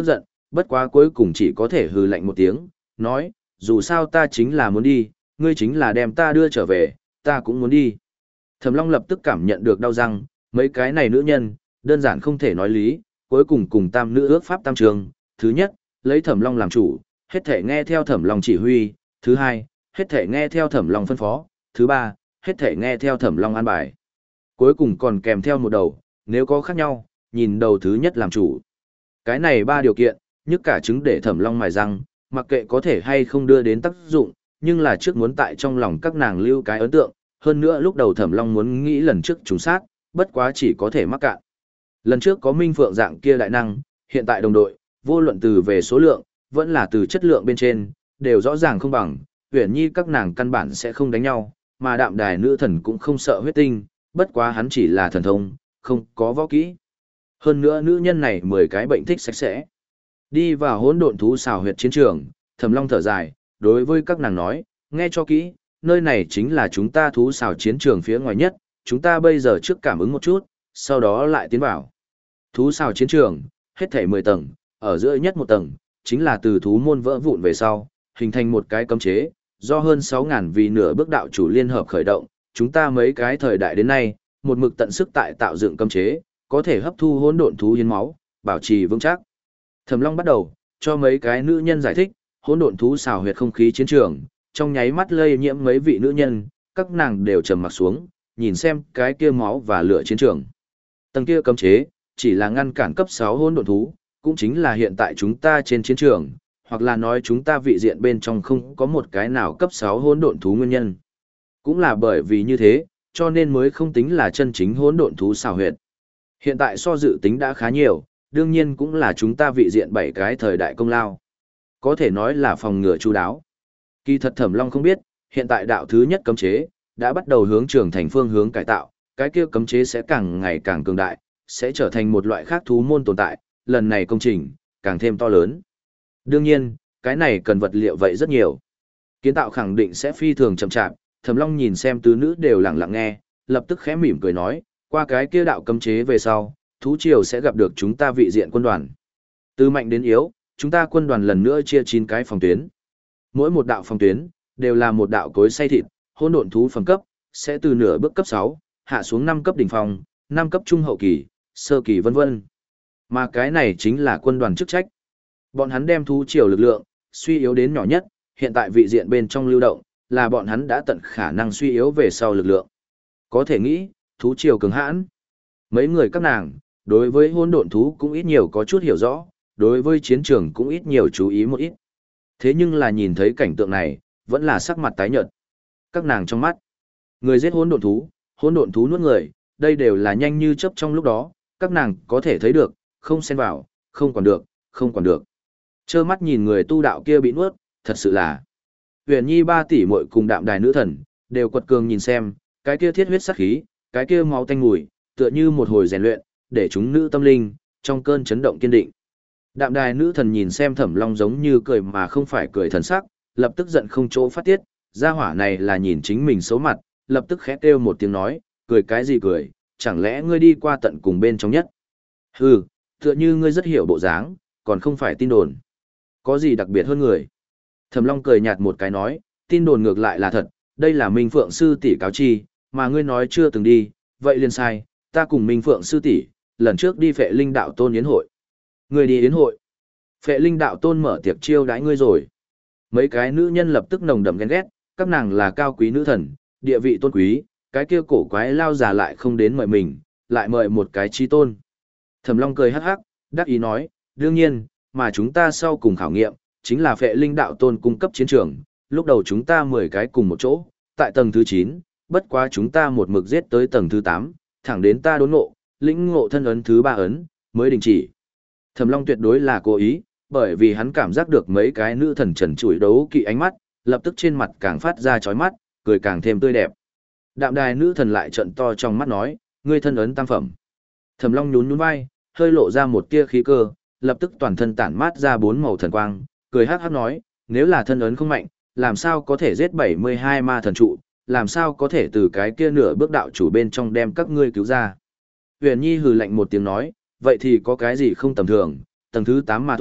bất quá cuối cùng chỉ có thể hừ lạnh một tiếng, nói, dù sao ta chính là muốn đi, ngươi chính là đem ta đưa trở về, ta cũng muốn đi. Thẩm Long lập tức cảm nhận được đau răng, mấy cái này nữ nhân, đơn giản không thể nói lý, cuối cùng cùng tam nữ ước pháp tam trường. Thứ nhất, lấy Thẩm Long làm chủ, hết thể nghe theo Thẩm Long chỉ huy. Thứ hai, hết thể nghe theo Thẩm Long phân phó. Thứ ba, hết thể nghe theo Thẩm Long an bài. Cuối cùng còn kèm theo một đầu, nếu có khác nhau, nhìn đầu thứ nhất làm chủ. Cái này ba điều kiện, nhất cả chứng để Thẩm Long mài răng, mặc kệ có thể hay không đưa đến tác dụng, nhưng là trước muốn tại trong lòng các nàng lưu cái ấn tượng, hơn nữa lúc đầu Thẩm Long muốn nghĩ lần trước trùng sát, bất quá chỉ có thể mắc cạn. Lần trước có Minh Phượng dạng kia đại năng, hiện tại đồng đội, vô luận từ về số lượng, vẫn là từ chất lượng bên trên, đều rõ ràng không bằng, Uyển Nhi các nàng căn bản sẽ không đánh nhau, mà Đạm Đài nữ thần cũng không sợ huyết tinh, bất quá hắn chỉ là thần thông, không có võ kỹ. Hơn nữa nữ nhân này mười cái bệnh thích sạch sẽ. Đi vào hỗn độn thú xào huyệt chiến trường, Thẩm Long thở dài, đối với các nàng nói, nghe cho kỹ, nơi này chính là chúng ta thú xào chiến trường phía ngoài nhất, chúng ta bây giờ trước cảm ứng một chút, sau đó lại tiến vào. Thú xào chiến trường, hết thảy mười tầng, ở giữa nhất một tầng, chính là từ thú môn vỡ vụn về sau, hình thành một cái cấm chế, do hơn sáu ngàn vì nửa bước đạo chủ liên hợp khởi động, chúng ta mấy cái thời đại đến nay, một mực tận sức tại tạo dựng cấm chế, có thể hấp thu hỗn độn thú hiến máu, bảo trì vững chắc. Thẩm Long bắt đầu cho mấy cái nữ nhân giải thích, hỗn độn thú xào huyệt không khí chiến trường, trong nháy mắt lây nhiễm mấy vị nữ nhân, các nàng đều trầm mặt xuống, nhìn xem cái kia máu và lửa chiến trường. Tầng kia cấm chế, chỉ là ngăn cản cấp sáu hỗn độn thú, cũng chính là hiện tại chúng ta trên chiến trường, hoặc là nói chúng ta vị diện bên trong không có một cái nào cấp sáu hỗn độn thú nguyên nhân. Cũng là bởi vì như thế, cho nên mới không tính là chân chính hỗn độn thú xào huyệt. Hiện tại so dự tính đã khá nhiều, đương nhiên cũng là chúng ta vị diện bảy cái thời đại công lao. Có thể nói là phòng ngừa chu đáo. Kỳ thật Thẩm Long không biết, hiện tại đạo thứ nhất cấm chế, đã bắt đầu hướng trường thành phương hướng cải tạo, cái kia cấm chế sẽ càng ngày càng cường đại, sẽ trở thành một loại khác thú môn tồn tại, lần này công trình, càng thêm to lớn. Đương nhiên, cái này cần vật liệu vậy rất nhiều. Kiến tạo khẳng định sẽ phi thường chậm chạp, Thẩm Long nhìn xem tứ nữ đều lặng lặng nghe, lập tức khẽ mỉm cười nói, qua cái kia đạo cấm chế về sau, thú triều sẽ gặp được chúng ta vị diện quân đoàn. Từ mạnh đến yếu, chúng ta quân đoàn lần nữa chia chín cái phòng tuyến. Mỗi một đạo phòng tuyến, đều là một đạo cối xay thịt, hỗn độn thú phẩm cấp, sẽ từ nửa bước cấp sáu, hạ xuống năm cấp đỉnh phong, năm cấp trung hậu kỳ, sơ kỳ vân vân. Mà cái này chính là quân đoàn chức trách. Bọn hắn đem thú triều lực lượng, suy yếu đến nhỏ nhất, hiện tại vị diện bên trong lưu động, là bọn hắn đã tận khả năng suy yếu về sau lực lượng. Có thể nghĩ, thú triều cứng hãn. Mấy người các nàng, đối với hỗn độn thú cũng ít nhiều có chút hiểu rõ, đối với chiến trường cũng ít nhiều chú ý một ít. Thế nhưng là nhìn thấy cảnh tượng này, vẫn là sắc mặt tái nhợt. Các nàng trong mắt, người giết hỗn độn thú, hỗn độn thú nuốt người, đây đều là nhanh như chớp trong lúc đó, các nàng có thể thấy được, không xen vào, không còn được, không còn được. Trơ mắt nhìn người tu đạo kia bị nuốt, thật sự là. Huyền Nhi ba tỷ muội cùng Đạm Đài nữ thần, đều quật cường nhìn xem, cái kia thiết huyết sát khí, cái kia máu tanh mùi, tựa như một hồi rèn luyện, để chúng nữ tâm linh, trong cơn chấn động kiên định. Đạm Đài nữ thần nhìn xem Thẩm Long giống như cười mà không phải cười thần sắc, lập tức giận không chỗ phát tiết, gia hỏa này là nhìn chính mình xấu mặt, lập tức khẽ kêu một tiếng nói, cười cái gì cười, chẳng lẽ ngươi đi qua tận cùng bên trong nhất. Hừ, tựa như ngươi rất hiểu bộ dáng, còn không phải tin đồn. Có gì đặc biệt hơn người? Thẩm Long cười nhạt một cái nói, tin đồn ngược lại là thật, đây là Minh Phượng sư tỷ cáo chi, mà ngươi nói chưa từng đi, vậy liền sai, ta cùng Minh Phượng sư tỷ, lần trước đi Phệ Linh đạo tôn yến hội. Ngươi đi yến hội? Phệ Linh đạo tôn mở tiệc chiêu đãi ngươi rồi. Mấy cái nữ nhân lập tức nồng đậm ghen ghét, các nàng là cao quý nữ thần, địa vị tôn quý, cái kia cổ quái lao già lại không đến mời mình, lại mời một cái chi tôn. Thẩm Long cười hắc hắc, đắc ý nói, đương nhiên, mà chúng ta sau cùng khảo nghiệm, chính là Phệ Linh đạo tôn cung cấp chiến trường, lúc đầu chúng ta mười cái cùng một chỗ, tại tầng thứ chín, bất quá chúng ta một mực giết tới tầng thứ tám, thẳng đến ta đốn ngộ, lĩnh ngộ thân ấn thứ ba ấn, mới đình chỉ. Thẩm Long tuyệt đối là cố ý, bởi vì hắn cảm giác được mấy cái nữ thần trần trụi đấu kỵ ánh mắt, lập tức trên mặt càng phát ra chói mắt, cười càng thêm tươi đẹp. Đạm Đài nữ thần lại trợn to trong mắt nói, ngươi thân ấn tam phẩm. Thẩm Long nhún nhún vai, hơi lộ ra một tia khí cơ, lập tức toàn thân tản mát ra bốn màu thần quang, cười hắc hắc nói, nếu là thân ấn không mạnh, làm sao có thể giết bảy mươi hai ma thần trụ, làm sao có thể từ cái kia nửa bước đạo chủ bên trong đem các ngươi cứu ra. Huyền Nhi hừ lạnh một tiếng nói, vậy thì có cái gì không tầm thường, tầng thứ tám mà thôi,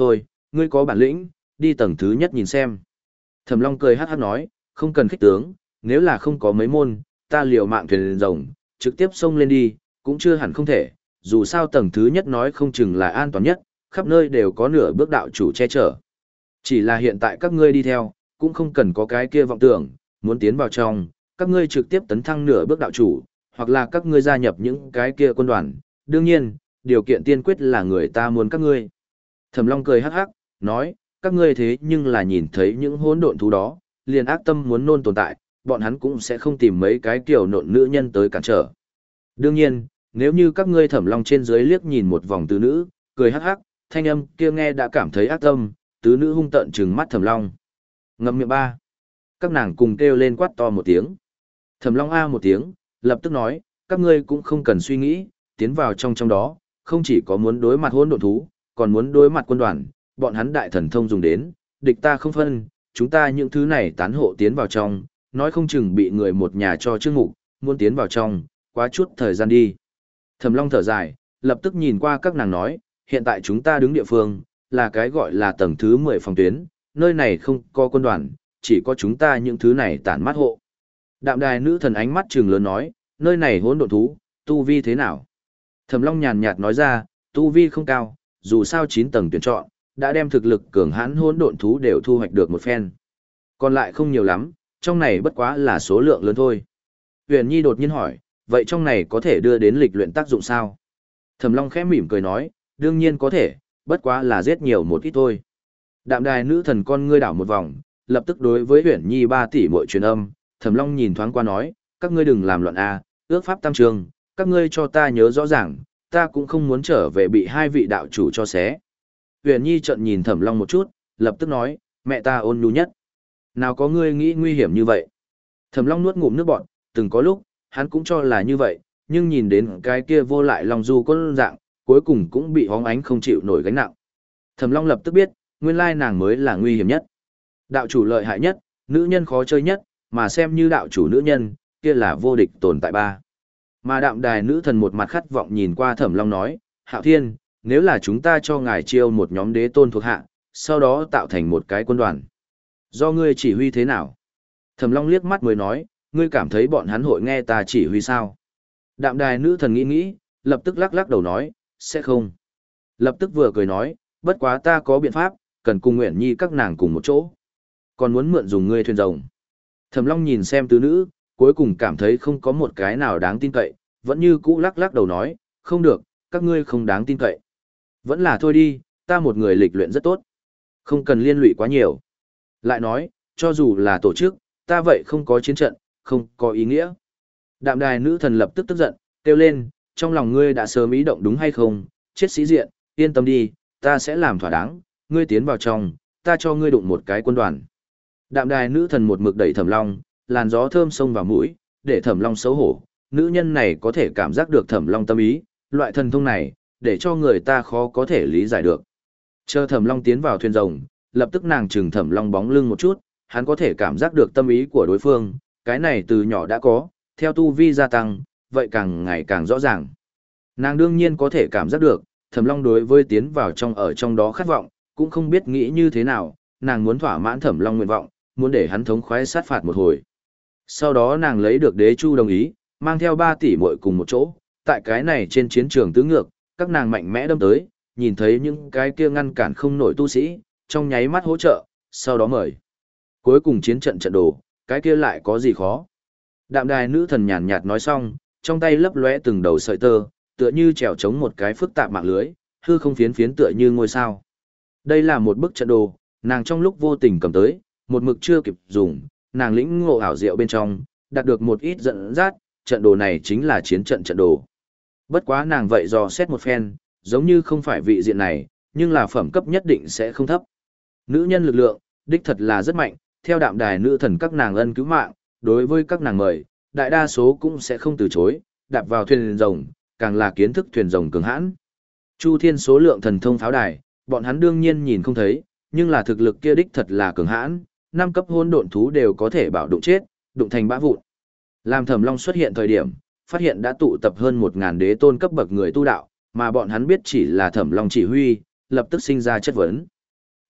ngươi có bản lĩnh, đi tầng thứ nhất nhìn xem. Thẩm Long cười hát hát nói, không cần khích tướng, nếu là không có mấy môn, ta liều mạng thuyền rồng, trực tiếp xông lên đi, cũng chưa hẳn không thể, dù sao tầng thứ nhất nói không chừng là an toàn nhất, khắp nơi đều có nửa bước đạo chủ che chở. Chỉ là hiện tại các ngươi đi theo, cũng không cần có cái kia vọng tưởng, muốn tiến vào trong, các ngươi trực tiếp tấn thăng nửa bước đạo chủ, hoặc là các ngươi gia nhập những cái kia quân đoàn, đương nhiên, điều kiện tiên quyết là người ta muốn các ngươi. Thẩm Long cười hắc hắc, nói, các ngươi thế nhưng là nhìn thấy những hỗn độn thú đó, liền ác tâm muốn nôn tồn tại, bọn hắn cũng sẽ không tìm mấy cái kiểu nộn nữ nhân tới cản trở. Đương nhiên, nếu như các ngươi Thẩm Long trên dưới liếc nhìn một vòng tứ nữ, cười hắc hắc, thanh âm kia nghe đã cảm thấy ác tâm, tứ nữ hung tợn trừng mắt Thẩm Long. Ngậm miệng ba. Các nàng cùng kêu lên quát to một tiếng. Thẩm Long a một tiếng, lập tức nói, các ngươi cũng không cần suy nghĩ, tiến vào trong trong đó, không chỉ có muốn đối mặt hỗn độn thú, còn muốn đối mặt quân đoàn, bọn hắn đại thần thông dùng đến, địch ta không phân, chúng ta những thứ này tán hộ tiến vào trong, nói không chừng bị người một nhà cho chương mục, muốn tiến vào trong, quá chút thời gian đi. Thẩm Long thở dài, lập tức nhìn qua các nàng nói, hiện tại chúng ta đứng địa phương, là cái gọi là tầng thứ mười phòng tuyến, nơi này không có quân đoàn, chỉ có chúng ta những thứ này tản mát hộ. Đạm đài nữ thần ánh mắt trừng lớn nói, nơi này hỗn độn thú, tu vi thế nào? Thẩm Long nhàn nhạt nói ra, tu vi không cao, dù sao chín tầng tuyển chọn, đã đem thực lực cường hãn hỗn độn thú đều thu hoạch được một phen. Còn lại không nhiều lắm, trong này bất quá là số lượng lớn thôi. Huyền Nhi đột nhiên hỏi, vậy trong này có thể đưa đến lịch luyện tác dụng sao? Thẩm Long khẽ mỉm cười nói, đương nhiên có thể, bất quá là giết nhiều một ít thôi. Đạm đài nữ thần con ngươi đảo một vòng, lập tức đối với Huyền Nhi ba tỷ muội truyền âm, Thẩm Long nhìn thoáng qua nói, các ngươi đừng làm loạn a, ước pháp tam trường, các ngươi cho ta nhớ rõ ràng, ta cũng không muốn trở về bị hai vị đạo chủ cho xé. Huyền Nhi trợn nhìn Thẩm Long một chút, lập tức nói, mẹ ta ôn nhu nhất. Nào có ngươi nghĩ nguy hiểm như vậy? Thẩm Long nuốt ngụm nước bọt, từng có lúc, hắn cũng cho là như vậy, nhưng nhìn đến cái kia vô lại Long Du con dạng, cuối cùng cũng bị hóng ánh không chịu nổi gánh nặng. Thẩm Long lập tức biết, nguyên lai nàng mới là nguy hiểm nhất. Đạo chủ lợi hại nhất, nữ nhân khó chơi nhất, mà xem như đạo chủ nữ nhân, kia là vô địch tồn tại ba. Mà đạm đài nữ thần một mặt khát vọng nhìn qua Thẩm Long nói, Hạo Thiên, nếu là chúng ta cho ngài chiêu một nhóm đế tôn thuộc hạ, sau đó tạo thành một cái quân đoàn. Do ngươi chỉ huy thế nào? Thẩm Long liếc mắt mới nói, ngươi cảm thấy bọn hắn hội nghe ta chỉ huy sao? Đạm đài nữ thần nghĩ nghĩ, lập tức lắc lắc đầu nói, sẽ không. Lập tức vừa cười nói, bất quá ta có biện pháp, cần cùng Nguyện Nhi các nàng cùng một chỗ. Còn muốn mượn dùng ngươi thuyền rồng. Thẩm Long nhìn xem tứ nữ, cuối cùng cảm thấy không có một cái nào đáng tin cậy, vẫn như cũ lắc lắc đầu nói, không được, các ngươi không đáng tin cậy. Vẫn là thôi đi, ta một người lịch luyện rất tốt. Không cần liên lụy quá nhiều. Lại nói, cho dù là tổ chức, ta vậy không có chiến trận, không có ý nghĩa. Đạm đài nữ thần lập tức tức giận, kêu lên, trong lòng ngươi đã sớm ý động đúng hay không, chết sĩ diện, yên tâm đi, ta sẽ làm thỏa đáng, ngươi tiến vào trong, ta cho ngươi đụng một cái quân đoàn. Đạm đài nữ thần một mực đẩy Thẩm Long, làn gió thơm xông vào mũi, để Thẩm Long xấu hổ, nữ nhân này có thể cảm giác được Thẩm Long tâm ý, loại thần thông này, để cho người ta khó có thể lý giải được. Chờ Thẩm Long tiến vào thuyền rồng, lập tức nàng chừng Thẩm Long bóng lưng một chút, hắn có thể cảm giác được tâm ý của đối phương, cái này từ nhỏ đã có, theo tu vi gia tăng, vậy càng ngày càng rõ ràng. Nàng đương nhiên có thể cảm giác được, Thẩm Long đối với tiến vào trong ở trong đó khát vọng, cũng không biết nghĩ như thế nào, nàng muốn thỏa mãn Thẩm Long nguyện vọng, muốn để hắn thống khoái sát phạt một hồi. Sau đó nàng lấy được đế chu đồng ý, mang theo ba tỷ muội cùng một chỗ, tại cái này trên chiến trường tứ ngược, các nàng mạnh mẽ đâm tới, nhìn thấy những cái kia ngăn cản không nổi tu sĩ, trong nháy mắt hỗ trợ, sau đó mời. Cuối cùng chiến trận trận đồ, cái kia lại có gì khó. Đạm đài nữ thần nhàn nhạt nói xong, trong tay lấp lóe từng đầu sợi tơ, tựa như trèo chống một cái phức tạp mạng lưới, hư không phiến phiến tựa như ngôi sao. Đây là một bức trận đồ, nàng trong lúc vô tình cầm tới, một mực chưa kịp dùng, nàng lĩnh ngộ ảo diệu bên trong, đạt được một ít dẫn dắt, trận đồ này chính là chiến trận trận đồ. Bất quá nàng vậy dò xét một phen, giống như không phải vị diện này, nhưng là phẩm cấp nhất định sẽ không thấp. Nữ nhân lực lượng, đích thật là rất mạnh, theo đạm đài nữ thần các nàng ân cứu mạng, đối với các nàng mời, đại đa số cũng sẽ không từ chối, đạp vào thuyền rồng, càng là kiến thức thuyền rồng cường hãn. Chu Thiên số lượng thần thông pháo đài, bọn hắn đương nhiên nhìn không thấy, nhưng là thực lực kia đích thật là cường hãn, năm cấp hỗn độn thú đều có thể bảo đụng chết, đụng thành bã vụn. Làm Thẩm Long xuất hiện thời điểm, phát hiện đã tụ tập hơn một ngàn đế tôn cấp bậc người tu đạo, mà bọn hắn biết chỉ là Thẩm Long chỉ huy, lập tức sinh ra chất vấn.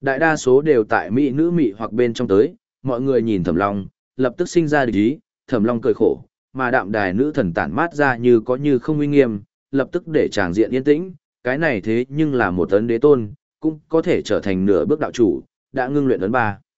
Đại đa số đều tại mỹ nữ mị hoặc bên trong tới, mọi người nhìn Thẩm Long, lập tức sinh ra địch ý, Thẩm Long cười khổ, mà đạm đài nữ thần tản mát ra như có như không uy nghiêm, lập tức để tràng diện yên tĩnh, cái này thế nhưng là một ấn đế tôn, cũng có thể trở thành nửa bước đạo chủ, đã ngưng luyện ấn ba.